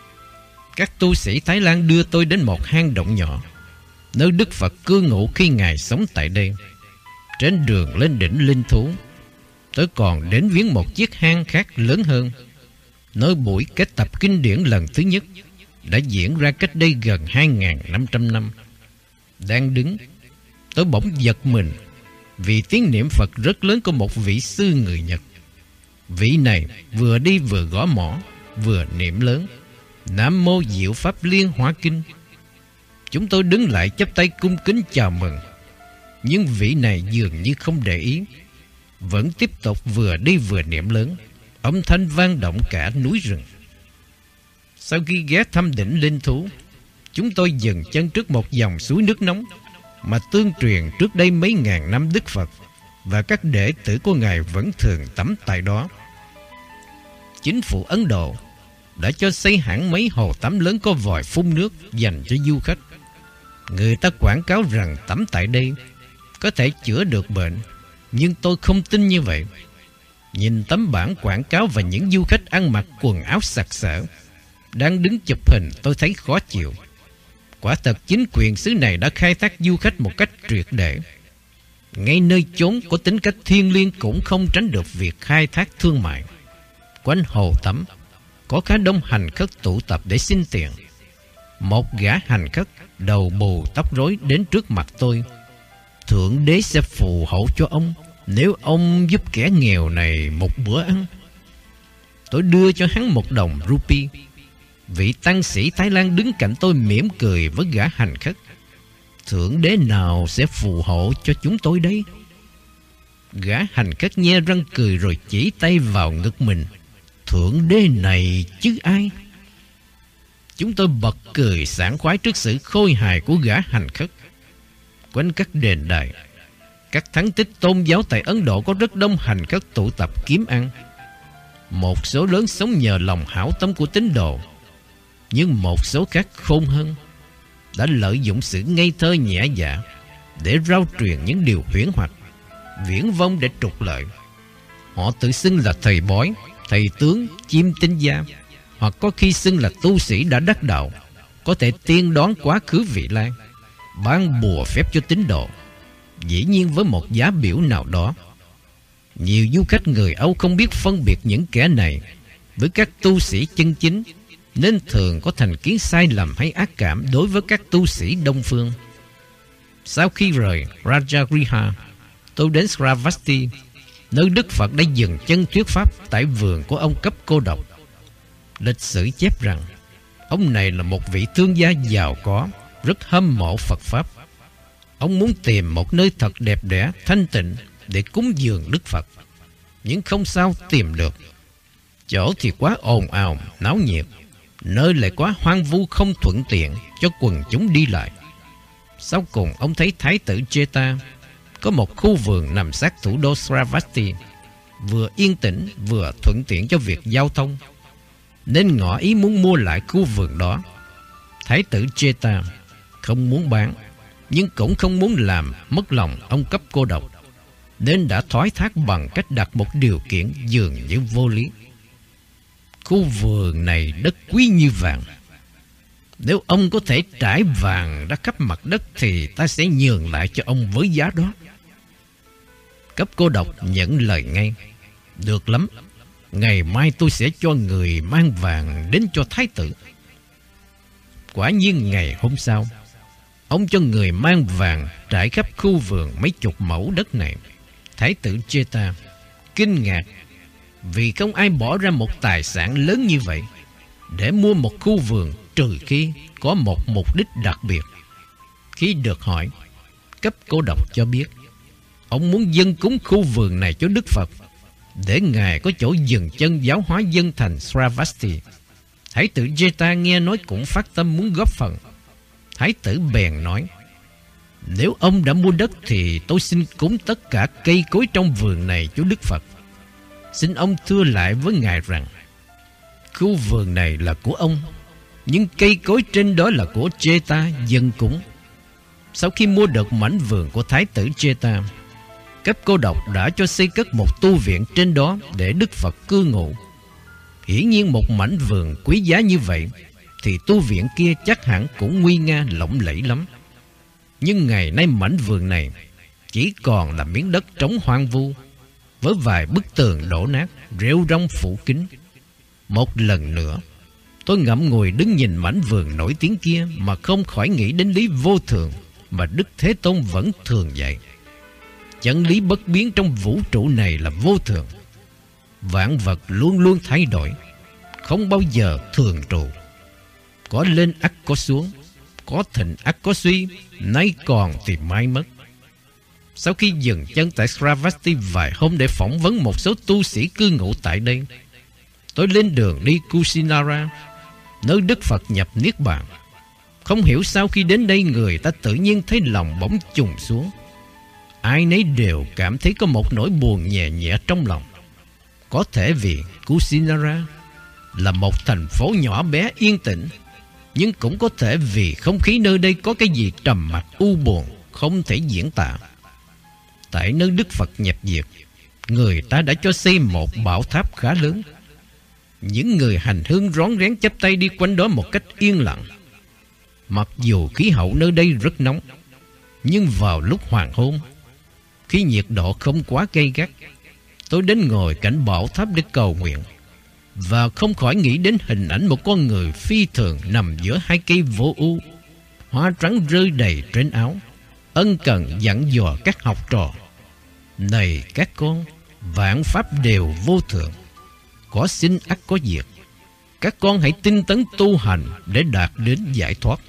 Các tu sĩ Thái Lan đưa tôi đến một hang động nhỏ, nơi Đức Phật cư ngụ khi Ngài sống tại đây. Trên đường lên đỉnh Linh Thú, tôi còn đến viếng một chiếc hang khác lớn hơn, nơi buổi kết tập kinh điển lần thứ nhất đã diễn ra cách đây gần 2.500 năm. Đang đứng, tôi bỗng giật mình vì tiếng niệm Phật rất lớn của một vị sư người Nhật. Vị này vừa đi vừa gõ mõ, vừa niệm lớn Nam Mô Diệu Pháp Liên Hoa Kinh. Chúng tôi đứng lại chắp tay cung kính chào mừng, nhưng vị này dường như không để ý, vẫn tiếp tục vừa đi vừa niệm lớn. Âm thanh vang động cả núi rừng. Sau khi ghé thăm đỉnh Linh Thú, chúng tôi dừng chân trước một dòng suối nước nóng mà tương truyền trước đây mấy ngàn năm Đức Phật và các đệ tử của Ngài vẫn thường tắm tại đó. Chính phủ Ấn Độ đã cho xây hẳn mấy hồ tắm lớn có vòi phun nước dành cho du khách. Người ta quảng cáo rằng tắm tại đây có thể chữa được bệnh, nhưng tôi không tin như vậy. Nhìn tấm bảng quảng cáo và những du khách ăn mặc quần áo sặc sỡ đang đứng chụp hình, tôi thấy khó chịu. Quả thật chính quyền xứ này đã khai thác du khách một cách triệt để. Ngay nơi chốn có tính cách thiêng liêng cũng không tránh được việc khai thác thương mại. Quanh hồ tắm có khá đông hành khất tụ tập để xin tiền. Một gã hành khất đầu bù tóc rối đến trước mặt tôi. Thượng đế sẽ phù hộ cho ông nếu ông giúp kẻ nghèo này một bữa ăn. Tôi đưa cho hắn 1 đồng rupee. Vị tăng sĩ Thái Lan đứng cạnh tôi mỉm cười với gã hành khất. Thượng đế nào sẽ phù hộ cho chúng tôi đây? Gã hành khất nhe răng cười rồi chỉ tay vào ngực mình. Thượng đế này chứ ai? Chúng tôi bật cười sảng khoái trước sự khôi hài của gã hành khất. Quanh các đền đài, các thánh tích tôn giáo tại Ấn Độ có rất đông hành khất tụ tập kiếm ăn. Một số lớn sống nhờ lòng hảo tâm của tín đồ, nhưng một số khác khôn hơn đã lợi dụng sự ngây thơ nhẹ dạ để rao truyền những điều huyễn hoặc, viển vông để trục lợi. Họ tự xưng là thầy bói, thầy tướng, chiêm tinh gia, hoặc có khi xưng là tu sĩ đã đắc đạo, có thể tiên đoán quá khứ vị lai, ban bùa phép cho tín đồ, dĩ nhiên với một giá biểu nào đó. Nhiều du khách người Âu không biết phân biệt những kẻ này với các tu sĩ chân chính, nên thường có thành kiến sai lầm hay ác cảm đối với các tu sĩ Đông phương. Sau khi rời Rajagriha, tôi đến Sravasti, nơi Đức Phật đã dừng chân thuyết pháp tại vườn của ông cấp cô độc. Lịch sử chép rằng ông này là một vị thương gia giàu có, rất hâm mộ Phật Pháp. Ông muốn tìm một nơi thật đẹp đẽ, thanh tịnh để cúng dường Đức Phật, nhưng không sao tìm được. Chỗ thì quá ồn ào, náo nhiệt, nơi lại quá hoang vu, không thuận tiện cho quần chúng đi lại. Sau cùng ông thấy Thái tử Jeta có một khu vườn nằm sát thủ đô Sravasti, vừa yên tĩnh vừa thuận tiện cho việc giao thông, nên ngỏ ý muốn mua lại khu vườn đó. Thái tử Jeta không muốn bán, nhưng cũng không muốn làm mất lòng ông Cấp Cô Độc, nên đã thoái thác bằng cách đặt một điều kiện dường như vô lý. Khu vườn này đất quý như vàng. Nếu ông có thể trải vàng ra khắp mặt đất thì ta sẽ nhường lại cho ông với giá đó. Cấp Cô Độc nhận lời ngay. Được lắm, ngày mai tôi sẽ cho người mang vàng đến cho thái tử. Quả nhiên ngày hôm sau, ông cho người mang vàng trải khắp khu vườn mấy chục mẫu đất này. Thái tử Jeta kinh ngạc vì không ai bỏ ra một tài sản lớn như vậy để mua một khu vườn, trừ khi có một mục đích đặc biệt. Khi được hỏi, Cấp Cô Độc cho biết ông muốn dâng cúng khu vườn này cho Đức Phật, để Ngài có chỗ dừng chân giáo hóa dân thành Sravasti. Thái tử Jeta nghe nói cũng phát tâm muốn góp phần. Thái tử bèn nói, nếu ông đã mua đất thì tôi xin cúng tất cả cây cối trong vườn này cho Đức Phật. Xin ông thưa lại với Ngài rằng khu vườn này là của ông, nhưng cây cối trên đó là của Jeta dân cúng. Sau khi mua được mảnh vườn của Thái tử Jeta, Cấp Cô Độc đã cho xây cất một tu viện trên đó để Đức Phật cư ngụ. Hiển nhiên một mảnh vườn quý giá như vậy thì tu viện kia chắc hẳn cũng nguy nga lộng lẫy lắm. Nhưng ngày nay mảnh vườn này chỉ còn là miếng đất trống hoang vu, với vài bức tường đổ nát, rêu rong phủ kín. Một lần nữa, tôi ngậm ngùi đứng nhìn mảnh vườn nổi tiếng kia mà không khỏi nghĩ đến lý vô thường mà Đức Thế Tôn vẫn thường dạy. Chân lý bất biến trong vũ trụ này là vô thường. Vạn vật luôn luôn thay đổi, không bao giờ thường trụ. Có lên ắt có xuống, có thịnh ắt có suy, nay còn thì mai mất. Sau khi dừng chân tại Sravasti vài hôm để phỏng vấn một số tu sĩ cư ngụ tại đây, tôi lên đường đi Kusinara, nơi Đức Phật nhập Niết Bàn. Không hiểu sao khi đến đây người ta tự nhiên thấy lòng bỗng chùng xuống. Ai nấy đều cảm thấy có một nỗi buồn nhẹ nhẹ trong lòng. Có thể vì Kusinara là một thành phố nhỏ bé yên tĩnh, nhưng cũng có thể vì không khí nơi đây có cái gì trầm mặc u buồn không thể diễn tả. Tại nơi Đức Phật nhập diệt, người ta đã cho xây một bảo tháp khá lớn. Những người hành hương rón rén chắp tay đi quanh đó một cách yên lặng. Mặc dù khí hậu nơi đây rất nóng, nhưng vào lúc hoàng hôn, khi nhiệt độ không quá gay gắt, tôi đến ngồi cạnh bảo tháp để cầu nguyện, và không khỏi nghĩ đến hình ảnh một con người phi thường nằm giữa hai cây vô u, hoa trắng rơi đầy trên áo, ân cần dặn dò các học trò: này các con, vạn pháp đều vô thường, có sinh ắt có diệt. Các con hãy tinh tấn tu hành để đạt đến giải thoát.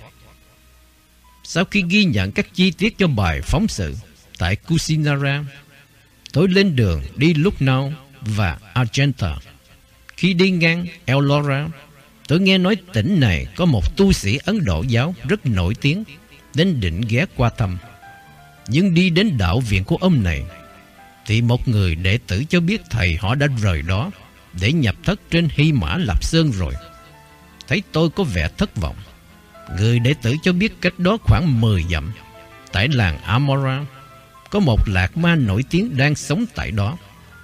Sau khi ghi nhận các chi tiết cho bài phóng sự tại Kusinara, tôi lên đường đi Lucknow và Ajanta. Khi đi ngang Ellora, tôi nghe nói tỉnh này có một tu sĩ Ấn Độ giáo rất nổi tiếng, nên định ghé qua thăm. Nhưng đi đến đạo viện của ông này, thì một người đệ tử cho biết thầy họ đã rời đó để nhập thất trên Hy Mã Lạp Sơn rồi. Thấy tôi có vẻ thất vọng, người đệ tử cho biết cách đó khoảng 10 dặm, tại làng Amora, có một lạc ma nổi tiếng đang sống tại đó.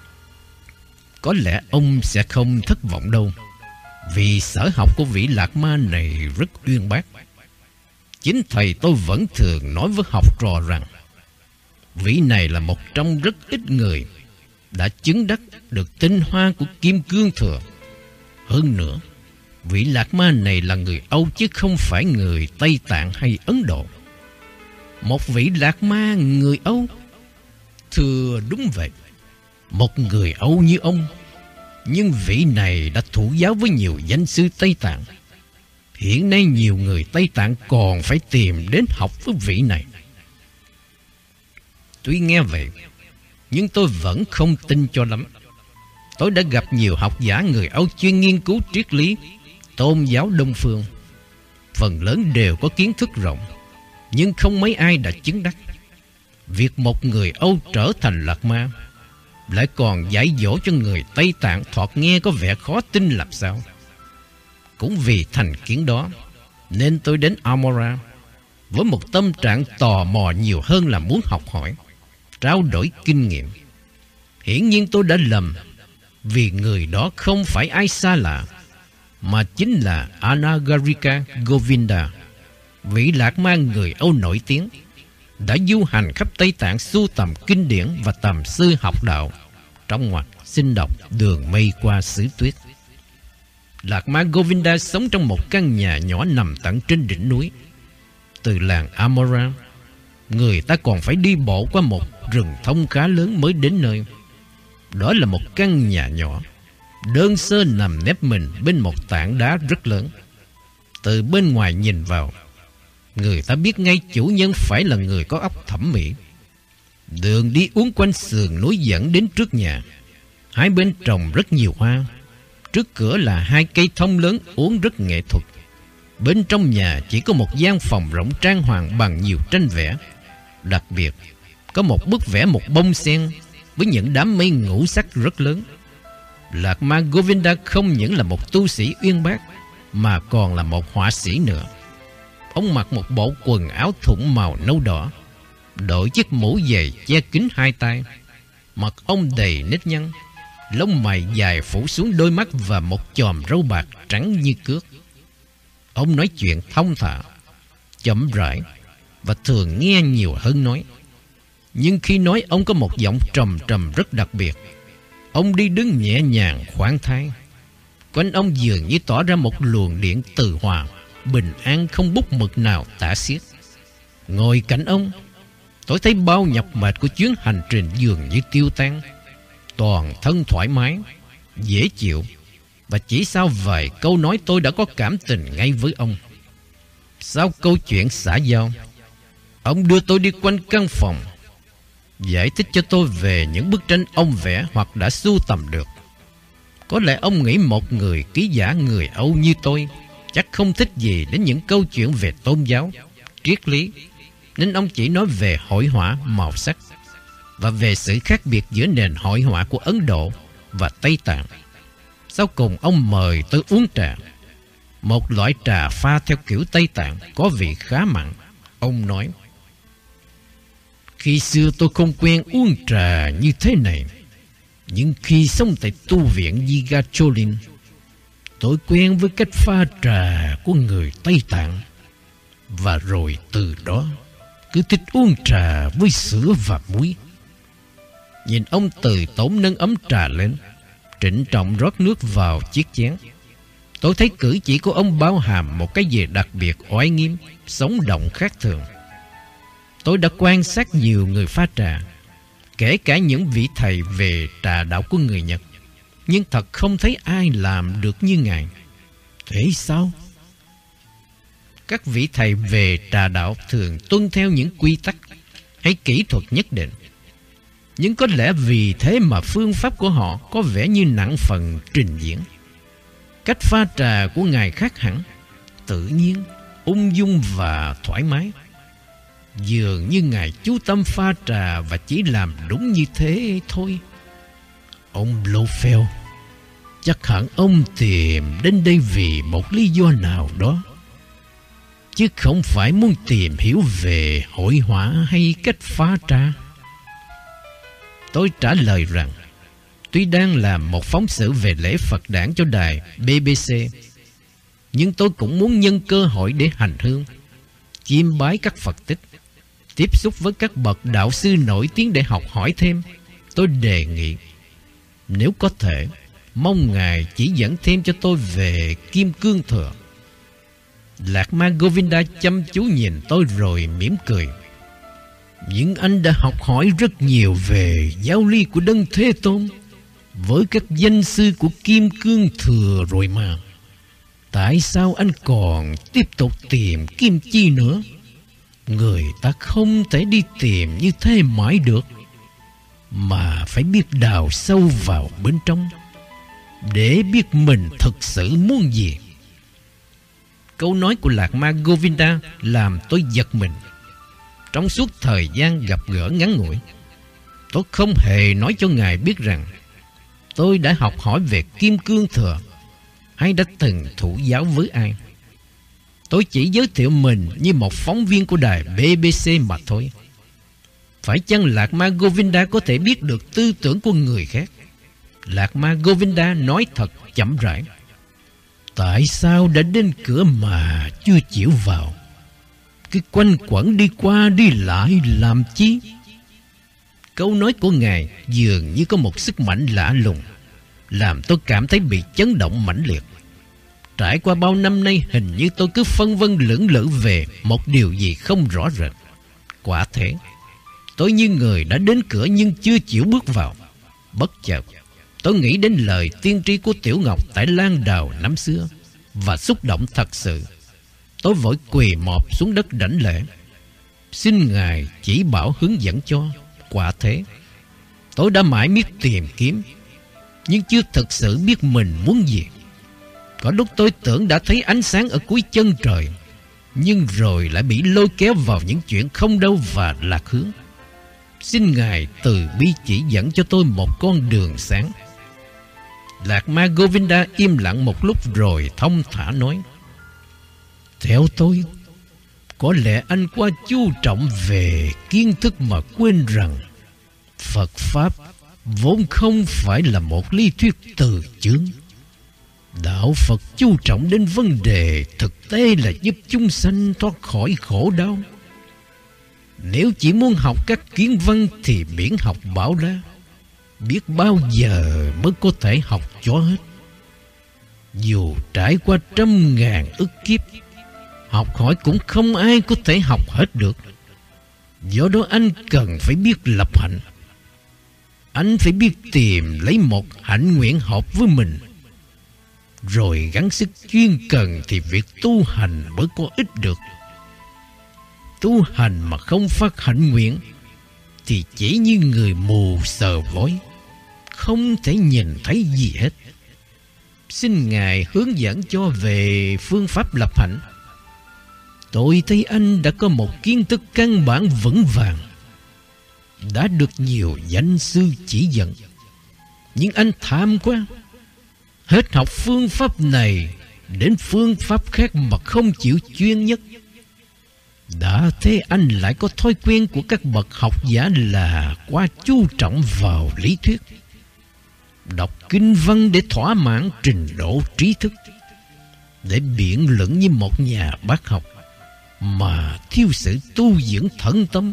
Có lẽ ông sẽ không thất vọng đâu, vì sở học của vị lạc ma này rất uyên bác. Chính thầy tôi vẫn thường nói với học trò rằng vị này là một trong rất ít người đã chứng đắc được tinh hoa của Kim Cương Thừa. Hơn nữa, vị lạc ma này là người Âu chứ không phải người Tây Tạng hay Ấn Độ. Một vị lạc ma người Âu? Thưa đúng vậy, một người Âu như ông Nhưng vị này đã thụ giáo với nhiều danh sư Tây Tạng. Hiện nay nhiều người Tây Tạng còn phải tìm đến học với vị này. Tuy nghe vậy, nhưng tôi vẫn không tin cho lắm. Tôi đã gặp nhiều học giả người Âu chuyên nghiên cứu triết lý, tôn giáo Đông phương. Phần lớn đều có kiến thức rộng, nhưng không mấy ai đã chứng đắc. Việc một người Âu trở thành Đạt Ma lại còn dạy dỗ cho người Tây Tạng thoạt nghe có vẻ khó tin làm sao. Cũng vì thành kiến đó nên tôi đến Almora với một tâm trạng tò mò nhiều hơn là muốn học hỏi, trao đổi kinh nghiệm. Hiển nhiên tôi đã lầm, vì người đó không phải ai xa lạ, mà chính là Anagarika Govinda, vị Đạt Ma người Âu nổi tiếng, đã du hành khắp Tây Tạng sưu tầm kinh điển và tầm sư học đạo, trong ngoặc xin đọc Đường Mây Qua Xứ Tuyết. Đạt Ma Govinda sống trong một căn nhà nhỏ nằm tận trên đỉnh núi. Từ làng Amora, người ta còn phải đi bộ qua một rừng thông khá lớn mới đến nơi. Đó là một căn nhà nhỏ, đơn sơ nằm nép mình bên một tảng đá rất lớn. Từ bên ngoài nhìn vào, người ta biết ngay chủ nhân phải là người có óc thẩm mỹ. Đường đi uốn quanh sườn núi dẫn đến trước nhà. Hai bên trồng rất nhiều hoa. Trước cửa là hai cây thông lớn uốn rất nghệ thuật. Bên trong nhà chỉ có một gian phòng rộng trang hoàng bằng nhiều tranh vẽ. Đặc biệt, có một bức vẽ một bông sen với những đám mây ngũ sắc rất lớn. Đạt Ma Govinda không những là một tu sĩ uyên bác, mà còn là một họa sĩ nữa. Ông mặc một bộ quần áo thụng màu nâu đỏ, đội chiếc mũ dày che kín hai tay. Mặt ông đầy nếp nhăn, lông mày dài phủ xuống đôi mắt và một chòm râu bạc trắng như cước. Ông nói chuyện thông thả, chậm rãi và thường nghe nhiều hơn nói. Nhưng khi nói, ông có một giọng trầm trầm rất đặc biệt. Ông đi đứng nhẹ nhàng khoan thai. Quanh ông dường như tỏ ra một luồng điện từ hòa, bình an không bút mực nào tả xiết. Ngồi cạnh ông, tôi thấy bao nhọc mệt của chuyến hành trình dường như tiêu tan. Toàn thân thoải mái, dễ chịu, và chỉ sau vài câu nói tôi đã có cảm tình ngay với ông. Sau câu chuyện xã giao, ông đưa tôi đi quanh căn phòng, giải thích cho tôi về những bức tranh ông vẽ hoặc đã sưu tầm được. Có lẽ ông nghĩ một người ký giả người Âu như tôi chắc không thích gì đến những câu chuyện về tôn giáo, triết lý, nên ông chỉ nói về hội họa màu sắc và về sự khác biệt giữa nền hội họa của Ấn Độ và Tây Tạng. Sau cùng ông mời tôi uống trà, một loại trà pha theo kiểu Tây Tạng có vị khá mặn. Ông nói: khi xưa tôi không quen uống trà như thế này, nhưng khi sống tại tu viện Yigacholin, tôi quen với cách pha trà của người Tây Tạng, và rồi từ đó cứ thích uống trà với sữa và muối. Nhìn ông từ tốn nâng ấm trà lên, trịnh trọng rót nước vào chiếc chén. Tôi thấy cử chỉ của ông bao hàm một cái gì đặc biệt oai nghiêm, sống động khác thường. Tôi đã quan sát nhiều người pha trà, kể cả những vị thầy về trà đạo của người Nhật, nhưng thật không thấy ai làm được như Ngài. Thế sao? Các vị thầy về trà đạo thường tuân theo những quy tắc hay kỹ thuật nhất định, nhưng có lẽ vì thế mà phương pháp của họ có vẻ như nặng phần trình diễn. Cách pha trà của Ngài khác hẳn, tự nhiên, ung dung và thoải mái. Dường như Ngài chú tâm pha trà và chỉ làm đúng như thế thôi. Ông Blofeld, chắc hẳn ông tìm đến đây vì một lý do nào đó, chứ không phải muốn tìm hiểu về hội họa hay cách pha trà. Tôi trả lời rằng tuy đang làm một phóng sự về lễ Phật đản cho đài BBC, nhưng tôi cũng muốn nhân cơ hội để hành hương, chiêm bái các Phật tích, tiếp xúc với các bậc đạo sư nổi tiếng để học hỏi thêm. Tôi đề nghị, nếu có thể, mong Ngài chỉ dẫn thêm cho tôi về Kim Cương Thừa. Đạt Ma Govinda chăm chú nhìn tôi rồi mỉm cười. Nhưng anh đã học hỏi rất nhiều về giáo lý của Đấng Thế Tôn, với các danh sư của Kim Cương Thừa rồi mà. Tại sao anh còn tiếp tục tìm kiếm chi nữa? Người ta không thể đi tìm như thế mãi được, mà phải biết đào sâu vào bên trong để biết mình thực sự muốn gì. Câu nói của Lạc Ma Govinda làm tôi giật mình. Trong suốt thời gian gặp gỡ ngắn ngủi, tôi không hề nói cho ngài biết rằng tôi đã học hỏi về Kim Cương Thừa hay đã từng thụ giáo với ai. Tôi chỉ giới thiệu mình như một phóng viên của đài BBC mà thôi. Phải chăng Lạc Ma Govinda có thể biết được tư tưởng của người khác? Lạc Ma Govinda nói thật chậm rãi. Tại sao đã đến cửa mà chưa chịu vào? Cứ quanh quẩn đi qua đi lại làm chi? Câu nói của ngài dường như có một sức mạnh lạ lùng, làm tôi cảm thấy bị chấn động mãnh liệt. Trải qua bao năm nay, hình như tôi cứ phân vân lưỡng lự về một điều gì không rõ rệt. Quả thế, tôi như người đã đến cửa nhưng chưa chịu bước vào. Bất chợt, tôi nghĩ đến lời tiên tri của Tiểu Ngọc tại Lan Đào năm xưa và xúc động thật sự. Tôi vội quỳ mọp xuống đất đảnh lễ, xin ngài chỉ bảo hướng dẫn cho. Quả thế, tôi đã mãi miết tìm kiếm nhưng chưa thực sự biết mình muốn gì. Có lúc tôi tưởng đã thấy ánh sáng ở cuối chân trời, nhưng rồi lại bị lôi kéo vào những chuyện không đâu và lạc hướng. Xin ngài từ bi chỉ dẫn cho tôi một con đường sáng. Lạc Ma Govinda im lặng một lúc rồi thông thả nói: Theo tôi, có lẽ anh quá chú trọng về kiến thức mà quên rằng Phật Pháp vốn không phải là một lý thuyết từ chướng. Đạo Phật chú trọng đến vấn đề thực tế là giúp chúng sanh thoát khỏi khổ đau. Nếu chỉ muốn học các kiến văn thì miễn học bảo la, biết bao giờ mới có thể học cho hết. Dù trải qua trăm ngàn ức kiếp, học hỏi cũng không ai có thể học hết được. Do đó anh cần phải biết lập hạnh. Anh phải biết tìm lấy một hạnh nguyện hợp với mình, rồi gắng sức chuyên cần thì việc tu hành mới có ích được. Tu hành mà không phát hạnh nguyện thì chỉ như người mù sờ vói, không thể nhìn thấy gì hết. Xin ngài hướng dẫn cho về phương pháp lập hạnh. Tôi thấy anh đã có một kiến thức căn bản vững vàng, đã được nhiều danh sư chỉ dẫn, nhưng anh tham quá, hết học phương pháp này đến phương pháp khác mà không chịu chuyên nhất. Đã thế anh lại có thói quen của các bậc học giả là quá chú trọng vào lý thuyết, đọc kinh văn để thỏa mãn trình độ trí thức, để biện luận như một nhà bác học, mà thiếu sự tu dưỡng thân tâm.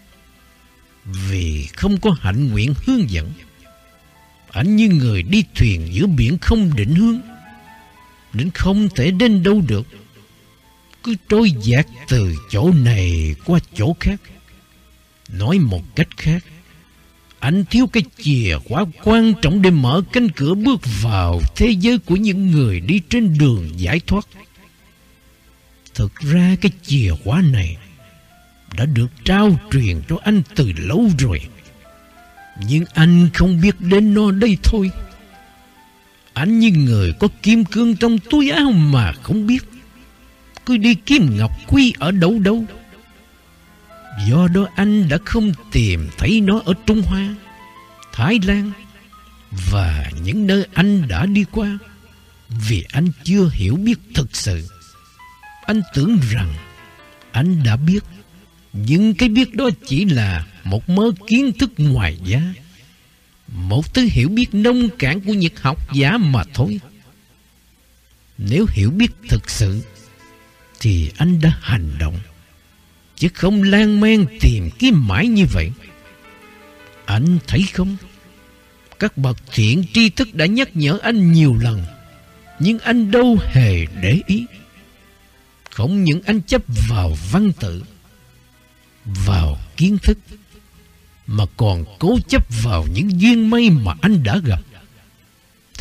Vì không có hạnh nguyện hướng dẫn, anh như người đi thuyền giữa biển không định hướng, nên không thể đến đâu được, cứ trôi dạt từ chỗ này qua chỗ khác. Nói một cách khác, anh thiếu cái chìa khóa quan trọng để mở cánh cửa bước vào thế giới của những người đi trên đường giải thoát. Thực ra cái chìa khóa này đã được trao truyền cho anh từ lâu rồi, nhưng anh không biết đến nó đây thôi. Anh như người có kim cương trong túi áo mà không biết, cứ đi kiếm ngọc quý ở đâu đâu. Do đó anh đã không tìm thấy nó ở Trung Hoa, Thái Lan và những nơi anh đã đi qua, vì anh chưa hiểu biết thực sự. Anh tưởng rằng anh đã biết, nhưng cái biết đó chỉ là một mớ kiến thức ngoài giá, một thứ hiểu biết nông cạn của những học giả mà thôi. Nếu hiểu biết thực sự thì anh đã hành động, chứ không lan man tìm kiếm mãi như vậy. Anh thấy không, các bậc thiện tri thức đã nhắc nhở anh nhiều lần, nhưng anh đâu hề để ý. Không những anh chấp vào văn tự, vào kiến thức, mà còn cố chấp vào những duyên may mà anh đã gặp.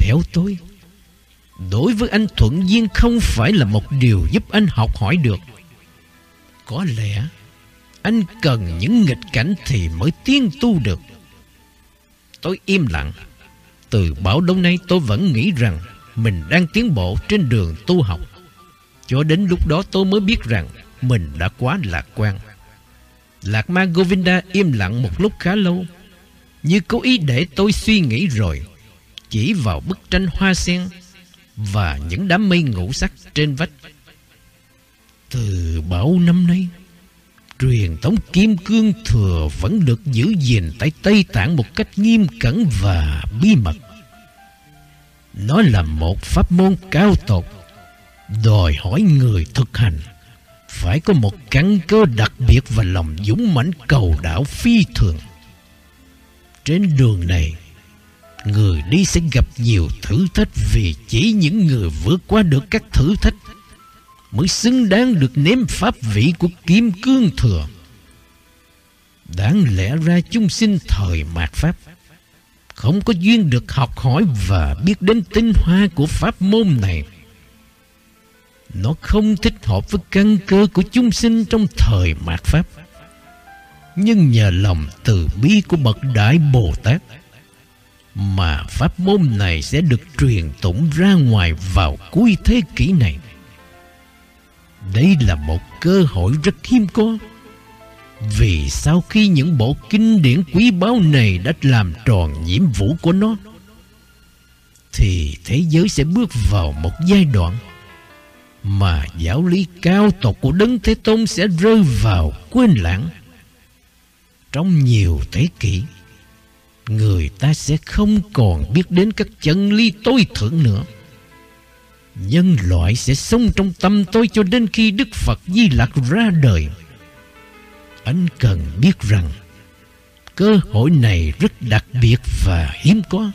Theo tôi, đối với anh thuận duyên không phải là một điều giúp anh học hỏi được. Có lẽ anh cần những nghịch cảnh thì mới tiến tu được. Tôi im lặng. Từ bao lâu nay tôi vẫn nghĩ rằng mình đang tiến bộ trên đường tu học. Cho đến lúc đó tôi mới biết rằng mình đã quá lạc quan. Lạc Ma Govinda im lặng một lúc khá lâu, như cố ý để tôi suy nghĩ, rồi chỉ vào bức tranh hoa sen và những đám mây ngũ sắc trên vách. Từ bao năm nay, truyền thống Kim Cương Thừa vẫn được giữ gìn tại Tây Tạng một cách nghiêm cẩn và bí mật. Nó là một pháp môn cao tột, đòi hỏi người thực hành phải có một căn cơ đặc biệt và lòng dũng mãnh cầu đạo phi thường. Trên đường này, người đi sẽ gặp nhiều thử thách, vì chỉ những người vượt qua được các thử thách mới xứng đáng được nếm pháp vị của Kim Cương Thừa. Đáng lẽ ra chúng sinh thời mạt Pháp không có duyên được học hỏi và biết đến tinh hoa của pháp môn này. Nó không thích hợp với căn cơ của chúng sinh trong thời mạt Pháp. Nhưng nhờ lòng từ bi của bậc Đại Bồ Tát mà pháp môn này sẽ được truyền tụng ra ngoài vào cuối thế kỷ này. Đây là một cơ hội rất hiếm có, vì sau khi những bộ kinh điển quý báu này đã làm tròn nhiệm vụ của nó, thì thế giới sẽ bước vào một giai đoạn mà giáo lý cao tột của Đấng Thế Tôn sẽ rơi vào quên lãng. Trong nhiều thế kỷ, người ta sẽ không còn biết đến các chân lý tối thượng nữa. Nhân loại sẽ sống trong tâm tối cho đến khi Đức Phật Di Lặc ra đời. Anh cần biết rằng cơ hội này rất đặc biệt và hiếm có.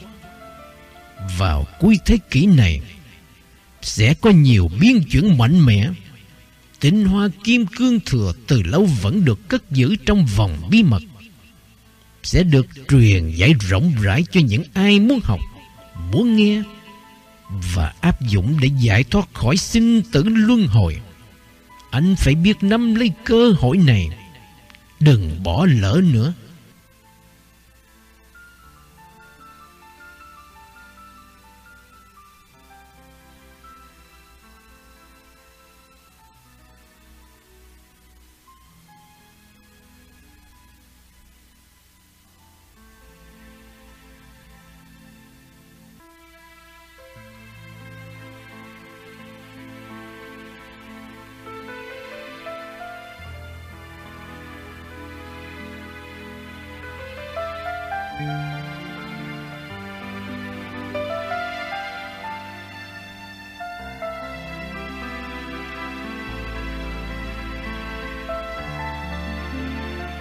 Vào cuối thế kỷ này sẽ có nhiều biến chuyển mạnh mẽ. Tinh hoa Kim Cương Thừa từ lâu vẫn được cất giữ trong vòng bí mật, sẽ được truyền dạy rộng rãi cho những ai muốn học, muốn nghe và áp dụng để giải thoát khỏi sinh tử luân hồi. Anh phải biết nắm lấy cơ hội này, đừng bỏ lỡ nữa.